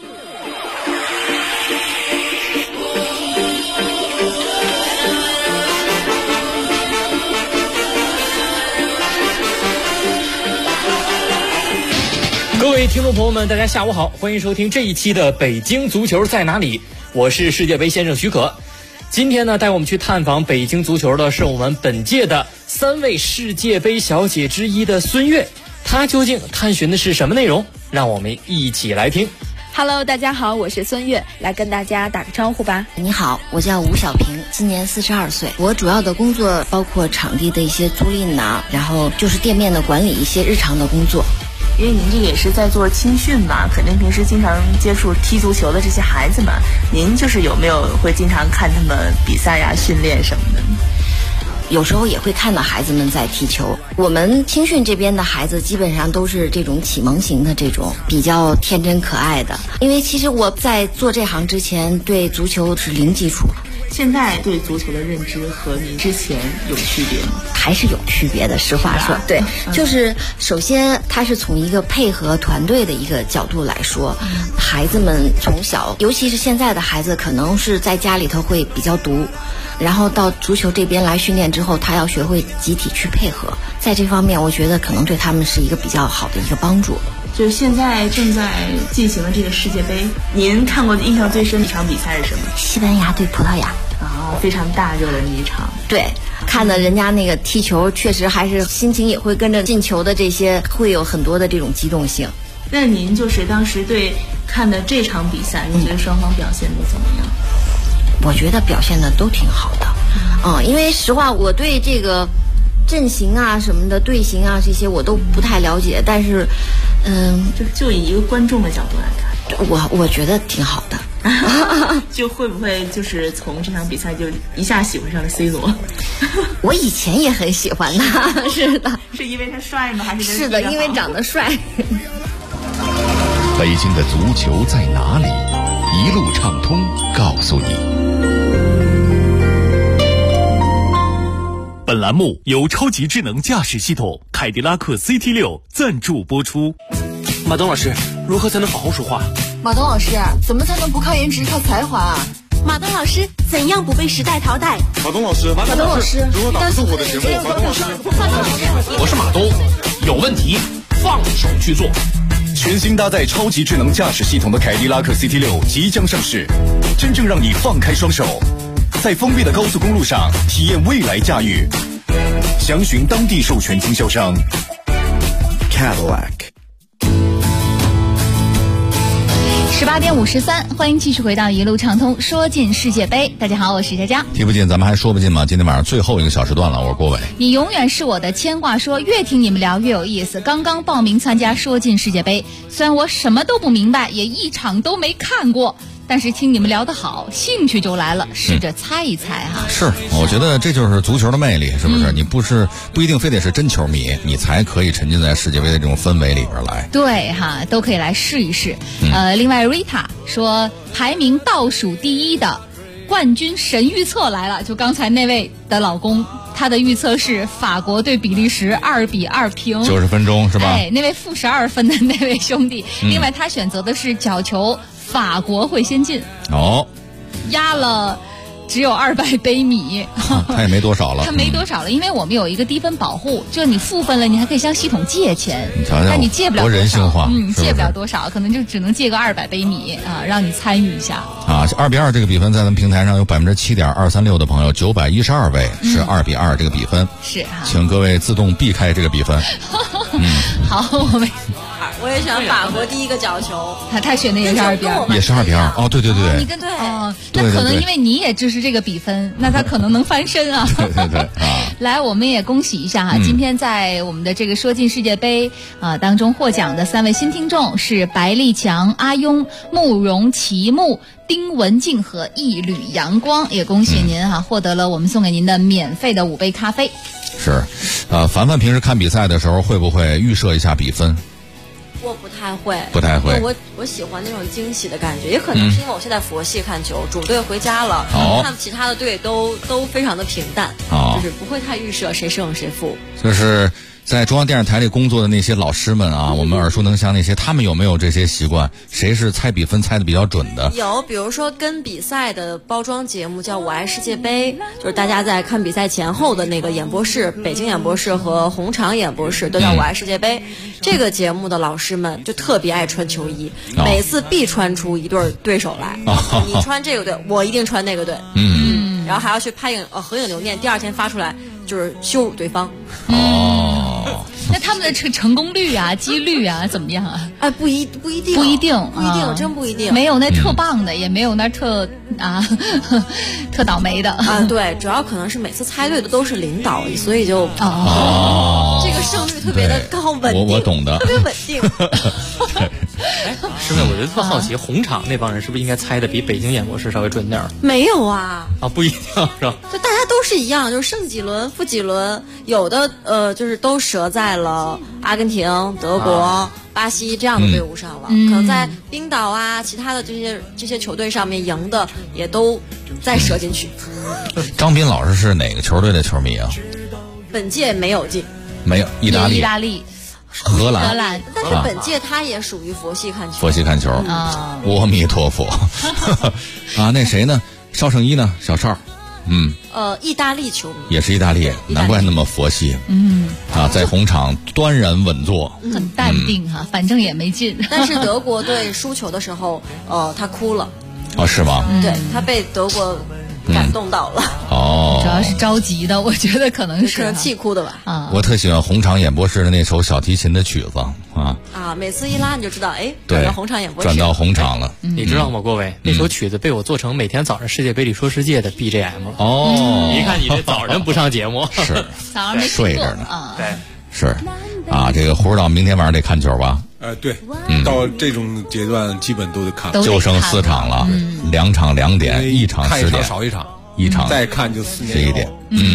各位听众朋友们，大家下午好，欢迎收听这一期的北京足球在哪里，我是世界杯先生许可。今天呢，带我们去探访北京足球的是我们本届的3位世界杯小姐之一的孙悦，她究竟探寻的是什么内容？让我们一起来听。
Hello， 大家好，我是孙悦，来跟大家打个招呼吧。
你好，我叫吴小平，今年42岁。我主要的工作包括场地的一些租赁呐，然后就是店面的管理，一些日常的工作。
因为您这个也是在做青训嘛，肯定平时经常接触踢足球的这些孩子们，您就是有没有会经常看他们比赛呀、训练什么的？
有时候也会看到孩子们在踢球。我们青训这边的孩子基本上都是这种启蒙型的，这种比较天真可爱的。因为其实我在做这行之前对足球是零基础。
现在对足球的认知和您之前有区别吗？
还是有区别的，实话说，对，就是首先它是从一个配合团队的一个角度来说，孩子们从小，尤其是现在的孩子，可能是在家里头会比较独，然后到足球这边来训练之后，他要学会集体去配合，在这方面我觉得可能对他们是一个比较好的一个帮助。
就是现在正在进行的这个世界杯，您看过印象最深的一场比赛是什么？
西班牙对葡萄牙。
非常大热的那一场。
对，看的人家那个踢球，确实还是心情也会跟着进球的这些，会有很多的这种激动性。
那您就是当时对看的这场比赛，您觉得双方表现的怎么样？
我觉得表现的都挺好的，因为实话，我对这个阵型啊什么的、队形啊这些我都不太了解，但是，
就以一个观众的角度来看，
我觉得挺好的。
就会不会就是从这场比赛就一下喜欢上了 C 罗？
我以前也很喜欢他，是的。
是因为他帅吗？还是
是的，因为长得帅。
北京的足球在哪里？一路畅通告诉你。
本栏目由超级智能驾驶系统凯迪拉克 CT6 赞助播出。
马东老师，如何才能好好说话？
马东老师，怎么才能不靠颜值靠才华啊？
马东老师，怎样不被时代淘汰？
马东老师，如何打出我的节目？马东老师，
我是马东，有问题放手去做。
全新搭载超级智能驾驶系统的凯迪拉克 CT6 即将上市，真正让你放开双手，在封闭的高速公路上体验未来驾驭。详询当地授权经销商 Cadillac。
18点53，欢迎继续回到一路畅通，说进世界杯。大家好，我是佳佳。
听不进，咱们还说不进吗？今天晚上最后一个小时段了，我是郭伟。
你永远是我的牵挂，说越听你们聊越有意思。刚刚报名参加说进世界杯，虽然我什么都不明白，也一场都没看过，但是听你们聊得好，兴趣就来了，试着猜一猜哈。
是，我觉得这就是足球的魅力，是不是？你不一定非得是真球迷，你才可以沉浸在世界杯的这种氛围里边来。
对哈，都可以来试一试。另外 Rita 说排名倒数第一的冠军神预测来了，就刚才那位的老公，他的预测是法国对比利时2-2平
，90分钟是吧？
哎，那位负12分的那位兄弟，另外他选择的是角球。法国会先进
哦，
压了只有200杯米，
他也没多少了，
他没多少了，因为我们有一个低分保护，就你负分了，你还可以向系统借钱，但你借不了多少，
多人性化，
借不了多少，可能就只能借个200杯米啊，让你参与一下
啊。2-2这个比分在咱们平台上有7.236%的朋友，912位是2-2这个比分，
是哈，
请各位自动避开这个比分。
好，
我也选法国第一个角球，
他选的也是2-2，
也是2-2哦，对，
你跟那可能因为你也支持这个比分，那他可能能翻身啊。
对
来，我们也恭喜一下哈，今天在我们的这个说进世界杯当中获奖的3位新听众是白立强、阿庸、慕容齐木、丁文静和一缕阳光，也恭喜您哈，获得了我们送给您的免费的5杯咖啡。
是，凡凡平时看比赛的时候会不会预设一下比分？
我不太会，我喜欢那种惊喜的感觉，也可能是因为我现在佛系看球，主队回家了，看其他的队都非常的平淡，就是不会太预设谁胜谁负。
就是在中央电视台里工作的那些老师们啊，我们耳熟能详那些，他们有没有这些习惯？谁是猜比分猜的比较准的？
有，比如说跟比赛的包装节目叫《我爱世界杯》，就是大家在看比赛前后的那个演播室，北京演播室和红场演播室都叫《我爱世界杯》。这个节目的老师们就特别爱穿球衣，每次必穿出一对对手来。你穿这个队，我一定穿那个队。然后还要去拍合影留念，第2天发出来就是羞辱对方。
那他们的成功率啊、几率啊怎么样啊？
哎，不一定，真不一定。
没有那特棒的，也没有那特倒霉的
啊。对，主要可能是每次猜对的都是领导，所以就这个胜率特别的高，稳定。
我懂的，
特别稳定。
师妹，我觉得特好奇，红场那帮人是不是应该猜的比北京演播室稍微准点？
没有啊，
不一定是吧？
就大家都是一样，就是胜几轮负几轮，有的就是都折在了阿根廷、德国、巴西这样的队伍上了，可能在冰岛啊其他的这些球队上面赢的也都再折进去。
张斌老师是哪个球队的球迷啊？
本届没有进，
没有意大利。荷兰，
但是本届他也属于佛系看球。
佛系看球阿弥陀佛啊！那谁呢？邵圣一呢？小邵，
意大利球迷
也是意大利，难怪那么佛系。在红场端然稳坐，
很淡定哈，反正也没进。
但是德国队输球的时候，他哭了。
是吗？
对，他被德国感动到了。
主要是着急的，我觉得可能是
气哭的吧。
我特喜欢红场演播室的那首小提琴的曲子
每次一拉你就知道，
对，
转到红场演播室，
转到红场了。
你知道吗，各位？那首曲子被我做成每天早上世界杯里说世界的 BGM 了。一看你这早晨不上节目，
是
早上没
睡着
呢。
对，
是这个胡指导明天晚上得看球吧？
对，到这种阶段基本都得看，
就剩4场了，2场2点，1场10点，
少一场
，1场
再看就
11点，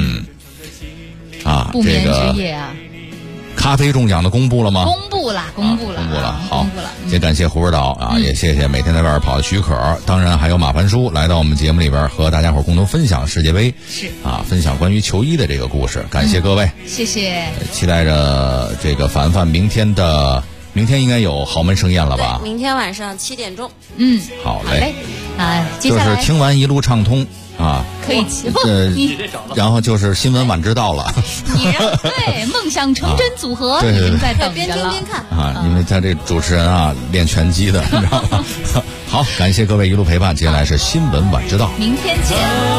不眠之夜啊。
咖啡中奖的公布了吗？
公布了。
好，先感谢胡指导啊，也谢谢每天在外边跑的许可，当然还有马凡叔来到我们节目里边和大家伙共同分享世界杯，
是
啊，分享关于球衣的这个故事，感谢各位，
谢谢，
期待着这个凡凡明天应该有豪门盛宴了吧？
明天晚上7点钟。
好嘞，
接下来
就是听完一路畅通。
可以
然后就是新闻晚知道了。
对，梦想成真组合
已
经在等着了。
边听边看
因为他这主持人练拳击的，你知道吗？好，感谢各位一路陪伴，接下来是新闻晚知道，
明天见。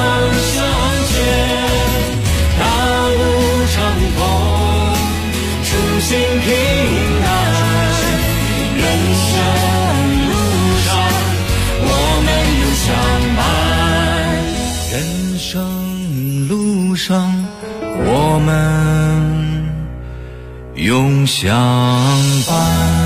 大路长风，初心平安，人生路上我们永相伴。人生路上，我们永相伴。